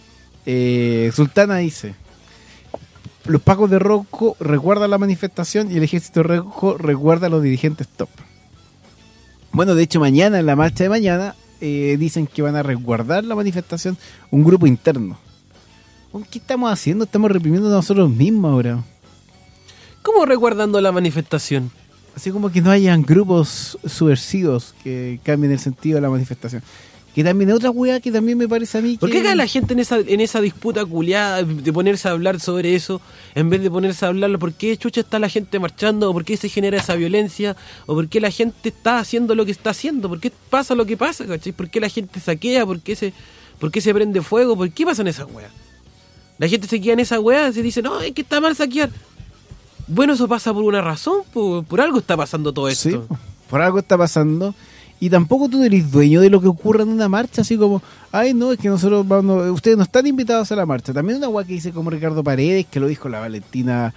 Speaker 2: Eh, Sultana dice: los pacos de rojo recuerdan la manifestación y el ejército rojo recuerda a los dirigentes top. Bueno, de hecho mañana, en la marcha de mañana, eh, dicen que van a resguardar la manifestación un grupo interno. ¿Qué estamos haciendo? Estamos reprimiendo a nosotros mismos ahora.
Speaker 3: ¿Cómo resguardando la manifestación?
Speaker 2: Así como que no hayan grupos subversivos que cambien el sentido de la manifestación. Que también es otra weá que también me parece a mí que...
Speaker 3: ¿Por qué cae la gente en esa en esa disputa culiada de ponerse a hablar sobre eso en vez de ponerse a hablarlo? ¿Por qué chucha está la gente marchando? ¿O por qué se genera esa violencia? ¿O por qué la gente está haciendo lo que está haciendo? ¿Por qué pasa lo que pasa? ¿Cachai? ¿Por qué la gente saquea? ¿Por qué se, por qué se prende fuego? ¿Por qué pasan esas weas? La gente se queda en esa weá y se dice, no, es que está mal saquear. Bueno, eso pasa por una razón, por, por algo está pasando todo esto.
Speaker 2: Sí, por algo está pasando. Y tampoco tú eres dueño de lo que ocurra en una marcha, así como, ay, no, es que nosotros vamos, ustedes no están invitados a la marcha. También una guay que dice como Ricardo Paredes, que lo dijo la Valentina,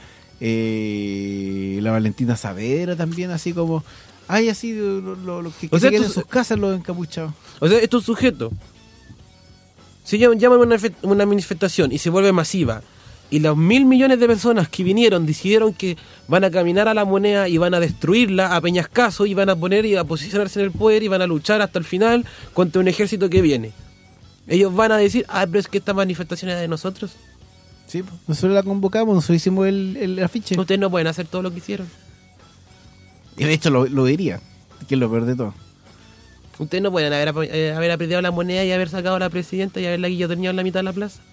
Speaker 2: eh, la Valentina Saavedra también, así como, ay, así, lo, lo, lo que, que
Speaker 3: o sea,
Speaker 2: se queden
Speaker 3: tú,
Speaker 2: en sus casas los encapuchados.
Speaker 3: O sea, estos sujetos, si llaman una, una manifestación y se vuelve masiva, y los mil millones de personas que vinieron decidieron que van a caminar a la moneda y van a destruirla a peñascazo y van a poner y a posicionarse en el poder y van a luchar hasta el final contra un ejército que viene. Ellos van a decir, ah, pero es que esta manifestación es de nosotros.
Speaker 2: Sí, nosotros la convocamos, nosotros hicimos el, el afiche.
Speaker 3: Ustedes no pueden hacer todo lo que hicieron.
Speaker 2: Y de hecho lo, lo diría, que es lo peor de todo.
Speaker 3: Ustedes no pueden haber, eh, haber apretado la moneda y haber sacado a la presidenta y haberla guillotineado en la mitad de la plaza.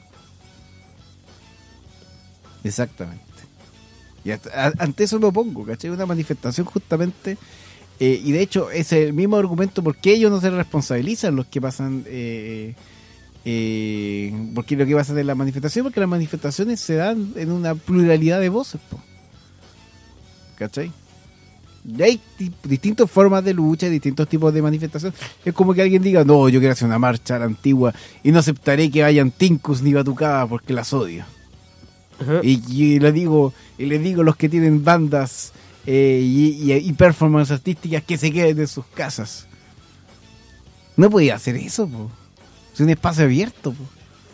Speaker 2: Exactamente. Y hasta, a, ante eso me opongo, ¿cachai? Una manifestación justamente, eh, y de hecho es el mismo argumento porque ellos no se responsabilizan los que pasan, eh, eh, porque lo que pasa en la manifestación, porque las manifestaciones se dan en una pluralidad de voces, po. ¿Cachai? Y hay distintas formas de lucha, distintos tipos de manifestación. Es como que alguien diga, no, yo quiero hacer una marcha a la antigua y no aceptaré que vayan tincus ni batucadas porque las odio. Y, y le digo y le digo a los que tienen bandas eh, y, y, y performances artísticas que se queden en sus casas. No podía hacer eso, po. Es un espacio abierto, po.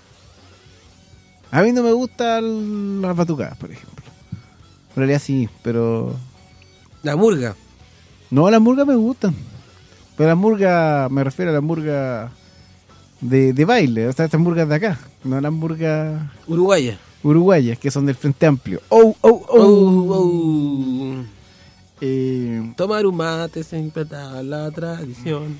Speaker 2: A mí no me gustan las batucadas, por ejemplo. En realidad sí, pero...
Speaker 3: La murga.
Speaker 2: No, las murgas me gustan. Pero las murgas, me refiero a las murgas de, de baile, o sea, estas murgas de acá, no las murgas...
Speaker 3: Uruguaya.
Speaker 2: Uruguayas, que son del Frente Amplio. ¡Oh, oh, oh!
Speaker 3: oh, oh.
Speaker 2: Eh,
Speaker 3: Tomar un mate siempre está la tradición.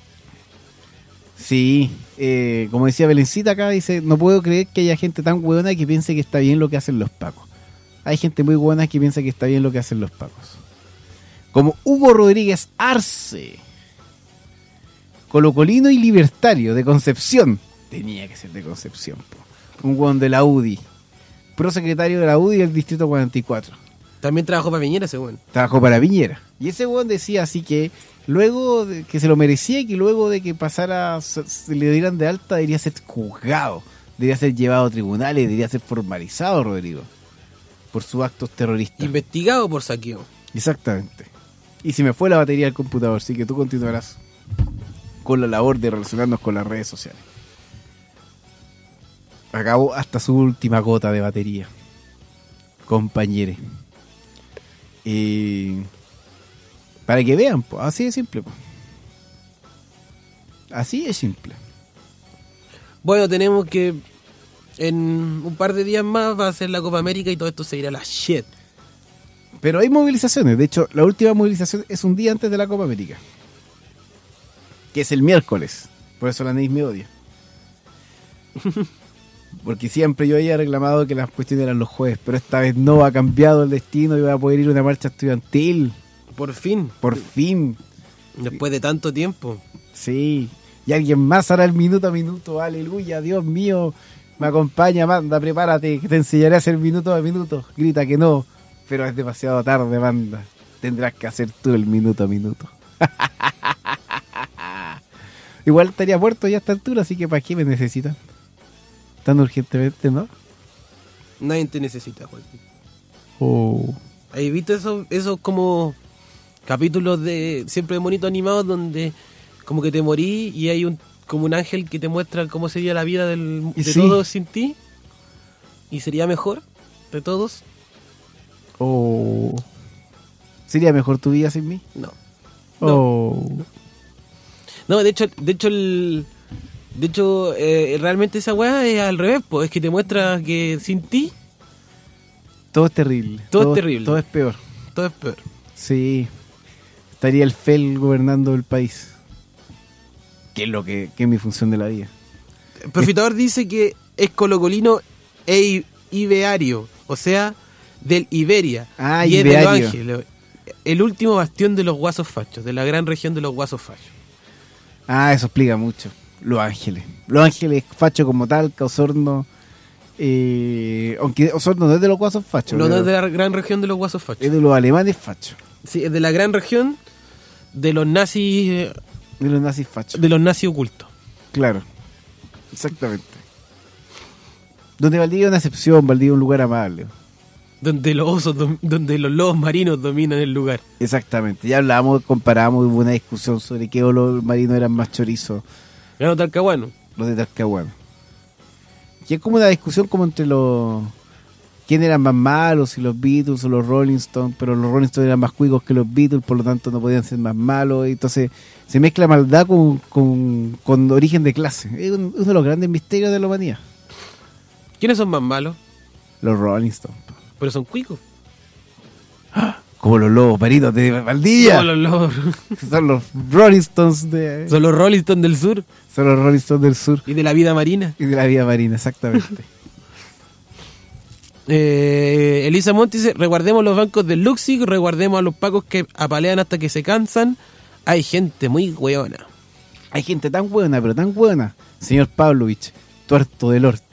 Speaker 2: Sí, eh, como decía Belencita acá, dice, no puedo creer que haya gente tan hueona que piense que está bien lo que hacen los pacos. Hay gente muy buena que piensa que está bien lo que hacen los pacos. Como Hugo Rodríguez Arce, colocolino y libertario de Concepción. Tenía que ser de Concepción, po. Un hueón de la U D I. Prosecretario de la U D I del Distrito cuarenta y cuatro.
Speaker 3: También trabajó para Piñera ese weón.
Speaker 2: Trabajó para Piñera. Y ese weón decía así que luego de que se lo merecía y que luego de que pasara, se, se le dieran de alta, debería ser juzgado, debería ser llevado a tribunales, debería ser formalizado, Rodrigo, por sus actos terroristas.
Speaker 3: Investigado por saqueo.
Speaker 2: Exactamente. Y se me fue la batería del computador, así que tú continuarás con la labor de relacionarnos con las redes sociales. Acabó hasta su última gota de batería, compañere. Eh, Para que vean, pues, así de simple. Po. Así de simple.
Speaker 3: Bueno, tenemos que en un par de días más va a ser la Copa América y todo esto se irá a la shit.
Speaker 2: Pero hay movilizaciones. De hecho, la última movilización es un día antes de la Copa América. Que es el miércoles. Por eso la Neis me odia. Porque siempre yo había reclamado que las cuestiones eran los jueves. Pero esta vez no, ha cambiado el destino y va a poder ir a una marcha estudiantil.
Speaker 3: Por fin.
Speaker 2: Por fin.
Speaker 3: Después de tanto tiempo.
Speaker 2: Sí. Y alguien más hará el minuto a minuto. Aleluya, Dios mío. Me acompaña, Amanda, prepárate, que te enseñaré a hacer minuto a minuto. Grita que no, pero es demasiado tarde, Amanda. Tendrás que hacer tú el minuto a minuto. Igual estaría muerto ya a esta altura, así que ¿para qué me necesitan? Tan urgentemente, ¿no?
Speaker 3: Nadie te necesita, Juan.
Speaker 2: Oh.
Speaker 3: ¿Has visto esos, esos como capítulos de siempre de monitos animados donde como que te morí y hay un como un ángel que te muestra cómo sería la vida del, de
Speaker 2: sí.
Speaker 3: todos sin ti? ¿Y sería mejor de todos?
Speaker 2: Oh. ¿Sería mejor tu vida sin mí?
Speaker 3: No.
Speaker 2: Oh.
Speaker 3: No, de hecho, de hecho el de hecho eh, realmente esa weá es al revés, pues es que te muestra que sin ti
Speaker 2: todo es terrible.
Speaker 3: Todo,
Speaker 2: todo
Speaker 3: es terrible.
Speaker 2: Todo es peor.
Speaker 3: Todo es peor.
Speaker 2: Sí. Estaría el F E L gobernando el país. ¿Qué es lo que, que es mi función de la vida?
Speaker 3: El profitador dice que es colocolino e ibeario, o sea, del Iberia.
Speaker 2: Ah,
Speaker 3: y
Speaker 2: Ibeario.
Speaker 3: Es de Los Ángeles, el último bastión de los guasos fachos, de la gran región de los guasos fachos.
Speaker 2: Ah, eso explica mucho. Los Ángeles. Los Ángeles facho como tal, Osorno. Eh, aunque Osorno no es de los guasos fachos.
Speaker 3: No, no es de la gran región de los guasos fachos.
Speaker 2: Es de los alemanes fachos.
Speaker 3: Sí, es de la gran región de los nazis. Eh,
Speaker 2: de los nazis fachos.
Speaker 3: De los nazis ocultos.
Speaker 2: Claro. Exactamente. Donde Valdivia es una excepción, Valdivia es un lugar amable.
Speaker 3: Donde los osos, donde los lobos marinos dominan el lugar.
Speaker 2: Exactamente. Ya hablamos, comparamos, hubo una discusión sobre qué olor marino eran más chorizos.
Speaker 3: Los talcahuanos.
Speaker 2: Los de Talcahuano. Y es como una discusión como entre los... ¿Quién eran más malos? Si los Beatles o los Rolling Stones. Pero los Rolling Stones eran más cuicos que los Beatles, por lo tanto no podían ser más malos. Y entonces se mezcla maldad con, con, con origen de clase. Es uno de los grandes misterios de la humanidad.
Speaker 3: ¿Quiénes son más malos?
Speaker 2: Los Rolling Stones.
Speaker 3: Pero son cuicos.
Speaker 2: Como los lobos marinos de Valdivia.
Speaker 3: Como los lobos.
Speaker 2: Son los Rolling Stones de...
Speaker 3: Son los Rolling Stones del sur.
Speaker 2: Son los Rolling Stones del sur.
Speaker 3: Y de la vida marina.
Speaker 2: Y de la vida marina, exactamente.
Speaker 3: eh, Elisa Monti dice, reguardemos los bancos del Luxig, reguardemos a los pacos que apalean hasta que se cansan. Hay gente muy hueona.
Speaker 2: Hay gente tan buena, pero tan buena. Señor Pavlovich, tuerto del orto.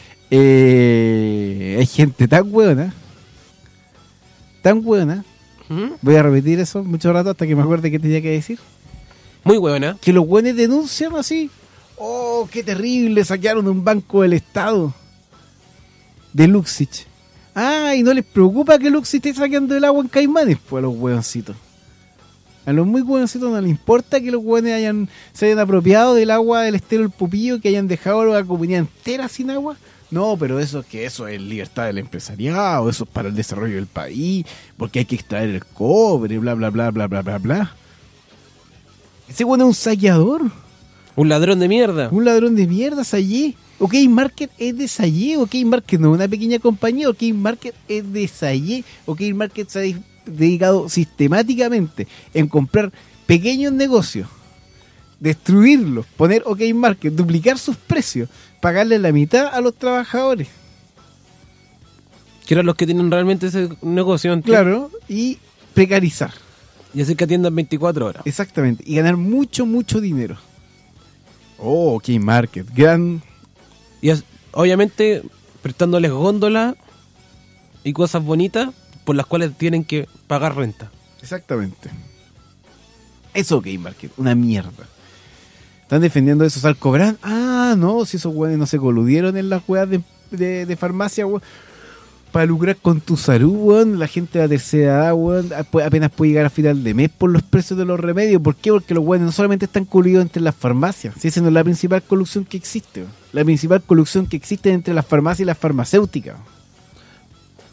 Speaker 2: Eh, hay gente tan buena. Tan buena.
Speaker 3: ¿Mm?
Speaker 2: Voy a repetir eso mucho rato hasta que me acuerde qué tenía que decir.
Speaker 3: Muy buena.
Speaker 2: Que los buenos denuncian así. Oh, qué terrible, saquearon un banco del Estado. De Luxich. Ah, y no les preocupa que Luxich esté saqueando el agua en Caimanes. Pues a los hueoncitos. A los muy hueoncitos no les importa que los hueones hayan, se hayan apropiado del agua del estero del Pupillo, que hayan dejado a la comunidad entera sin agua. No, pero eso es que eso es libertad del empresariado, eso es para el desarrollo del país, porque hay que extraer el cobre, bla, bla, bla, bla, bla, bla, bla. Ese bueno es un saqueador.
Speaker 3: Un ladrón de mierda.
Speaker 2: Un ladrón de mierda, Sayé. OK Market es de Sayé. OK Market no es una pequeña compañía. OK Market es de Sayé. OK Market se ha dedicado sistemáticamente en comprar pequeños negocios, destruirlos, poner OK Market, duplicar sus precios, pagarle la mitad a los trabajadores.
Speaker 3: Que eran los que tienen realmente ese negocio antes.
Speaker 2: Claro, y precarizar.
Speaker 3: Y hacer que atiendan veinticuatro horas.
Speaker 2: Exactamente, y ganar mucho, mucho dinero. Oh, OK Market, gran...
Speaker 3: Y es, obviamente prestándoles góndolas y cosas bonitas por las cuales tienen que pagar renta.
Speaker 2: Exactamente. Eso OK Market, una mierda. Están defendiendo esos Alcobrán. Ah, no, si esos güeyes no se coludieron en las weas de, de, de farmacia, weón, para lucrar con tu salud, weón. La gente de la tercera edad, weón, apenas puede llegar a final de mes por los precios de los remedios. ¿Por qué? Porque los güeyes no solamente están coludidos entre las farmacias, si esa no es la principal colusión que existe, weón. La principal colusión que existe entre las farmacias y las farmacéuticas.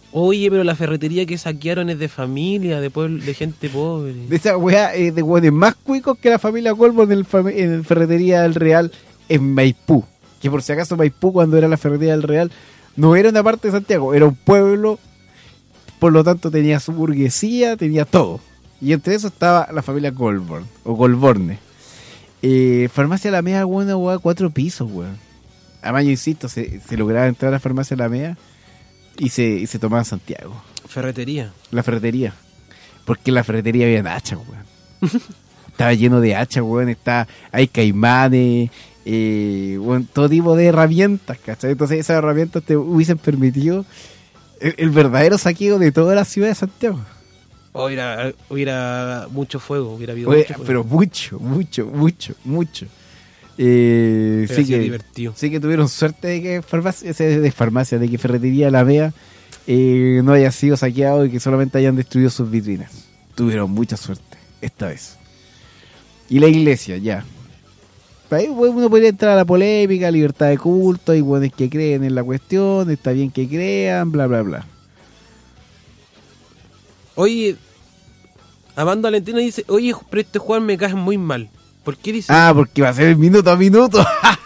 Speaker 3: Oye, pero la ferretería que saquearon es de familia, de pueblo, de gente pobre.
Speaker 2: De esa weá, eh, de weones más cuicos que la familia Colborn en, el fami- en Ferretería del Real en Maipú. Que por si acaso Maipú, cuando era la Ferretería del Real, no era una parte de Santiago, era un pueblo, por lo tanto tenía su burguesía, tenía todo. Y entre eso estaba la familia Colborn, o Colborne. Eh, farmacia Alameda, weón, una weá, cuatro pisos, weón. Además, yo insisto, se, se lograba entrar a la farmacia Alameda y se, y se tomaba en Santiago.
Speaker 3: Ferretería.
Speaker 2: La ferretería. Porque en la ferretería había hachas, weón. Estaba lleno de hachas, weón. Está, hay caimanes, eh, weón, todo tipo de herramientas, ¿cachai? Entonces esas herramientas te hubiesen permitido el, el verdadero saqueo de toda la ciudad de Santiago.
Speaker 3: Hubiera, hubiera mucho fuego, hubiera habido
Speaker 2: Oye,
Speaker 3: mucho fuego.
Speaker 2: pero mucho, mucho, mucho, mucho. Eh,
Speaker 3: Hubiera
Speaker 2: sí,
Speaker 3: sido
Speaker 2: que,
Speaker 3: divertido.
Speaker 2: sí que tuvieron suerte de que farmacia, de farmacia, de que Ferretería Alameda eh, no haya sido saqueado y que solamente hayan destruido sus vitrinas. Tuvieron mucha suerte esta vez. Y la iglesia, ya. Ahí uno podría entrar a la polémica, libertad de culto, hay buenos que creen en la cuestión, está bien que crean, bla, bla, bla.
Speaker 3: Oye, Amanda Valentina dice, oye, pero este Juan me cae muy mal. ¿Por qué dice?
Speaker 2: Ah, porque va a ser minuto a minuto.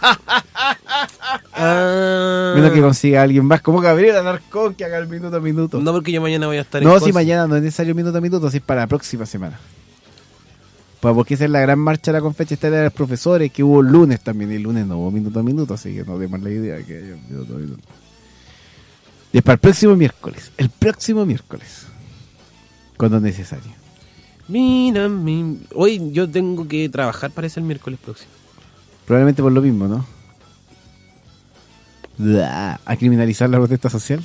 Speaker 3: Ah.
Speaker 2: Menos que consiga a alguien más como Gabriel Alarcón que haga el minuto a minuto.
Speaker 3: No, porque yo mañana voy a estar
Speaker 2: No,
Speaker 3: en
Speaker 2: si
Speaker 3: Conce.
Speaker 2: mañana no es necesario minuto a minuto, si es para la próxima semana. Pues porque esa es la gran marcha de la conferencia estatal de los profesores que hubo el lunes también. Y el lunes no hubo minuto a minuto, así que no demos la idea que haya un minuto a minuto. Y es para el próximo miércoles. El próximo miércoles. Cuando es necesario.
Speaker 3: Mira, mi... hoy yo tengo que trabajar, parece el miércoles próximo.
Speaker 2: Probablemente por lo mismo, ¿no? Blah, a criminalizar la protesta social.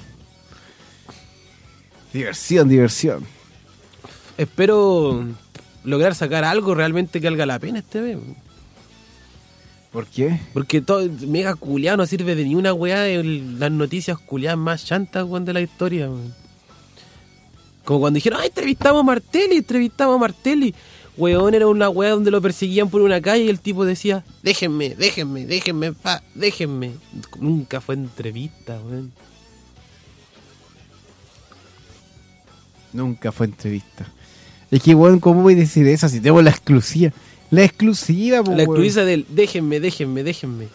Speaker 2: Diversión, diversión.
Speaker 3: Espero lograr sacar algo realmente que valga la pena este vez.
Speaker 2: ¿Por qué?
Speaker 3: Porque todo mega culiado no sirve de ni una weá de las noticias culiadas más chantas, weón, de la historia, weón. Como cuando dijeron, ay, entrevistamos a Martelli, entrevistamos a Martelli. Weón, era una weá donde lo perseguían por una calle y el tipo decía, déjenme, déjenme, déjenme, pa, déjenme. Nunca fue entrevista, weón.
Speaker 2: Nunca fue entrevista. Es que, weón, ¿cómo voy a decir eso si tengo la exclusiva? La exclusiva, po,
Speaker 3: La
Speaker 2: weón.
Speaker 3: exclusiva del déjenme, déjenme, déjenme.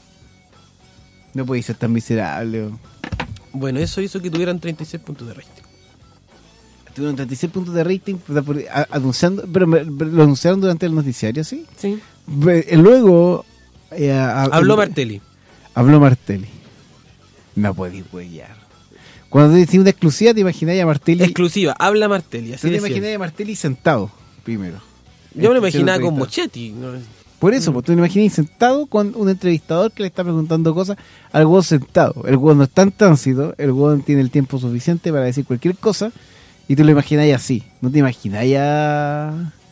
Speaker 2: No puede ser tan miserable, weón.
Speaker 3: Bueno, eso hizo que tuvieran treinta y seis puntos de rating.
Speaker 2: Tuvieron treinta y seis puntos de rating por- por- a- anunciando, pero me- lo anunciaron durante el noticiario, ¿sí?
Speaker 3: Sí.
Speaker 2: Be- Luego eh, a-
Speaker 3: Habló
Speaker 2: el-
Speaker 3: Martelli.
Speaker 2: Habló Martelli. No podéis huellar. Cuando te decís una exclusiva, te imagináis a Martelli.
Speaker 3: Exclusiva, habla Martelli. Así
Speaker 2: Tú te
Speaker 3: decían.
Speaker 2: imagináis a Martelli sentado, primero.
Speaker 3: Yo me lo
Speaker 2: Este,
Speaker 3: imaginaba
Speaker 2: siendo
Speaker 3: con
Speaker 2: entrevistado.
Speaker 3: Mochetti. ¿no?
Speaker 2: Por eso, pues tú te imaginas sentado con un entrevistador que le está preguntando cosas al hueón sentado. El hueón no está en tránsito, el hueón tiene el tiempo suficiente para decir cualquier cosa y tú lo imagináis así. No te imagináis a,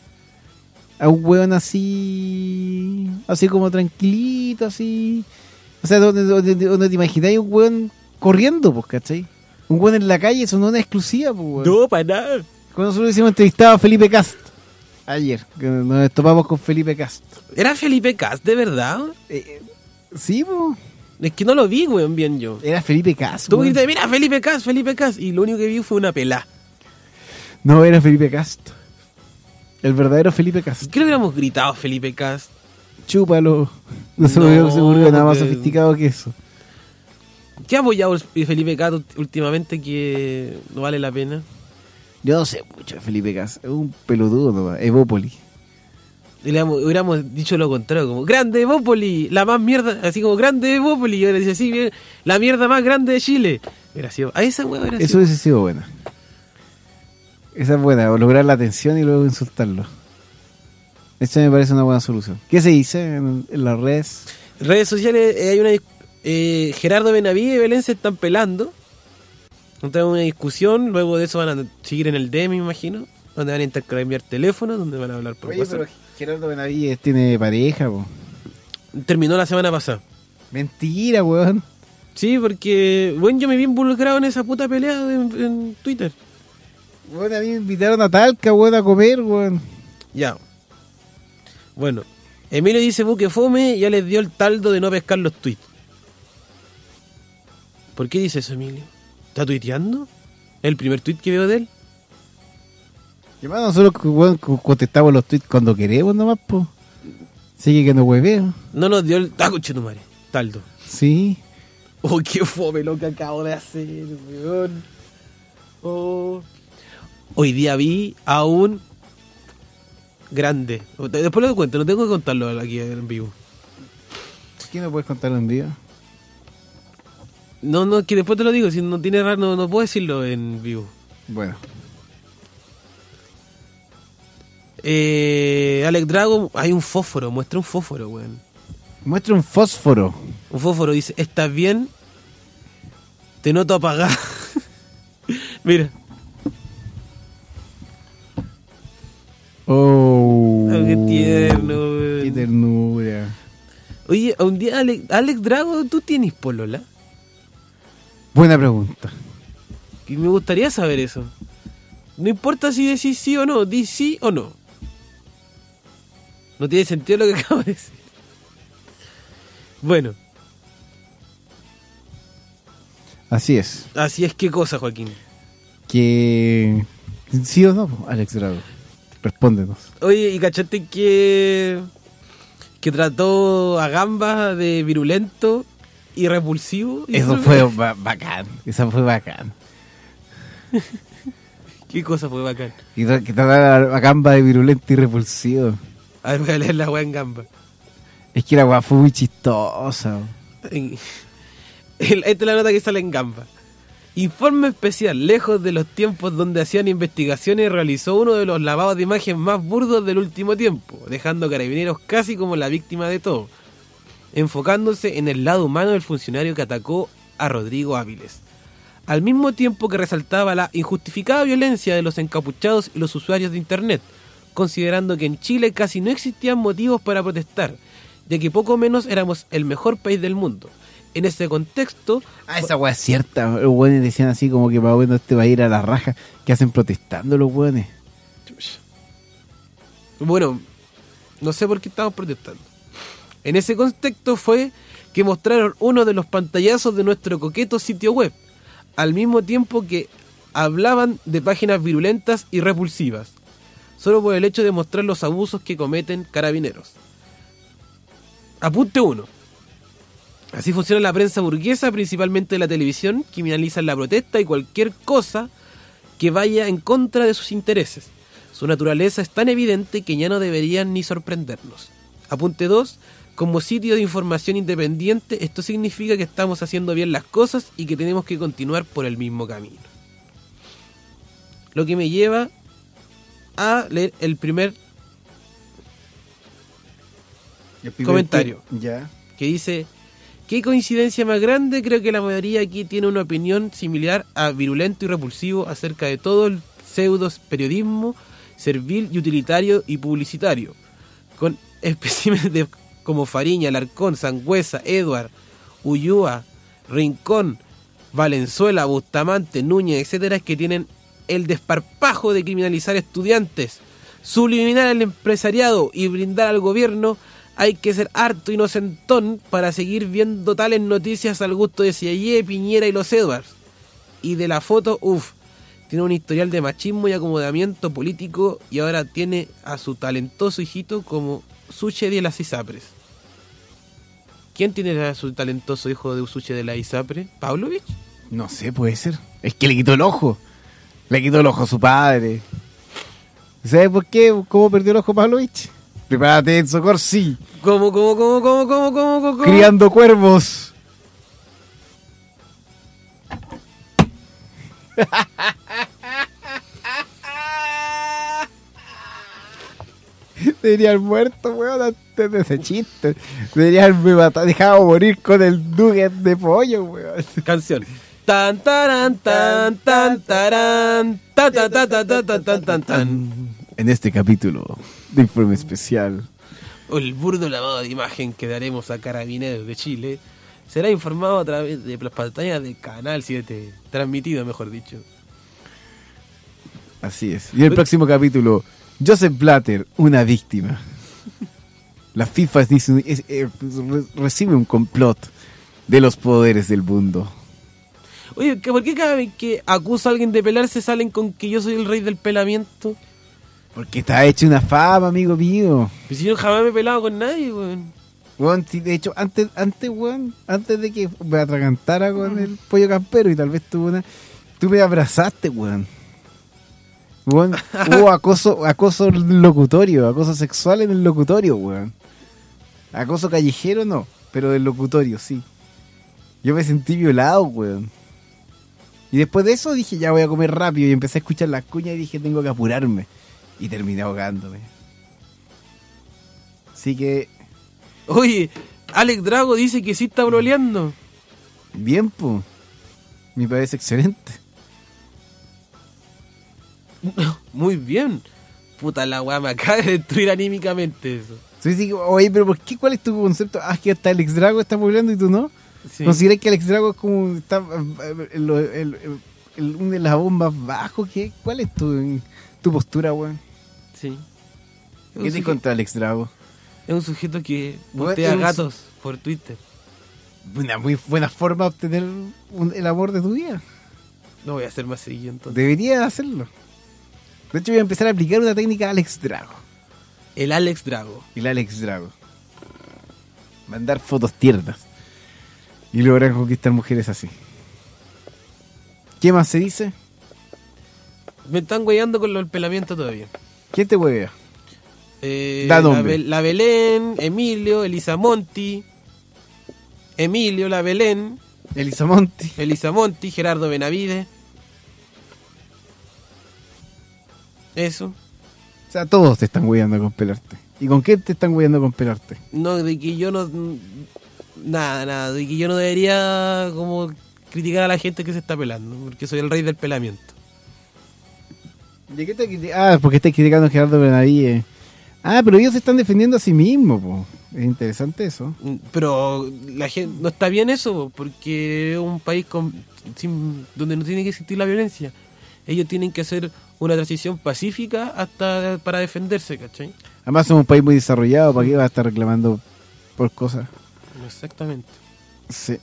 Speaker 2: a un hueón así, así como tranquilito, así. O sea, donde, donde, donde te imagináis un hueón corriendo, pues, ¿cachai? Un hueón en la calle, eso no es una exclusiva, pues, hueón.
Speaker 3: No, para nada.
Speaker 2: Cuando nosotros hicimos entrevistado a Felipe Cast ayer, que nos topamos con Felipe Cast.
Speaker 3: ¿Era Felipe Cast, de verdad?
Speaker 2: Eh, sí, po.
Speaker 3: Es que no lo vi, weón, bien yo.
Speaker 2: Era Felipe Cast.
Speaker 3: Tú
Speaker 2: weón.
Speaker 3: gritaste, mira, Felipe Cast, Felipe Cast. Y lo único que vi fue una pelá.
Speaker 2: No, era Felipe Cast. El verdadero Felipe Cast.
Speaker 3: Creo que hubiéramos gritado Felipe Cast.
Speaker 2: Chúpalo. No se
Speaker 3: No,
Speaker 2: me ocurrió nada más
Speaker 3: porque-
Speaker 2: sofisticado que eso.
Speaker 3: ¿Qué ha apoyado Felipe Cast últimamente que no vale la pena?
Speaker 2: Yo no sé mucho de Felipe Cast. Es un pelotudo nomás. Evópoli.
Speaker 3: Y le hubiéramos, hubiéramos dicho lo contrario, como grande Evópoli, la más mierda, así como grande Evópoli. Y yo le decía así, bien, la mierda más grande de Chile. Hubiera sido, a esa weá hubiera
Speaker 2: Eso
Speaker 3: sido.
Speaker 2: hubiese sido buena. Esa es buena. O lograr la atención y luego insultarlo. Esa me parece una buena solución. ¿Qué se dice en, en las redes?
Speaker 3: Redes sociales, eh, hay una dis- eh, Gerardo Benavides y Belén se están pelando. Entonces una discusión, luego de eso van a seguir en el D M, me imagino, donde van a intercambiar teléfonos, donde van a hablar por
Speaker 2: Oye,
Speaker 3: WhatsApp.
Speaker 2: pero Gerardo Benavides tiene pareja, po.
Speaker 3: Terminó la semana pasada.
Speaker 2: Mentira, weón.
Speaker 3: Sí, porque, bueno, yo me vi involucrado en esa puta pelea en, en Twitter.
Speaker 2: Weón, a mí me invitaron a Talca, weón, a comer, weón.
Speaker 3: Ya. Bueno, Emilio dice buque fome, ya les dio el taldo de no pescar los tweets. ¿Por qué dice eso, Emilio? ¿Está tuiteando? El primer tweet que veo de él.
Speaker 2: Y más nosotros weón, contestamos los tweets cuando queremos nomás, po. Sigue que no hueveo.
Speaker 3: No nos dio el taco, chetumare. Taldo.
Speaker 2: Sí.
Speaker 3: Oh, qué fome lo que acabo de hacer, weón. Oh. Hoy día vi a un grande. Después lo cuento, no tengo que contarlo aquí en vivo.
Speaker 2: ¿Qué me puedes contarlo en vivo?
Speaker 3: No, no, que después te lo digo. Si no tiene raro, no, no puedo decirlo en vivo.
Speaker 2: Bueno.
Speaker 3: Eh, Alex Drago, hay un fósforo, muestra un fósforo, weón.
Speaker 2: Muestra un fósforo.
Speaker 3: Un fósforo dice, ¿estás bien? Te noto apagado. Mira.
Speaker 2: Oh.
Speaker 3: Oh, qué tierno, weón.
Speaker 2: Qué ternura.
Speaker 3: Oye, un día, Alex, Alex Drago, ¿tú tienes polola?
Speaker 2: Buena pregunta.
Speaker 3: Y me gustaría saber eso. No importa si decís sí o no, di sí o no. No tiene sentido lo que acabo de decir. Bueno.
Speaker 2: Así es.
Speaker 3: Así es, ¿qué cosa, Joaquín?
Speaker 2: Que... ¿Sí o no, Alex Drago? Respóndenos.
Speaker 3: Oye, ¿y cachaste que... que trató a Gamba de virulento y repulsivo? ¿Y
Speaker 2: eso fue ba- bacán. Eso fue bacán.
Speaker 3: ¿Qué cosa fue bacán?
Speaker 2: Que, tra- que tratara a Gamba de virulento y repulsivo.
Speaker 3: A ver, voy a leer la weá en Gamba.
Speaker 2: Es que la weá fue muy chistosa.
Speaker 3: En- Esta es la nota que sale en Gamba. Informe especial, lejos de los tiempos donde hacían investigaciones, realizó uno de los lavados de imagen más burdos del último tiempo, dejando a Carabineros casi como la víctima de todo, enfocándose en el lado humano del funcionario que atacó a Rodrigo Áviles, al mismo tiempo que resaltaba la injustificada violencia de los encapuchados y los usuarios de internet, considerando que en Chile casi no existían motivos para protestar, ya que poco menos éramos el mejor país del mundo. En ese contexto...
Speaker 2: Ah, esa weá es cierta. Los weones decían así como que más o menos este va a ir a la raja. ¿Qué hacen protestando los weones?
Speaker 3: Bueno, no sé por qué estamos protestando. En ese contexto fue que mostraron uno de los pantallazos de nuestro coqueto sitio web, al mismo tiempo que hablaban de páginas virulentas y repulsivas, solo por el hecho de mostrar los abusos que cometen Carabineros. Apunte uno. Así funciona la prensa burguesa, principalmente la televisión, criminalizan la protesta y cualquier cosa que vaya en contra de sus intereses. Su naturaleza es tan evidente que ya no deberían ni sorprendernos. Apunte dos. Como sitio de información independiente, esto significa que estamos haciendo bien las cosas y que tenemos que continuar por el mismo camino. Lo que me lleva a leer el primer,
Speaker 2: El primer
Speaker 3: comentario.
Speaker 2: que- Ya.
Speaker 3: Que dice: qué coincidencia más grande, creo que la mayoría aquí tiene una opinión similar a virulento y repulsivo acerca de todo el pseudo periodismo servil y utilitario y publicitario, con especímenes de como Fariña, Alarcón, Sangüesa, Edward, Ulloa, Rincón, Valenzuela, Bustamante, Núñez, etcétera, que tienen el desparpajo de criminalizar estudiantes, subliminar al empresariado y brindar al gobierno. Hay que ser harto inocentón para seguir viendo tales noticias al gusto de Siayé, Piñera y los Edwards. Y de la foto, uff, tiene un historial de machismo y acomodamiento político y ahora tiene a su talentoso hijito como Suche de las ISAPRES. ¿Quién tiene a su talentoso hijo de Usuche de la ISAPRE? ¿Pavlovich?
Speaker 2: No sé, puede ser. Es que le quitó el ojo. Le quitó el ojo a su padre. ¿Sabes por qué? ¿Cómo perdió el ojo Pavlovich? Prepárate, Enzo Corsi.
Speaker 3: ¿Cómo, cómo, cómo, cómo, cómo, cómo, cómo?
Speaker 2: Criando cuervos. Debería haber muerto, weón, antes de ese chiste. Debería haberme matado, dejado morir con el nugget de pollo, weón.
Speaker 3: Canción. Tan, taran, tan, tan, taran, tan, tan, tan, tan, tan, tan, tan, tan, tan.
Speaker 2: En este capítulo de Informe Especial,
Speaker 3: O el burdo lavado de imagen que daremos a Carabineros de Chile será informado a través de las pantallas de Canal siete, transmitido, mejor dicho.
Speaker 2: así es. Y el próximo capítulo, Joseph Blatter, una víctima. La FIFA es, es, es, recibe un complot de los poderes del mundo.
Speaker 3: Oye, ¿por qué cada vez que acuso a alguien de pelarse salen con que yo soy el rey del pelamiento?
Speaker 2: Porque está hecho una fama, amigo mío.
Speaker 3: Pues si yo jamás me he pelado con nadie, weón.
Speaker 2: Weón, sí, de hecho, antes, antes, weón, antes de que me atragantara con el pollo campero y tal vez tuve una... Tú me abrazaste, weón. Weón, hubo acoso, acoso locutorio, acoso sexual en el locutorio, weón. Acoso callejero no, pero del locutorio, sí. Yo me sentí violado, weón. Y después de eso dije, ya voy a comer rápido. Y empecé a escuchar las cuñas y dije, tengo que apurarme. Y terminé ahogándome. Así que...
Speaker 3: Oye, Alex Drago dice que sí está broleando.
Speaker 2: Bien, po. Me parece excelente.
Speaker 3: Muy bien. Puta la weá, me acaba de destruir anímicamente eso.
Speaker 2: Sí, sí, oye, pero ¿por qué? ¿Cuál es tu concepto? Ah, que hasta Alex Drago está poblando y tú no.
Speaker 3: Sí.
Speaker 2: ¿Consideras que Alex Drago es como está el, el, el, el, un eslabón más bajo? ¿Qué? ¿Cuál es tu, tu postura, weón?
Speaker 3: Sí.
Speaker 2: ¿Qué te contra Alex Drago?
Speaker 3: Es un sujeto que
Speaker 2: Bueno,
Speaker 3: postea
Speaker 2: es un-
Speaker 3: gatos por Twitter.
Speaker 2: Una muy buena forma de obtener un- el amor de tu vida.
Speaker 3: No voy a hacer más seguido entonces.
Speaker 2: Deberías hacerlo. De hecho, voy a empezar a aplicar una técnica Alex Drago.
Speaker 3: El Alex Drago.
Speaker 2: El Alex Drago. Mandar fotos tiernas. Y lograr conquistar mujeres así. ¿Qué más se dice?
Speaker 3: Me están weyando con lo del pelamiento todavía.
Speaker 2: ¿Quién te huevea?
Speaker 3: Eh,
Speaker 2: Da
Speaker 3: la,
Speaker 2: nombre.
Speaker 3: Bel- la Belén, Emilio, Elisa Monti, Emilio, la Belén,
Speaker 2: Elisa Monti.
Speaker 3: Elisa Monti, Gerardo Benavides. Eso.
Speaker 2: O sea, todos te están hueveando con pelarte. ¿Y con qué te están hueveando con pelarte?
Speaker 3: No, de que yo no... Nada, nada. De que yo no debería como criticar a la gente que se está pelando. Porque soy el rey del pelamiento.
Speaker 2: ¿De qué te criti- Ah, porque estás criticando a Gerardo Benavides. Ah, pero ellos se están defendiendo a sí mismos, po. Es interesante eso.
Speaker 3: Pero la gente no está bien eso, porque es un país con, sin- donde no tiene que existir la violencia. Ellos tienen que hacer una transición pacífica hasta para defenderse, ¿cachai?
Speaker 2: Además somos un país muy desarrollado, ¿para qué vas a estar reclamando por cosas?
Speaker 3: Exactamente.
Speaker 2: Sí.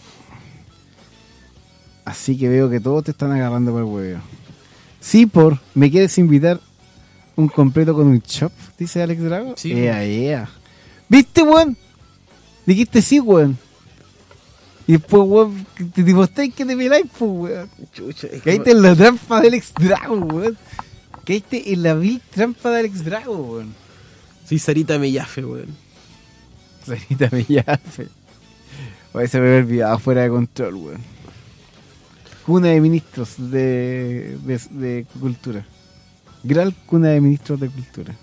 Speaker 2: Así que veo que todos te están agarrando por el huevo. Sí, por, ¿me quieres invitar un completo con un chop? Dice Alex Drago.
Speaker 3: Sí.
Speaker 2: Ea, ea. ¿Viste, weón? Dijiste sí, weón. Y después, weón, que te dimostráis que te peláis, pues, weón.
Speaker 3: Chucha, es
Speaker 2: Caíste en la trampa de Alex Drago, weón. Caíste en la vil trampa de Alex Drago, weón.
Speaker 3: Soy Sarita Mellafe, weón.
Speaker 2: Sarita Mellafe. Oye, se me había olvidado, fuera de control, weón. Cuna de ministros de, de, de cultura. Gran cuna de ministros de cultura.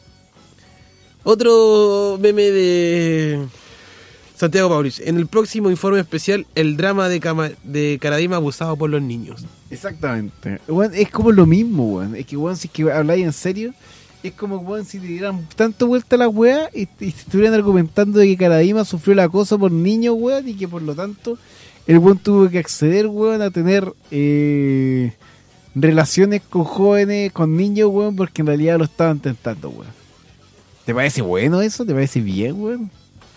Speaker 3: Otro meme de Santiago Mauricio. En el próximo informe especial, el drama de, Cama- de Caradima abusado por los niños.
Speaker 2: Exactamente. Weón, es como lo mismo, weón. Es que, weón, si es que habláis en serio, es como, weón, si te dieran tanto vuelta a la weá y, y se estuvieran argumentando de que Caradima sufrió el acoso por niños, weón, y que por lo tanto el weón tuvo que acceder, weón, a tener eh, relaciones con jóvenes, con niños, weón, porque en realidad lo estaban tentando, weón. ¿Te parece bueno eso? ¿Te parece bien, weón?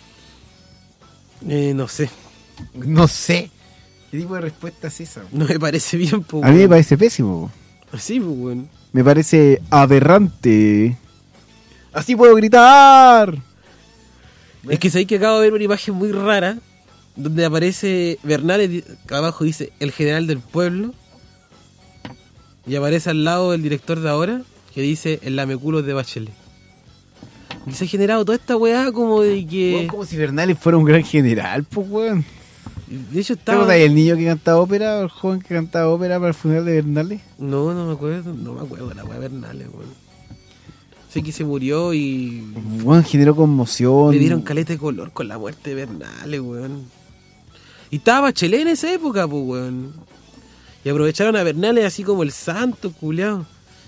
Speaker 3: Eh, no sé.
Speaker 2: No sé. ¿Qué tipo de respuesta es esa?
Speaker 3: No me parece bien, pues.
Speaker 2: A mí me parece pésimo.
Speaker 3: Sí, pues, weón.
Speaker 2: Me parece aberrante. ¡Así puedo gritar!
Speaker 3: Es que sabéis que acabo de ver una imagen muy rara donde aparece Bernal, y abajo dice el general del pueblo, y aparece al lado el director de ahora que dice el lameculo de Bachelet. Y se ha generado toda esta weá como de que...
Speaker 2: Weón, como si Bernales fuera un gran general, pues, weón.
Speaker 3: De hecho
Speaker 2: ¿Te
Speaker 3: estaba...
Speaker 2: acuerdas del niño que cantaba ópera, el joven que cantaba ópera para el funeral de Bernales?
Speaker 3: No, no me acuerdo, no me acuerdo de la weá Bernales, weón. Sé que se murió y...
Speaker 2: Weón, generó conmoción.
Speaker 3: Le dieron caleta de color con la muerte de Bernales, weón. Y estaba Bachelet en esa época, pues, weón. Y aprovecharon a Bernales así como el santo, culiao.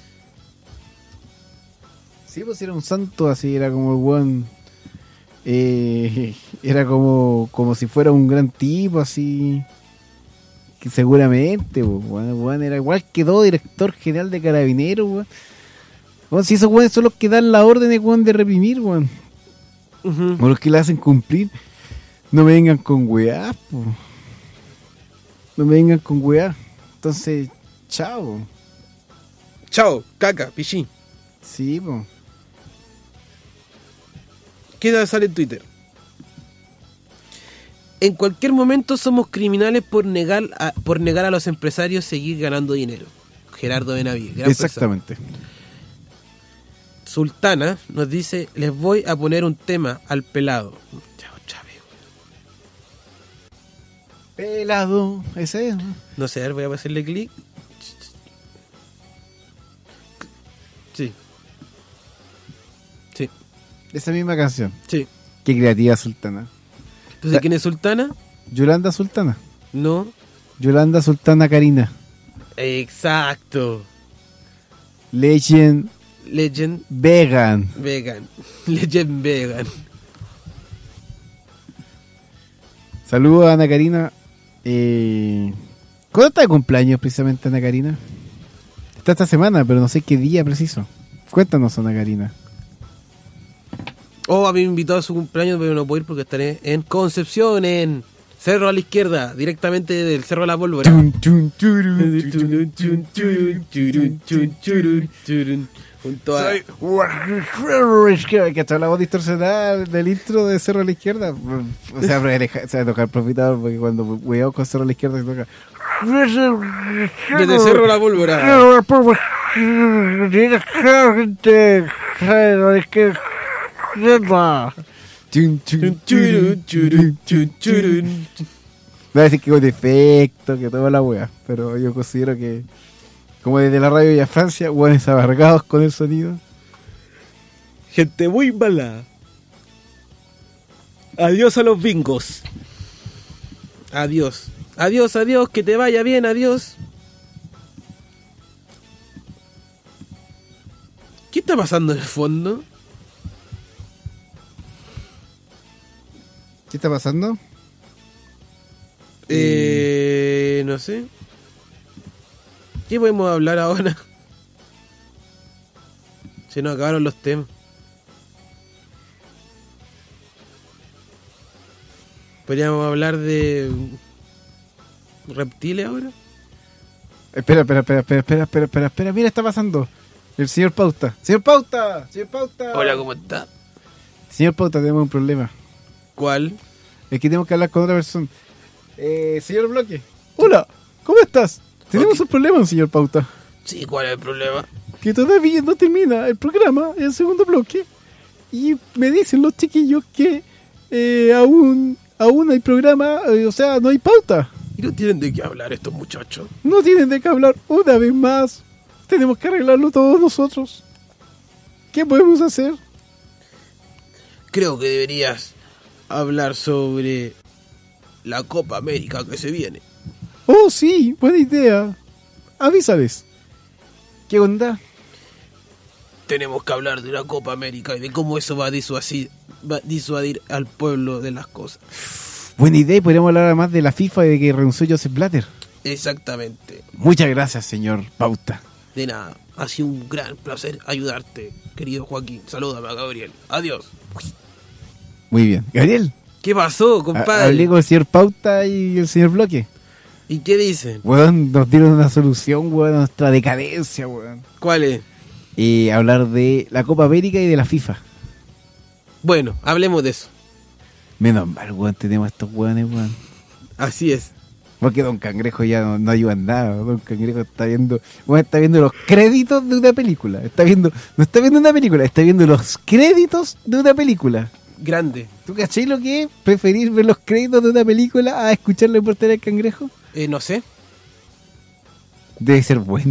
Speaker 2: Sí, pues era un santo así, era como el weón. Eh, era como, como si fuera un gran tipo así. Que seguramente, pues, weón, weón, era igual que todo director general de Carabineros, weón. Weón, si esos weones son los que dan la orden, weón, de reprimir, weón.
Speaker 3: Uh-huh.
Speaker 2: O los que la hacen cumplir. No me vengan con weás, pues. No me vengan con weá. Entonces, chao.
Speaker 3: Chao, caca, pichín.
Speaker 2: Sí, po.
Speaker 3: ¿Qué sale en Twitter? En cualquier momento somos criminales por negar a, por negar a los empresarios seguir ganando dinero. Gerardo Benavides. Gran
Speaker 2: Exactamente.
Speaker 3: persona. Sultana nos dice, les voy a poner un tema al pelado.
Speaker 2: Pelado, ese es, ¿no?
Speaker 3: No sé, a ver, voy a hacerle clic. Sí. Sí.
Speaker 2: Esa misma canción.
Speaker 3: Sí.
Speaker 2: Qué creativa Sultana.
Speaker 3: Entonces, ¿quién es Sultana?
Speaker 2: Yolanda Sultana.
Speaker 3: No.
Speaker 2: Yolanda Sultana Karina.
Speaker 3: Exacto.
Speaker 2: Legend.
Speaker 3: Legend.
Speaker 2: Vegan.
Speaker 3: Vegan. Legend Vegan.
Speaker 2: Saludos a Ana Karina. Eh, ¿Cuándo está de cumpleaños precisamente Ana Karina? Está esta semana, pero no sé qué día preciso. Cuéntanos, Ana Karina.
Speaker 3: Oh, había invitado a su cumpleaños, pero no puedo ir porque estaré en Concepción, en Cerro a la Izquierda, directamente del Cerro de la Pólvora. Junto a...
Speaker 2: Soy... que está la voz distorsionada del intro de Cerro a la Izquierda. O sea, se va a tocar profitador porque cuando weamos con Cerro a la Izquierda se toca.
Speaker 3: Desde Cerro a la Pólvora.
Speaker 2: Va a decir que con defecto, que toda la wea, pero yo considero que, como desde la radio Villa Francia, weones abargados con el sonido.
Speaker 3: Gente muy mala. Adiós a los bingos. Adiós. Adiós, adiós, que te vaya bien, adiós. ¿Qué está pasando en el fondo?
Speaker 2: ¿Qué está pasando?
Speaker 3: Eh, no sé. ¿Qué podemos hablar ahora? Se nos acabaron los temas. ¿Podríamos hablar de reptiles ahora?
Speaker 2: Espera, espera, espera, espera, espera, espera, espera, espera, mira, está pasando. El señor Pauta. ¡Señor Pauta! ¡Señor Pauta!
Speaker 3: Hola, ¿cómo está?
Speaker 2: Señor Pauta, tenemos un problema.
Speaker 3: ¿Cuál?
Speaker 2: Es que tenemos que hablar con otra persona. Eh, señor Bloque. Hola, ¿cómo estás? Tenemos okay. un problema, señor Pauta.
Speaker 3: Sí, ¿cuál es el problema?
Speaker 2: Que todavía no termina el programa, el segundo bloque. Y me dicen los chiquillos que eh, aún, aún hay programa, eh, o sea, no hay pauta.
Speaker 3: ¿Y no tienen de qué hablar estos muchachos?
Speaker 2: No tienen de qué hablar una vez más. Tenemos que arreglarlo todos nosotros. ¿Qué podemos hacer?
Speaker 3: Creo que deberías hablar sobre la Copa América que se viene.
Speaker 2: Oh, sí, buena idea. Avísales. ¿Qué onda?
Speaker 3: Tenemos que hablar de la Copa América y de cómo eso va a disuadir, va a disuadir al pueblo de las cosas.
Speaker 2: Buena idea, podríamos hablar además de la FIFA y de que renunció Joseph Blatter.
Speaker 3: Exactamente.
Speaker 2: Muchas gracias, señor Pauta.
Speaker 3: De nada, ha sido un gran placer ayudarte, querido Joaquín. Salúdame a Gabriel. Adiós.
Speaker 2: Muy bien. Gabriel.
Speaker 3: ¿Qué pasó, compadre?
Speaker 2: Hablé con el señor Pauta y el señor Bloque.
Speaker 3: ¿Y qué dicen?
Speaker 2: Weón, nos dieron una solución, weón, a nuestra decadencia, weón.
Speaker 3: ¿Cuál es?
Speaker 2: Y hablar de la Copa América y de la FIFA.
Speaker 3: Bueno, hablemos de eso.
Speaker 2: Menos mal, weón, tenemos estos weones, weón.
Speaker 3: Así es.
Speaker 2: Porque Don Cangrejo ya no, no ayuda en nada. Don Cangrejo está viendo, weón, está viendo los créditos de una película. Está viendo, no está viendo una película, está viendo los créditos de una película.
Speaker 3: Grande.
Speaker 2: ¿Tú cachai lo que es? ¿Preferir ver los créditos de una película a escucharle por tele al Cangrejo?
Speaker 3: Eh, no sé.
Speaker 2: Debe ser bueno.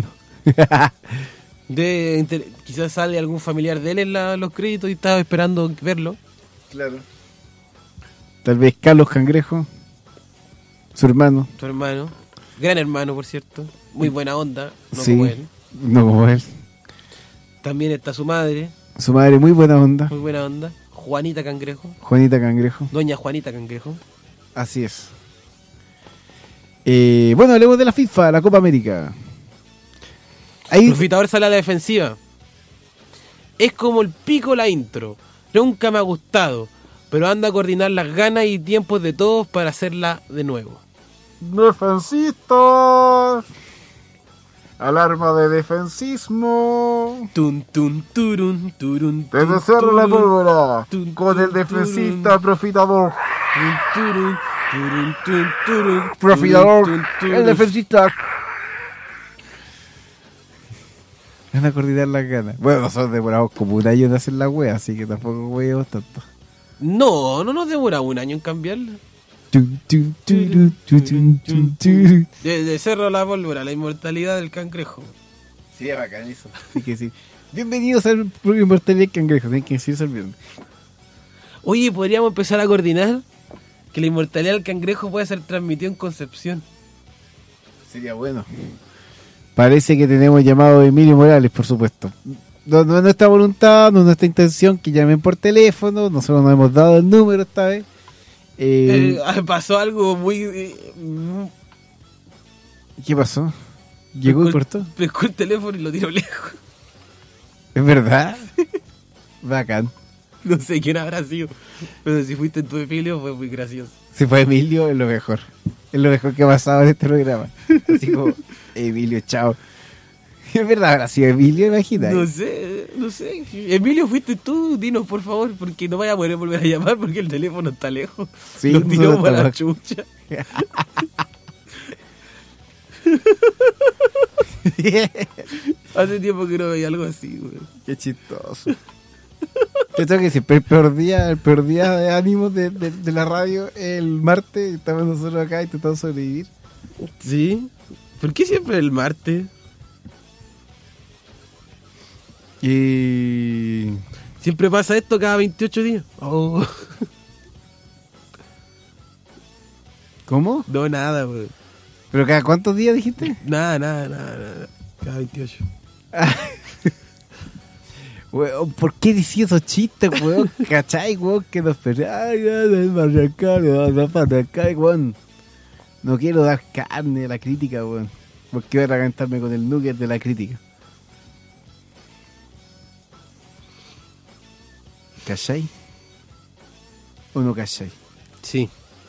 Speaker 3: de inter... Quizás sale algún familiar de él en la, los créditos y estaba esperando verlo.
Speaker 2: Claro. Tal vez Carlos Cangrejo, su hermano.
Speaker 3: Su hermano. Gran hermano, por cierto. Muy buena onda. No
Speaker 2: sí,
Speaker 3: como él.
Speaker 2: No como él.
Speaker 3: También está su madre.
Speaker 2: Su madre, muy buena onda.
Speaker 3: Muy buena onda. Juanita Cangrejo.
Speaker 2: Juanita Cangrejo.
Speaker 3: Doña Juanita Cangrejo.
Speaker 2: Así es. Eh, bueno, hablemos de la FIFA, la Copa América.
Speaker 3: Ahí... Profitador sale a la defensiva. Es como el pico la intro. Nunca me ha gustado, pero anda a coordinar las ganas y tiempos de todos para hacerla de nuevo.
Speaker 2: Defensistas. Alarma de defensismo.
Speaker 3: Tun, tun, turun, turun,
Speaker 2: Desde
Speaker 3: tun,
Speaker 2: Cerro La
Speaker 3: turun,
Speaker 2: Pólvora.
Speaker 3: tun,
Speaker 2: Con el
Speaker 3: tun,
Speaker 2: defensista
Speaker 3: turun,
Speaker 2: profitador.
Speaker 3: tun, turun, turun, tun, turun,
Speaker 2: Profitador.
Speaker 3: turun, turun.
Speaker 2: El defensista. Van a coordinar las ganas. Bueno, nosotros demoramos como un año en hacer la wea, así que tampoco weamos tanto.
Speaker 3: No, no nos demora un año en cambiarla.
Speaker 2: Tun, tun, turu, tun, tun, turu.
Speaker 3: De, de Cerro La Pólvora, la inmortalidad del cangrejo.
Speaker 2: Sí, es bacán eso. Así que sí. Bienvenidos al propio Inmortalidad del Cangrejo. Tienen que decirse el viernes.
Speaker 3: Oye, podríamos empezar a coordinar que la inmortalidad del cangrejo puede ser transmitida en Concepción.
Speaker 2: Sería bueno. Parece que tenemos llamado a Emilio Morales, por supuesto. No, no es nuestra voluntad, no es nuestra intención que llamen por teléfono. Nosotros nos hemos dado el número esta vez. Eh,
Speaker 3: Eh, pasó algo muy... eh,
Speaker 2: ¿Qué pasó? ¿Llegó y
Speaker 3: pescó el-
Speaker 2: cortó?
Speaker 3: Pescó el teléfono y lo tiró lejos.
Speaker 2: ¿Es verdad? Bacán.
Speaker 3: No sé quién habrá sido. Pero si fuiste tu Emilio fue muy gracioso.
Speaker 2: Si fue Emilio, es lo mejor. Es lo mejor que ha pasado en este programa. Así como, Emilio, chao. Es verdad, habrá sido Emilio, imagina.
Speaker 3: No sé, no sé. Emilio, fuiste tú, dinos por favor, porque no vaya a poder volver a llamar porque el teléfono está lejos.
Speaker 2: Sí,
Speaker 3: lo
Speaker 2: nosotros
Speaker 3: tiró para la
Speaker 2: estamos-
Speaker 3: chucha. Hace tiempo que no veía algo así, güey.
Speaker 2: Qué chistoso. Yo tengo que siempre el peor día, el peor día de ánimo de, de, de la radio, el martes, estamos nosotros acá intentando sobrevivir.
Speaker 3: ¿Sí? ¿Por qué siempre el martes?
Speaker 2: Y...
Speaker 3: Siempre pasa esto cada veintiocho días. Oh.
Speaker 2: ¿Cómo?
Speaker 3: No, nada, güey.
Speaker 2: ¿Pero cada cuántos días dijiste?
Speaker 3: Nada, nada, nada, nada. Cada veintiocho.
Speaker 2: Weón, ¿por qué decía esos chistes, weón? ¿Cachai, weón? Que nos pelean. Ay, ay, marrancar, weón, marrancar, weón. No quiero dar carne a la crítica, weón. Porque voy a reventarme con el nugget de la crítica. ¿Cachai? ¿O no cachai?
Speaker 3: Sí.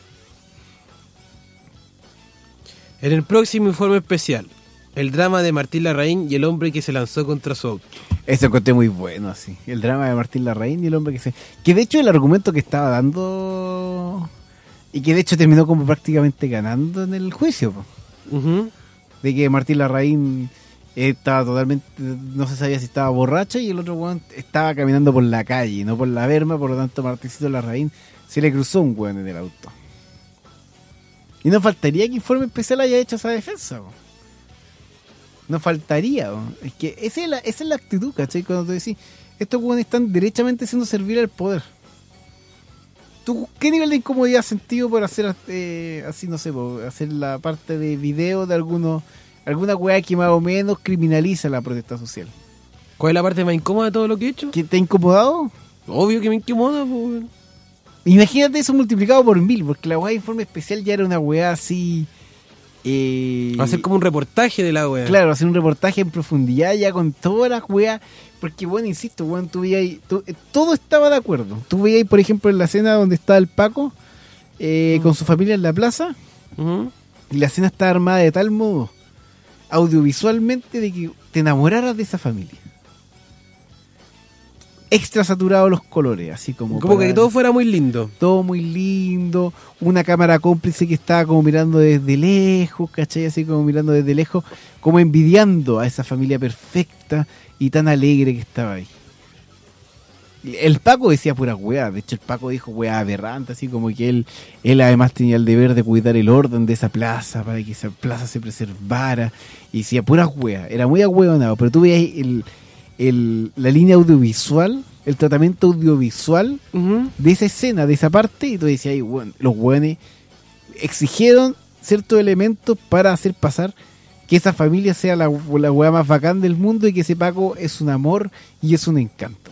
Speaker 3: En el próximo informe especial, el drama de Martín Larraín y el hombre que se lanzó contra su auto.
Speaker 2: Eso encontré muy bueno, así. El drama de Martín Larraín y el hombre que se... Que de hecho el argumento que estaba dando... Y que de hecho terminó como prácticamente ganando en el juicio, po.
Speaker 3: Uh-huh.
Speaker 2: De que Martín Larraín estaba totalmente... No se sabía si estaba borracho y el otro weón estaba caminando por la calle, no por la berma. Por lo tanto, Martincito Larraín se le cruzó un weón en el auto. Y no faltaría que Informe Especial haya hecho esa defensa, po. No faltaría, po. Es que esa es la, esa es la actitud, ¿cachai? Cuando tú decís, estos weones están derechamente siendo servir al poder. ¿Tú qué nivel de incomodidad has sentido por hacer eh, así, no sé, por hacer la parte de video de algunos, alguna weá que más o menos criminaliza la protesta social?
Speaker 3: ¿Cuál es la parte más incómoda de todo lo que he hecho?
Speaker 2: ¿Qué te ha incomodado?
Speaker 3: Obvio que me incomoda, pues.
Speaker 2: Imagínate eso multiplicado por mil, porque la weá de Informe Especial ya era una weá así... Eh,
Speaker 3: Hacer como un reportaje de la wea.
Speaker 2: Claro, hacer un reportaje en profundidad ya con todas las weas. Porque, bueno, insisto, bueno, tú veías, tú, eh, todo estaba de acuerdo. Tú veías, por ejemplo, en la escena donde está el Paco eh, uh-huh. con su familia en la plaza.
Speaker 3: Uh-huh.
Speaker 2: Y la escena está armada de tal modo, audiovisualmente, de que te enamoraras de esa familia. Extra saturados los colores, así como...
Speaker 3: Como
Speaker 2: para,
Speaker 3: que todo fuera muy lindo.
Speaker 2: Todo muy lindo. Una cámara cómplice que estaba como mirando desde lejos, ¿cachai? Así como mirando desde lejos, como envidiando a esa familia perfecta y tan alegre que estaba ahí. El Paco decía pura weá. De hecho, el Paco dijo weá aberrante, así como que él, él además tenía el deber de cuidar el orden de esa plaza para que esa plaza se preservara. Y decía pura weá. Era muy ahueonado, pero tú veías el... El, la línea audiovisual, el tratamiento audiovisual uh-huh. de esa escena, de esa parte, y tú decías, ay, bueno, los hueones exigieron ciertos elementos para hacer pasar que esa familia sea la, la hueá más bacán del mundo y que ese Paco es un amor y es un encanto.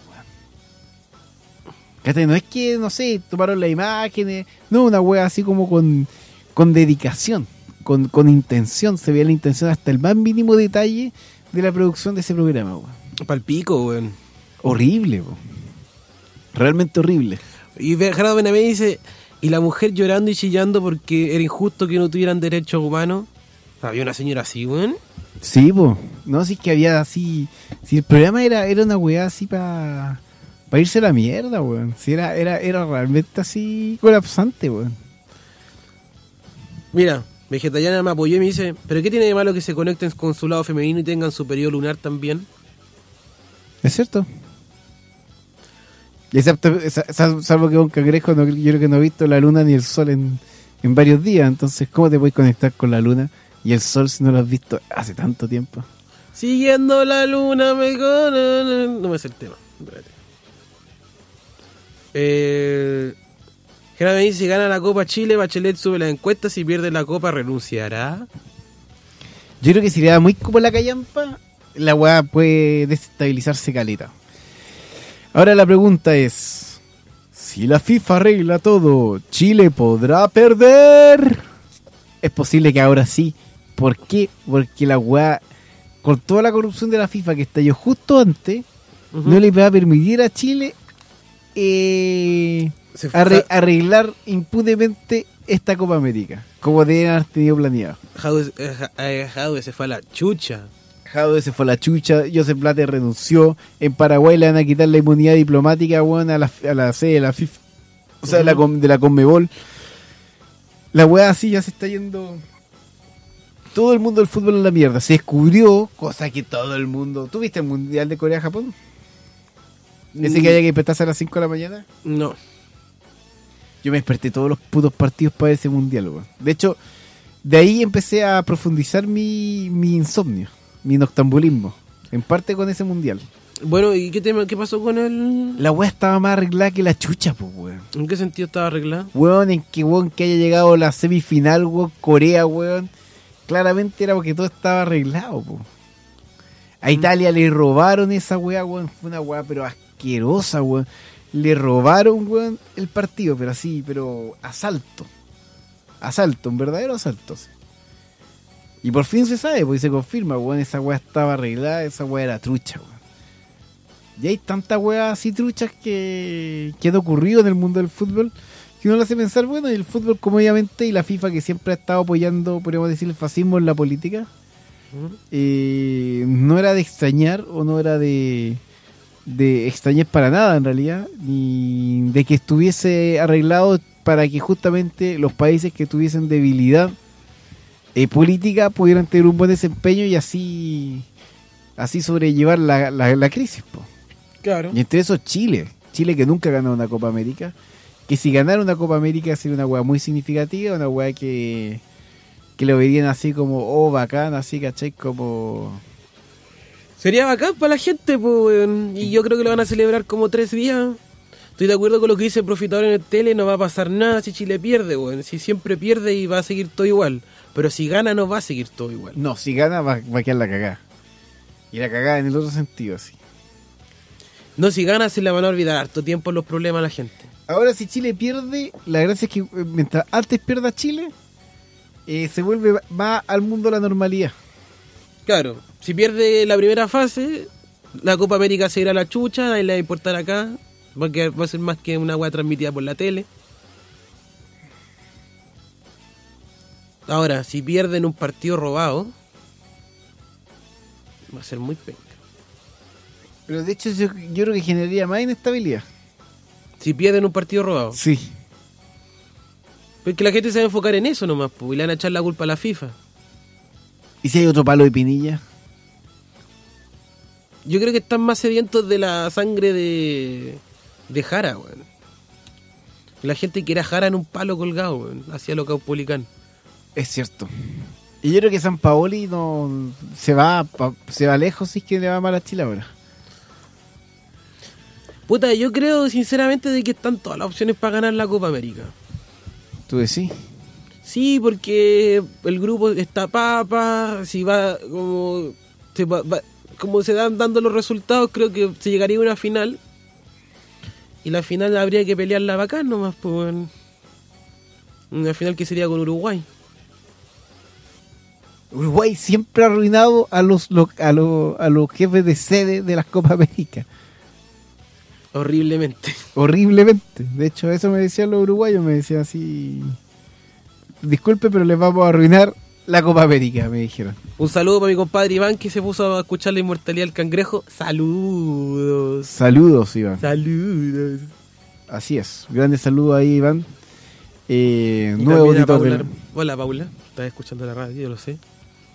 Speaker 2: Weón. No es que, no sé, tomaron las imágenes, no, una hueá así como con, con dedicación, con, con intención, se veía la intención hasta el más mínimo detalle de la producción de ese programa, weón.
Speaker 3: Palpico, weón.
Speaker 2: Horrible, weón. Realmente horrible.
Speaker 3: Y Gerardo Benavente dice Y la mujer llorando y chillando porque era injusto que no tuvieran derechos humanos. Había una señora así, weón.
Speaker 2: Sí, po. No, sí que había así... Si el programa era, era una weá así para... Para irse a la mierda, weón. Si era, era, era realmente así colapsante, weón.
Speaker 3: Mira, Vegetariana me apoyó y me dice, ¿pero qué tiene de malo que se conecten con su lado femenino y tengan su periodo lunar también?
Speaker 2: Es cierto. Excepto, salvo que un cangrejo, no, yo creo que no he visto la luna ni el sol en, en varios días. Entonces, ¿cómo te puedes conectar con la luna y el sol si no lo has visto hace tanto tiempo?
Speaker 3: Siguiendo la luna me... No me sé el tema. Eh... Gerardo me dice, si gana la Copa Chile, Bachelet sube las encuestas, si pierde la Copa renunciará.
Speaker 2: Yo creo que si le da muy como la callampa, la weá puede desestabilizarse caleta. Ahora la pregunta es, si la FIFA arregla todo, ¿Chile podrá perder? Es posible que ahora sí. ¿Por qué? Porque la weá, con toda la corrupción de la FIFA que estalló justo antes, uh-huh. no le va a permitir a Chile eh, arre- arreglar impunemente esta Copa América, como deben haber tenido planeado.
Speaker 3: Jadwe eh, eh, se fue a la chucha.
Speaker 2: Jadwe se fue a la chucha, Joseph Blatter renunció, en Paraguay le van a quitar la inmunidad diplomática, bueno, a la, a la sede de la FIFA, o sea, uh-huh. de, la, de la Conmebol. La weá así ya se está yendo... Todo el mundo del fútbol en la mierda. Se descubrió, cosa que todo el mundo... ¿Tú viste el Mundial de Corea-Japón? ¿Ese que haya que despertarse a las cinco de la mañana?
Speaker 3: No.
Speaker 2: Yo me desperté todos los putos partidos para ese Mundial, weón. De hecho, de ahí empecé a profundizar mi, mi insomnio, mi noctambulismo. En parte con ese Mundial.
Speaker 3: Bueno, ¿y qué tema, qué pasó con el...?
Speaker 2: La weá estaba más arreglada que la chucha, pues, weón.
Speaker 3: ¿En qué sentido estaba arreglada?
Speaker 2: Weón, en que, weón, que haya llegado la semifinal, weón, Corea, weón. Claramente era porque todo estaba arreglado, po. A Italia le robaron esa weá, weón. Fue una weá, pero asquerosa, weón. Le robaron, weón, el partido, pero así, pero asalto. Asalto, un verdadero asalto. Sí. Y por fin se sabe, porque se confirma, weón. Esa weá estaba arreglada, esa weá era trucha, weón. Y hay tantas weas así truchas que, que han ocurrido en el mundo del fútbol que uno lo hace pensar, bueno, y el fútbol como obviamente y la FIFA que siempre ha estado apoyando, podríamos decir, el fascismo en la política, uh-huh. eh, no era de extrañar o no era de, de extrañar para nada en realidad, ni de que estuviese arreglado para que justamente los países que tuviesen debilidad eh, política pudieran tener un buen desempeño y así así sobrellevar la, la, la crisis, po.
Speaker 3: Claro.
Speaker 2: Y entre esos Chile, Chile que nunca ganó una Copa América, que si ganara una Copa América sería una weá muy significativa, una weá que, que lo verían así como, oh, bacán, así, ¿cachai? Como...
Speaker 3: Sería bacán para la gente, pues, y yo creo que lo van a celebrar como tres días. Estoy de acuerdo con lo que dice el Profitador en el tele, no va a pasar nada si Chile pierde, weón. Si siempre pierde y va a seguir todo igual. Pero si gana no va a seguir todo igual.
Speaker 2: No, si gana va, va a quedar la cagada. Y la cagada en el otro sentido, así.
Speaker 3: No, si gana se le van a olvidar harto tiempo los problemas a la gente.
Speaker 2: Ahora, si Chile pierde, la gracia es que mientras antes pierda Chile, eh, se vuelve, va al mundo la normalidad.
Speaker 3: Claro, si pierde la primera fase, la Copa América se irá a la chucha, nadie le va a importar acá, porque va a ser más que una hueá transmitida por la tele. Ahora, si pierden un partido robado, va a ser muy penca.
Speaker 2: Pero de hecho yo, yo creo que generaría más inestabilidad.
Speaker 3: Si pierden un partido robado.
Speaker 2: Sí.
Speaker 3: Porque la gente se va a enfocar en eso nomás, pues, y le van a echar la culpa a la FIFA.
Speaker 2: ¿Y si hay otro palo de Pinilla?
Speaker 3: Yo creo que están más sedientos de la sangre de, de Jara, weón. La gente quiere a Jara en un palo colgado, weón, hacia lo caupolicán.
Speaker 2: Es cierto. Y yo creo que San Paoli no se va se va lejos si es que le va mal a Chile ahora.
Speaker 3: Puta, yo creo sinceramente de que están todas las opciones para ganar la Copa América.
Speaker 2: ¿Tú decís?
Speaker 3: Sí, porque el grupo está papa, si va como se, va, va, como se dan dando los resultados, creo que se llegaría a una final. Y la final habría que pelearla bacán nomás, pues, bueno. Una final que sería con Uruguay.
Speaker 2: Uruguay siempre ha arruinado a los, lo, a, los, a los jefes de sede de las Copa América.
Speaker 3: Horriblemente.
Speaker 2: Horriblemente. De hecho, eso me decían los uruguayos, me decían así... Disculpe, pero les vamos a arruinar la Copa América, me dijeron.
Speaker 3: Un saludo para mi compadre Iván, que se puso a escuchar la inmortalidad del cangrejo. Saludos.
Speaker 2: Saludos, Iván.
Speaker 3: Saludos.
Speaker 2: Así es. Grandes saludos ahí, Iván. Eh,
Speaker 3: Y
Speaker 2: nuevo
Speaker 3: también a
Speaker 2: auditor
Speaker 3: Paula.
Speaker 2: del-
Speaker 3: Hola, Paula. Estás escuchando la radio, yo lo sé.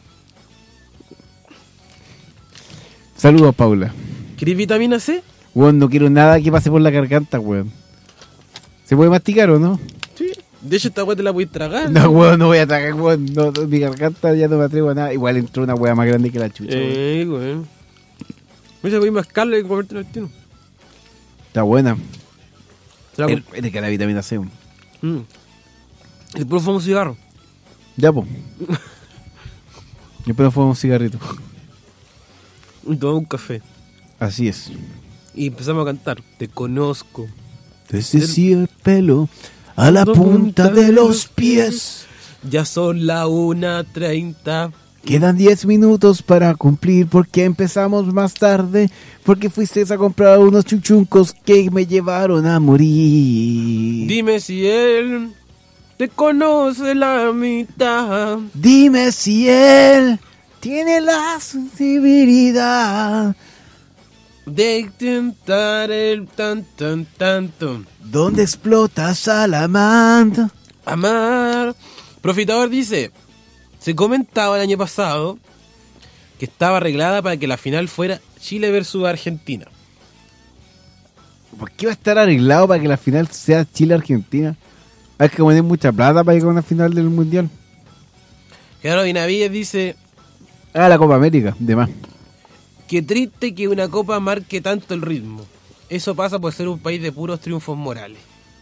Speaker 2: Saludos, Paula.
Speaker 3: ¿Querés vitamina C?
Speaker 2: Weón, no quiero nada que pase por la garganta, weón. ¿Se puede masticar o no?
Speaker 3: Sí. De hecho, esta weá te la voy a tragar.
Speaker 2: No, weón, no voy a tragar, weón. No, no, mi garganta ya no me atrevo a nada. Igual entró una weá más grande que la chucha, weón.
Speaker 3: Eh, weón. Me dice, voy a mascarle y comértelo al tiro.
Speaker 2: Está buena.
Speaker 3: Se la
Speaker 2: Es es que la vitamina C, weón.
Speaker 3: Mm. Y después fue un cigarro.
Speaker 2: Ya, po. Después nos fumamos un cigarrito.
Speaker 3: Y tomamos un café.
Speaker 2: Así es.
Speaker 3: Y empezamos a cantar. Te conozco.
Speaker 2: Desde el pelo a la punta de los pies.
Speaker 3: Ya son la una treinta.
Speaker 2: Quedan diez minutos para cumplir porque empezamos más tarde. Porque fuiste a comprar unos chuchuncos que me llevaron a morir.
Speaker 3: Dime si él te conoce la mitad.
Speaker 2: Dime si él tiene la sensibilidad.
Speaker 3: De intentar el tan tan tanto.
Speaker 2: ¿Dónde explota Salamandra?
Speaker 3: Amar. Profitador dice: se comentaba el año pasado que estaba arreglada para que la final fuera Chile versus Argentina.
Speaker 2: ¿Por qué va a estar arreglado para que la final sea Chile-Argentina? Hay que poner mucha plata para llegar a una final del Mundial.
Speaker 3: Gerardo Benavides dice:
Speaker 2: Ah, la Copa América, de más.
Speaker 3: qué triste que una copa marque tanto el ritmo. Eso pasa por ser un país de puros triunfos morales.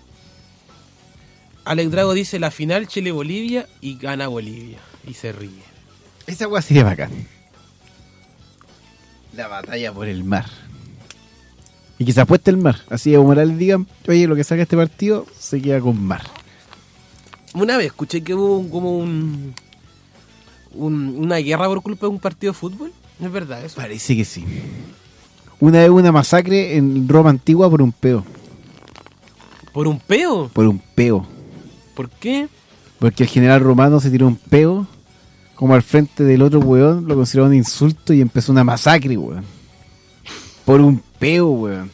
Speaker 3: Alex Drago dice: la final Chile-Bolivia y gana Bolivia. Y se ríe.
Speaker 2: Esa weá sería bacán. La batalla por el mar. Y que se apueste el mar. Así Evo Morales diga, oye, lo que saca este partido se queda con mar.
Speaker 3: Una vez escuché que hubo un- como un, un- una guerra por culpa de un partido de fútbol. ¿Es verdad eso?
Speaker 2: Parece que sí. Una vez hubo una masacre en Roma antigua por un peo.
Speaker 3: ¿Por un peo?
Speaker 2: Por un peo.
Speaker 3: ¿Por qué?
Speaker 2: Porque el general romano se tiró un peo como al frente del otro weón, lo consideró un insulto y empezó una masacre, weón. Por un peo, weón.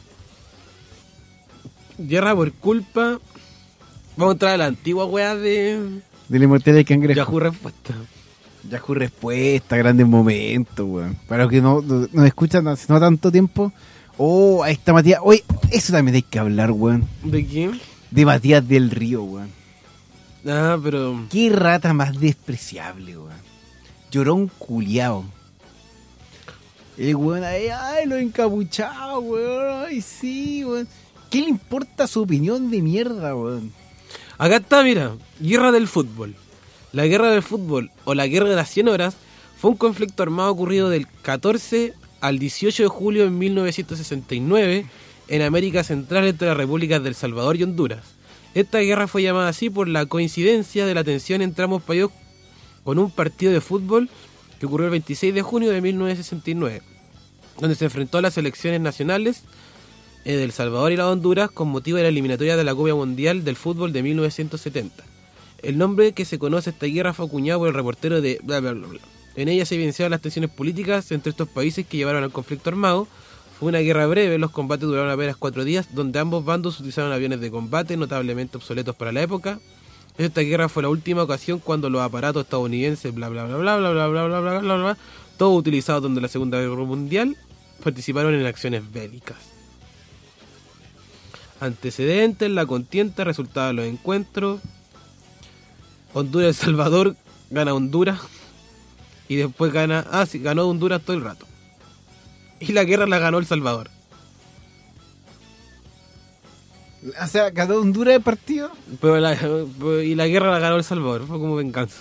Speaker 3: Guerra por culpa. Vamos a entrar a la antigua weá de
Speaker 2: De la inmortalidad del cangrejo.
Speaker 3: Yahoo Respuesta.
Speaker 2: Yahoo Respuesta, grandes momentos, weón. Para los que no no- nos escuchan hace no tanto tiempo. Oh, ahí está Matías. Oye, eso también hay que hablar, weón.
Speaker 3: ¿De qué?
Speaker 2: De Matías del Río, weón.
Speaker 3: Ah, pero...
Speaker 2: Qué rata más despreciable, weón. Llorón culiao. El weón ahí, ay, lo encapuchado, weón. Ay, sí, weón. ¿Qué le importa su opinión de mierda, weón?
Speaker 3: Acá está, mira. Guerra del fútbol. La guerra del fútbol, o la guerra de las cien horas, fue un conflicto armado ocurrido del catorce al dieciocho de julio de mil novecientos sesenta y nueve en América Central entre las repúblicas del Salvador y Honduras. Esta guerra fue llamada así por la coincidencia de la tensión entre ambos países con un partido de fútbol que ocurrió el veintiséis de junio de mil novecientos sesenta y nueve, donde se enfrentó a las selecciones nacionales eh, del Salvador y la Honduras con motivo de la eliminatoria de la Copa Mundial del Fútbol de mil novecientos setenta. El nombre que se conoce a esta guerra fue acuñado por el reportero de bla bla bla bla. En ella se evidenciaban las tensiones políticas entre estos países que llevaron al conflicto armado. Fue una guerra breve, los combates duraron apenas cuatro días, donde ambos bandos utilizaron aviones de combate notablemente obsoletos para la época. Esta guerra fue la última ocasión cuando los aparatos estadounidenses, bla bla bla bla bla bla bla bla bla bla bla, todos utilizados durante la Segunda Guerra Mundial, participaron en acciones bélicas. Antecedentes: la contienda, resultado de los encuentros. Honduras y El Salvador, gana Honduras. Y después gana... Ah, sí, ganó Honduras todo el rato. Y la guerra la ganó El Salvador.
Speaker 2: O sea, ganó Honduras el partido.
Speaker 3: Pero la, y la guerra la ganó El Salvador. Fue como venganza.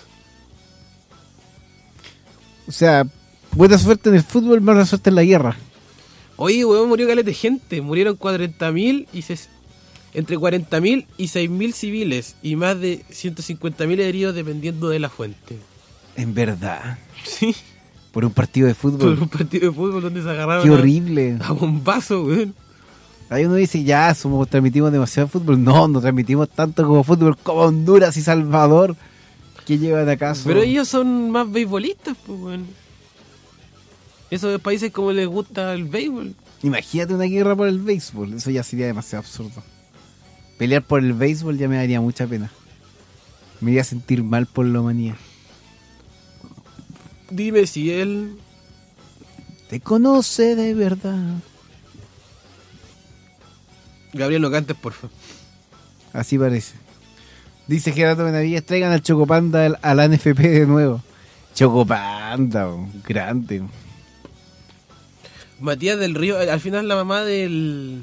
Speaker 2: O sea, buena suerte en el fútbol, mala suerte en la guerra.
Speaker 3: Oye, weón, murió caleta de gente. Murieron cuarenta mil y ses... entre cuarenta mil y seis mil civiles. Y más de ciento cincuenta mil heridos dependiendo de la fuente.
Speaker 2: En verdad.
Speaker 3: Sí.
Speaker 2: Por un partido de fútbol.
Speaker 3: Por un partido de fútbol donde se agarraron
Speaker 2: Qué
Speaker 3: a-
Speaker 2: horrible.
Speaker 3: a bombazo, weón.
Speaker 2: Ahí uno dice, ya, somos, transmitimos demasiado fútbol. No, no transmitimos tanto como fútbol como Honduras y Salvador. ¿Qué llevan acaso?
Speaker 3: Pero ellos son más beisbolistas, pues, bueno. Esos países como les gusta el béisbol.
Speaker 2: Imagínate una guerra por el béisbol. Eso ya sería demasiado absurdo. Pelear por el béisbol ya me daría mucha pena. Me iría a sentir mal por la humanidad.
Speaker 3: Dime si él
Speaker 2: te conoce de verdad.
Speaker 3: Gabriel, no cantes, por favor.
Speaker 2: Así parece. Dice Gerardo Benavides, traigan al Chocopanda al, a la N F P de nuevo. Chocopanda, oh, grande.
Speaker 3: Matías del Río, al final la mamá del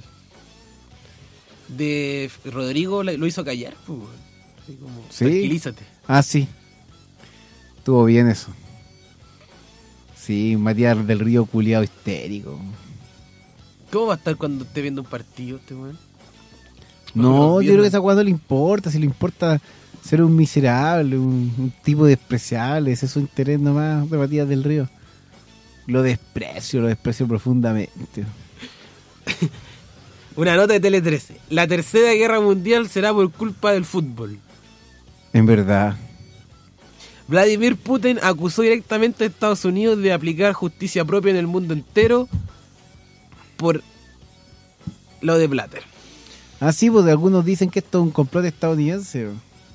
Speaker 3: de Rodrigo lo hizo callar, pues. Así como,
Speaker 2: ¿sí?
Speaker 3: Tranquilízate.
Speaker 2: Ah, sí. Estuvo bien eso. Sí, Matías del Río culiado histérico.
Speaker 3: ¿Cómo va a estar cuando esté viendo un partido este weón?
Speaker 2: No, yo creo que esa weá no le importa. Si le importa ser un miserable, un, un tipo despreciable, ese es su interés nomás de Matías del Río. Lo desprecio, lo desprecio profundamente.
Speaker 3: Una nota de Tele trece. La tercera guerra mundial será por culpa del fútbol.
Speaker 2: En verdad.
Speaker 3: Vladimir Putin acusó directamente a Estados Unidos de aplicar justicia propia en el mundo entero por lo de Blatter.
Speaker 2: Ah, sí, pues algunos dicen que esto es un complot estadounidense.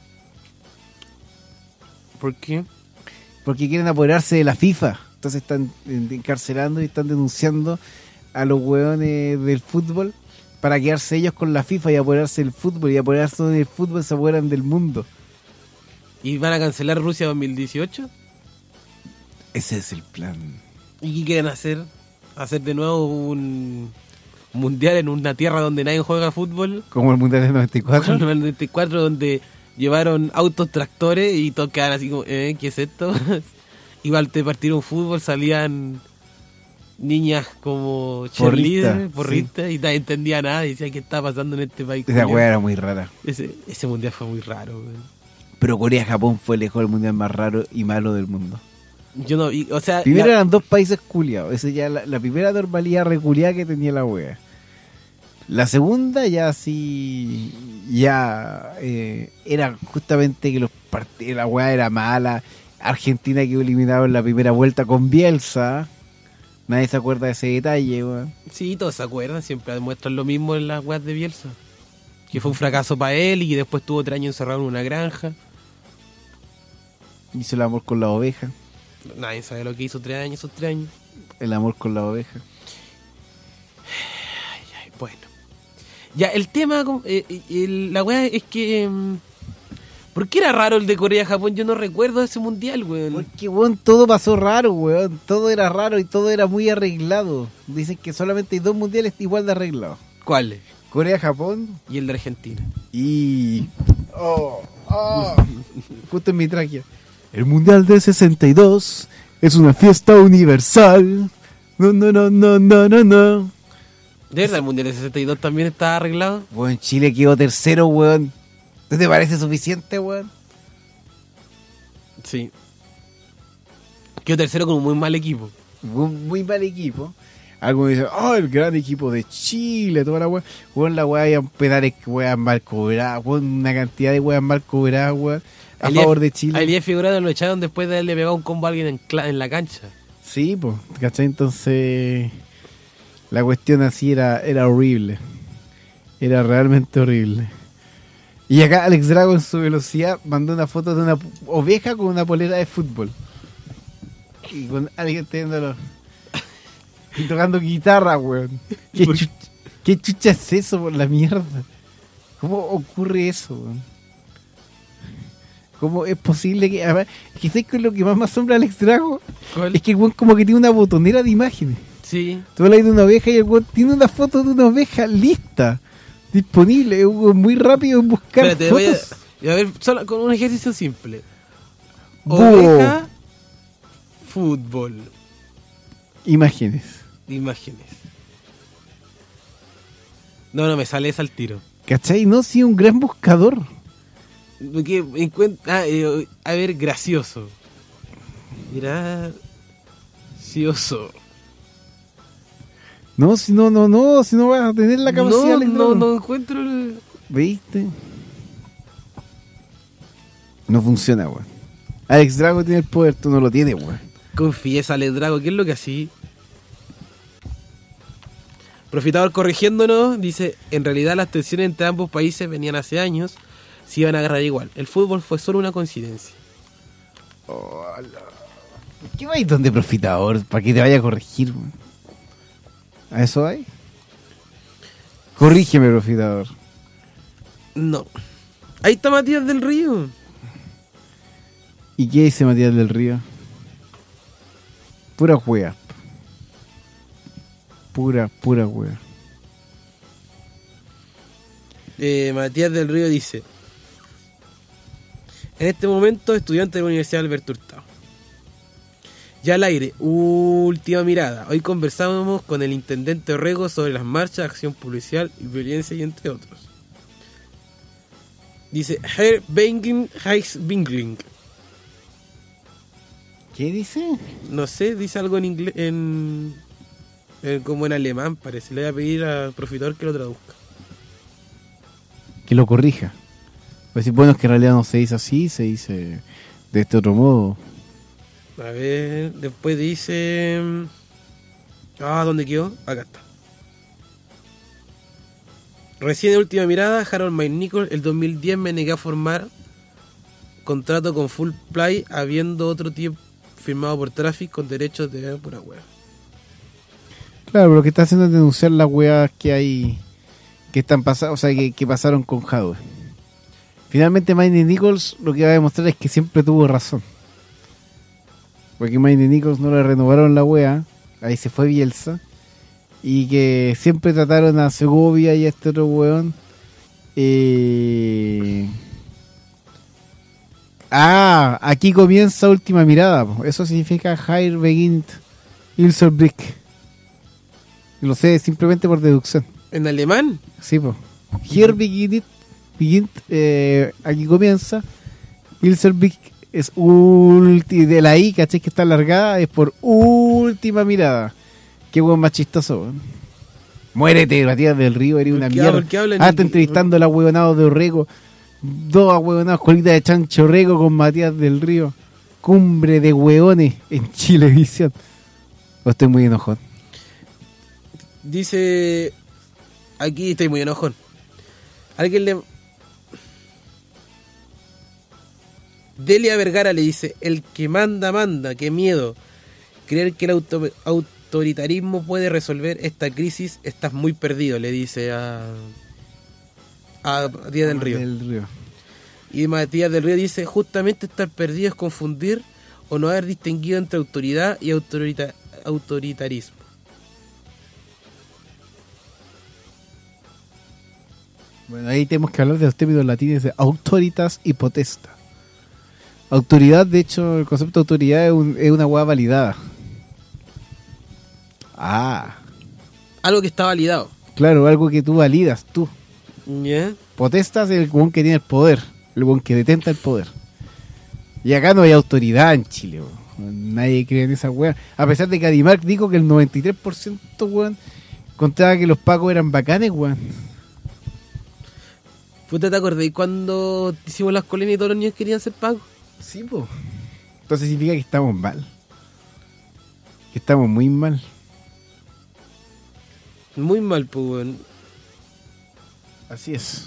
Speaker 3: ¿Por qué?
Speaker 2: Porque quieren apoderarse de la FIFA. Entonces están encarcelando y están denunciando a los hueones del fútbol para quedarse ellos con la FIFA y apoderarse del fútbol. Y apoderarse del fútbol se apoderan del mundo.
Speaker 3: ¿Y van a cancelar Rusia dos mil dieciocho?
Speaker 2: Ese es el plan.
Speaker 3: ¿Y qué quieren hacer? ¿Hacer de nuevo un mundial en una tierra donde nadie juega fútbol?
Speaker 2: Como el mundial del noventa y cuatro.
Speaker 3: Como el noventa y cuatro, donde llevaron autos tractores y todos quedaban así como, ¿eh? ¿Qué es esto? Igual te partieron fútbol, salían niñas como cheerleaders, porristas, sí. Y nadie entendía nada y decía qué está pasando en este país.
Speaker 2: Esa weá era muy rara.
Speaker 3: Ese, ese mundial fue muy raro, güey.
Speaker 2: Pero Corea-Japón fue lejos el mundial más raro y malo del mundo.
Speaker 3: Yo no, y, o sea...
Speaker 2: Primero
Speaker 3: la...
Speaker 2: eran dos países culiados. Esa ya la, la primera normalidad reculiada que tenía la wea. La segunda ya sí... Ya... Eh, era justamente que los partidos... La wea era mala. Argentina quedó eliminado en la primera vuelta con Bielsa. Nadie se acuerda de ese detalle, weón.
Speaker 3: Sí, todos se acuerdan. Siempre demuestran lo mismo en las weas de Bielsa. Que fue un fracaso para él y que después tuvo tres años encerrado en una granja.
Speaker 2: Hizo el amor con la oveja.
Speaker 3: Nadie sabe lo que hizo tres años, esos tres años.
Speaker 2: El amor con la oveja.
Speaker 3: Ay, ay, bueno. Ya, el tema, eh, el, la weá es que... Eh, ¿por qué era raro el de Corea-Japón? Yo no recuerdo ese mundial, weón.
Speaker 2: Porque, weón, todo pasó raro, weón. Todo era raro y todo era muy arreglado. Dicen que solamente hay dos mundiales igual de arreglados.
Speaker 3: ¿Cuáles?
Speaker 2: Corea-Japón.
Speaker 3: Y el de Argentina.
Speaker 2: Y... Oh, oh. Justo en mi tráquea. El mundial de sesenta y dos es una fiesta universal. No, no, no, no, no, no, no.
Speaker 3: ¿De verdad el mundial de sesenta y dos también está arreglado?
Speaker 2: Weón, Chile quedó tercero, weón. ¿No te parece suficiente, weón?
Speaker 3: Sí. Quedó tercero con un muy mal equipo.
Speaker 2: Un muy mal equipo. Algunos dicen, oh, el gran equipo de Chile, toda la weá. Weón, la weá, hay penales que weón mal cobradas, weón, una cantidad de weas mal cobradas, weón, a Elías, favor de Chile.
Speaker 3: A Elías Figueroa lo echaron después de haberle pegado un combo a alguien en, cla- en la cancha.
Speaker 2: Sí, pues, ¿cachai? Entonces, la cuestión así era, era horrible. Era realmente horrible. Y acá Alex Drago en su velocidad mandó una foto de una oveja con una polera de fútbol. Y con alguien teniéndolo. Y tocando guitarra, weón. ¿Qué, chu- ¿Qué chucha es eso por la mierda? ¿Cómo ocurre eso, weón? ¿Cómo es posible que... A ver, es que sé que lo que más me asombra a Alex Drago
Speaker 3: ¿Cuál?
Speaker 2: Es que el weón como que tiene una botonera de imágenes.
Speaker 3: Sí.
Speaker 2: Tú hablas de una oveja y el weón tiene una foto de una oveja lista, disponible. Es un weón muy rápido en buscar
Speaker 3: Espérate,
Speaker 2: fotos.
Speaker 3: Voy a, a ver, solo con un ejercicio simple.
Speaker 2: Búho.
Speaker 3: Oveja, fútbol.
Speaker 2: Imágenes.
Speaker 3: Imágenes. No, no, me sale esa al tiro.
Speaker 2: ¿Cachai? No, sí, un gran buscador.
Speaker 3: Porque encuentra, ah, eh, a ver, gracioso. Gracioso.
Speaker 2: No, si no, no, no, si no vas a tener la capacidad.
Speaker 3: No,
Speaker 2: Alex
Speaker 3: no,
Speaker 2: Drago.
Speaker 3: no encuentro el...
Speaker 2: ¿Viste? No funciona, weón. Alex Drago tiene el poder, tú no lo tienes, weón.
Speaker 3: Confiesa, Alex Drago, ¿qué es lo que así? Profitador corrigiéndonos, dice, en realidad las tensiones entre ambos países venían hace años, se iban a agarrar igual. El fútbol fue solo una coincidencia.
Speaker 2: Hola. ¿Por qué vais donde Profitador? ¿Para que te vaya a corregir, weón? ¿A eso hay? Corrígeme, Profitador.
Speaker 3: No. Ahí está Matías del Río.
Speaker 2: ¿Y qué dice Matías del Río? Pura wea. Pura, pura wea.
Speaker 3: Eh, Matías del Río dice: en este momento, estudiante de la Universidad Alberto Hurtado. Ya al aire, última mirada. Hoy conversamos con el intendente Orrego sobre las marchas, acción policial y violencia, y entre otros. Dice Herr Bengin Heichsbingling.
Speaker 2: ¿Qué dice?
Speaker 3: No sé, dice algo en inglés, en, en como en alemán parece. Le voy a pedir al profesor que lo traduzca.
Speaker 2: Que lo corrija. Pues decir, bueno, es que en realidad no se dice así, se dice de este otro modo.
Speaker 3: A ver, después dice... Ah, ¿dónde quedó? Acá está. Recién en última mirada, Harold May Nichols, el dos mil diez me negué a formar contrato con Full Play, habiendo otro tiempo firmado por Traffic con derechos de pura wea.
Speaker 2: Claro, pero lo que está haciendo es denunciar las weas que hay, que están pasando, o sea, que, que pasaron con Jadwe. Finalmente, Mayne Nichols lo que va a demostrar es que siempre tuvo razón. Porque Mayne Nichols no le renovaron la wea, ahí se fue Bielsa, y que siempre trataron a Segovia y a este otro weón. Eh... Ah, aquí comienza última mirada. Po. Eso significa Higher Begint Ilserbrick. Lo sé simplemente por deducción.
Speaker 3: ¿En alemán?
Speaker 2: Sí, pues. Hier beginnt, beginnt eh, aquí comienza. Ilserbrick es ulti de la I, ¿cachai? Que está alargada, es por última mirada. Qué buen más chistoso, weón. Muérete, Matías del Río, eres una mierda. Ah, está entrevistando a la huevonados de Orrego. Dos huevonados, colitas de chancho Orrego con Matías del Río. Cumbre de hueones en Chilevisión. O estoy muy enojón.
Speaker 3: Dice... Aquí estoy muy enojón. Alguien le... Delia Vergara le dice: el que manda, manda, qué miedo. Creer que el auto, autoritarismo puede resolver esta crisis, estás muy perdido, le dice a... a Matías del Río.
Speaker 2: del Río.
Speaker 3: Y Matías del Río dice: justamente estar perdido es confundir o no haber distinguido entre autoridad y autorita, autoritarismo.
Speaker 2: Bueno, ahí tenemos que hablar de los términos latines de autoritas y potesta. Autoridad, de hecho, el concepto de autoridad es, un, es una hueá validada. Ah.
Speaker 3: Algo que está validado.
Speaker 2: Claro, algo que tú validas, tú.
Speaker 3: Yeah.
Speaker 2: Potestas es el hueón que tiene el poder, el hueón que detenta el poder. Y acá no hay autoridad en Chile, weón. Nadie cree en esa hueá. A pesar de que Adimark dijo que el noventa y tres por ciento, weón, contaba que los pacos eran bacanes, weón.
Speaker 3: ¿Puta, te acordás cuando hicimos las colonias y todos los niños querían ser pacos?
Speaker 2: Sí, po. Entonces significa que estamos mal. Que estamos muy mal.
Speaker 3: Muy mal, pues, weón.
Speaker 2: Así es.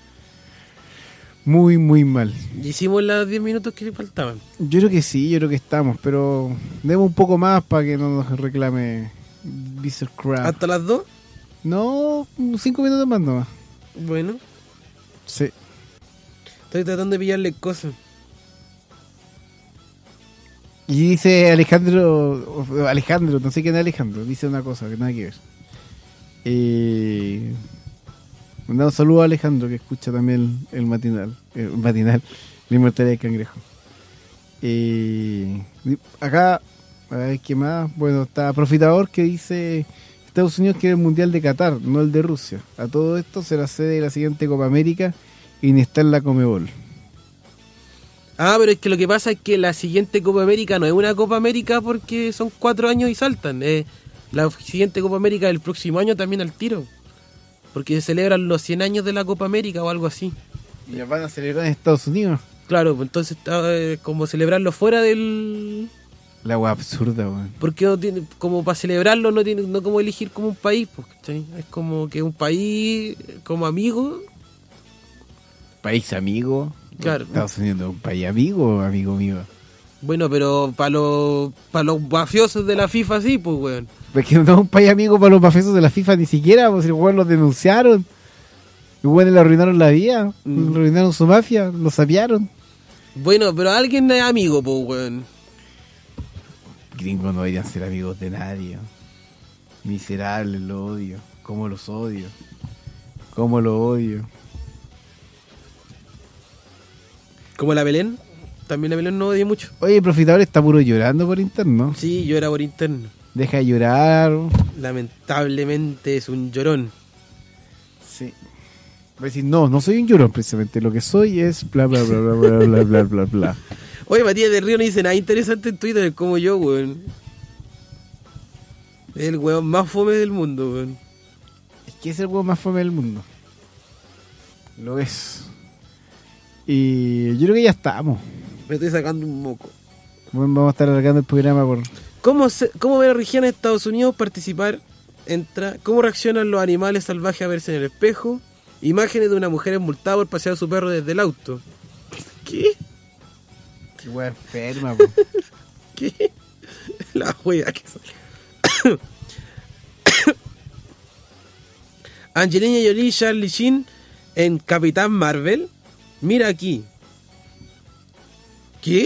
Speaker 2: Muy, muy mal.
Speaker 3: ¿Hicimos los diez minutos que faltaban?
Speaker 2: Yo creo que sí, yo creo que estamos, pero demos un poco más para que no nos reclame Visor Crab.
Speaker 3: ¿Hasta las dos?
Speaker 2: No, cinco minutos más nomás.
Speaker 3: Bueno.
Speaker 2: Sí.
Speaker 3: Estoy tratando de pillarle cosas.
Speaker 2: Y dice Alejandro, Alejandro, no sé quién es Alejandro, dice una cosa que nada que ver. Eh, un saludo a Alejandro que escucha también el, el matinal, el matinal, la inmortalidad del cangrejo. Eh, acá, a ver qué más, bueno, está Profitador que dice: Estados Unidos quiere el Mundial de Qatar, no el de Rusia. A todo esto será sede de la siguiente Copa América y ni está en la Comebol.
Speaker 3: Ah, pero es que lo que pasa es que la siguiente Copa América no es una Copa América porque son cuatro años y saltan. Es La siguiente Copa América del próximo año también al tiro. Porque se celebran los cien años de la Copa América o algo así.
Speaker 2: Y las van a celebrar en Estados Unidos.
Speaker 3: Claro, pues entonces eh, como celebrarlo fuera del...
Speaker 2: La wea absurda, weón.
Speaker 3: Porque no tiene, como para celebrarlo no tiene, no como elegir como un país, pues, ¿cachai? Es como que un país como amigo.
Speaker 2: País amigo.
Speaker 3: Claro.
Speaker 2: Estados Unidos es un país amigo, amigo mío.
Speaker 3: Bueno, pero para los para los mafiosos de la FIFA sí, pues, weón.
Speaker 2: Porque no es un país amigo para los mafiosos de la FIFA ni siquiera, pues si los weones los denunciaron. Los weones le arruinaron la vida,
Speaker 3: Mm.
Speaker 2: le arruinaron su mafia, lo sapearon.
Speaker 3: Bueno, pero alguien es amigo, pues, weón.
Speaker 2: Gringos no deberían ser amigos de nadie. Miserables, lo odio. Cómo los odio. Cómo lo odio.
Speaker 3: Como la Belén. También la Belén no odia mucho.
Speaker 2: Oye, el Profitador está puro llorando por interno.
Speaker 3: Sí, llora por interno.
Speaker 2: Deja de llorar.
Speaker 3: Lamentablemente es un llorón.
Speaker 2: Sí. Va a decir, no, no soy un llorón precisamente. Lo que soy es bla bla bla bla bla bla bla bla bla.
Speaker 3: Oye, Matías del Río no dice nada interesante en Twitter como yo, weón. Es el weón más fome del mundo, weón.
Speaker 2: Es que es el huevo más fome del mundo. Lo es. Y yo creo que ya estamos.
Speaker 3: Me estoy sacando un moco.
Speaker 2: Bueno, vamos a estar alargando el programa por...
Speaker 3: ¿Cómo, se, cómo ve la región de Estados Unidos participar? Entra. ¿Cómo reaccionan los animales salvajes a verse en el espejo? Imágenes de una mujer multada por pasear a su perro desde el auto. ¿Qué?
Speaker 2: Qué wea enferma, po.
Speaker 3: ¿Qué? La wea que sale. Angelina Jolie y Charlie Sheen en Capitán Marvel. Mira aquí. ¿Qué?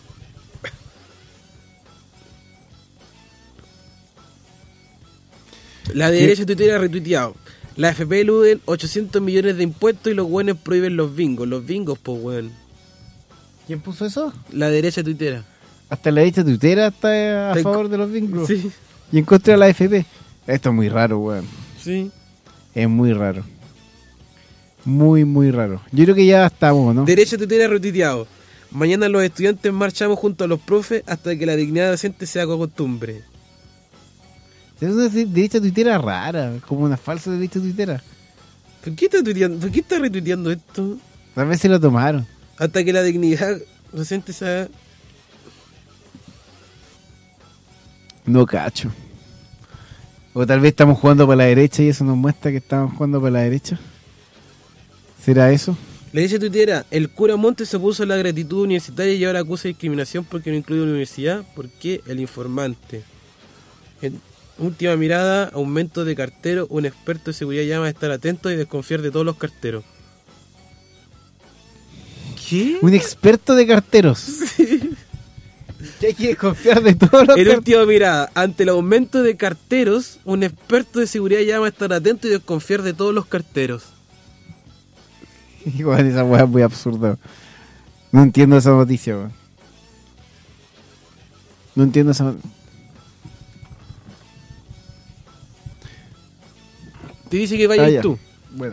Speaker 3: La de derecha tuitera ha retuiteado. La F P eluden ochocientos millones de impuestos y los buenos prohíben los bingos. Los bingos, pues, weón.
Speaker 2: ¿Quién puso eso?
Speaker 3: La derecha tuitera.
Speaker 2: Hasta la derecha tuitera está a
Speaker 3: Ten-
Speaker 2: favor de los bingos.
Speaker 3: Sí,
Speaker 2: Y en contra de la F P. Esto es muy raro, weón.
Speaker 3: sí.
Speaker 2: Es muy raro. Muy, muy raro. Yo creo que ya estamos, ¿no?
Speaker 3: Derecha tuitera retuiteado. Mañana los estudiantes marchamos junto a los profes hasta que la dignidad docente sea costumbre.
Speaker 2: Es una derecha tuitera rara, como una falsa derecha tuitera.
Speaker 3: ¿Por qué está tuiteando? ¿Por qué está retuiteando esto?
Speaker 2: Tal vez se lo tomaron.
Speaker 3: Hasta que la dignidad docente sea...
Speaker 2: No cacho. O tal vez estamos jugando para la derecha y eso nos muestra que estamos jugando para la derecha. ¿Será eso?
Speaker 3: La derecha tuitera, el cura Montes se opuso a la gratitud universitaria y ahora acusa de discriminación porque no incluye una universidad. ¿Por qué? El informante. En última mirada, aumento de carteros. Un experto de seguridad llama a estar atento y desconfiar de todos los carteros. ¿Qué?
Speaker 2: Un experto de carteros. Que hay que desconfiar de todos los
Speaker 3: En
Speaker 2: carteros.
Speaker 3: última mirada, ante el aumento de carteros, un experto de seguridad llama a estar atento y desconfiar de todos los carteros.
Speaker 2: Igual esa weá es muy absurda. No entiendo esa noticia, weón. No entiendo esa noticia.
Speaker 3: Te dice que vayas
Speaker 2: Ah, ya.
Speaker 3: tú.
Speaker 2: Bueno.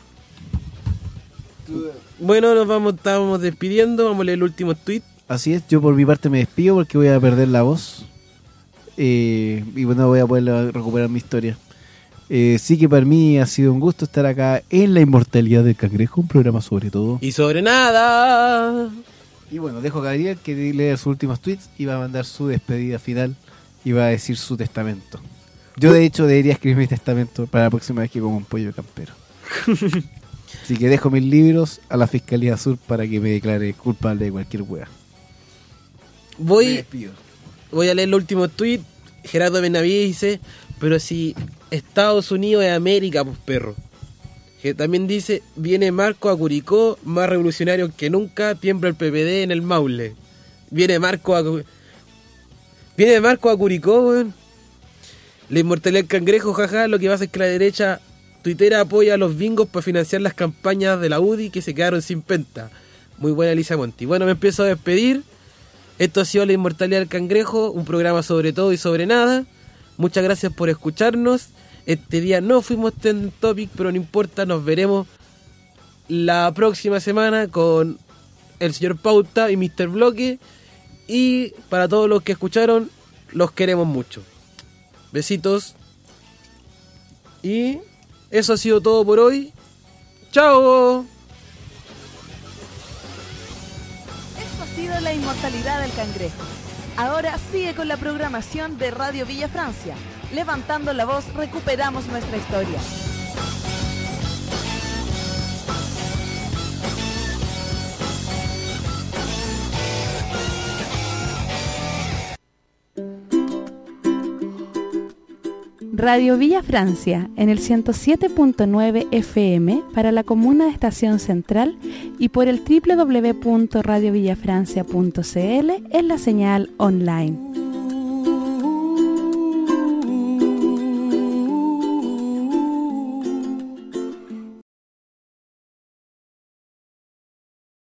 Speaker 3: Bueno, nos vamos, estábamos despidiendo. Vamos a leer el último tweet.
Speaker 2: Así es, yo por mi parte me despido porque voy a perder la voz. Eh, y bueno, voy a poder recuperar mi historia. Eh, sí que para mí ha sido un gusto estar acá en La Inmortalidad del Cangrejo, un programa sobre todo.
Speaker 3: Y sobre nada.
Speaker 2: Y bueno, dejo a Gabriel que lea sus últimos tweets y va a mandar su despedida final y va a decir su testamento. Yo de hecho debería escribir mi testamento para la próxima vez que como un pollo campero. Así que dejo mis libros a la Fiscalía Sur para que me declare culpable de cualquier wea. Me
Speaker 3: Voy,
Speaker 2: despido.
Speaker 3: voy a leer el último tweet. Gerardo Benavides dice, pero si Estados Unidos es América, pues perro. Que también dice, viene Marco a Curicó, más revolucionario que nunca, tiembla el P P D en el Maule. Viene Marco a... Cu- Viene Marco a Curicó, weón. La inmortalidad del cangrejo, jaja, lo que pasa es que la derecha tuitera apoya a los bingos para financiar las campañas de la U D I que se quedaron sin penta. Muy buena Elisa Monti. Bueno, me empiezo a despedir. Esto ha sido La Inmortalidad del Cangrejo, un programa sobre todo y sobre nada. Muchas gracias por escucharnos. Este día no fuimos trending topic, pero no importa, nos veremos la próxima semana con el señor Pauta y mister Bloque. Y para todos los que escucharon, los queremos mucho. Besitos. Y eso ha sido todo por hoy. ¡Chao!
Speaker 10: Esto ha sido La Inmortalidad del Cangrejo. Ahora sigue con la programación de Radio Villa Francia. Levantando la voz, recuperamos nuestra historia.
Speaker 1: Radio Villa Francia en el ciento siete punto nueve F M para la comuna de Estación Central y por el doble u doble u doble u punto radio villa francia punto c l en la señal online.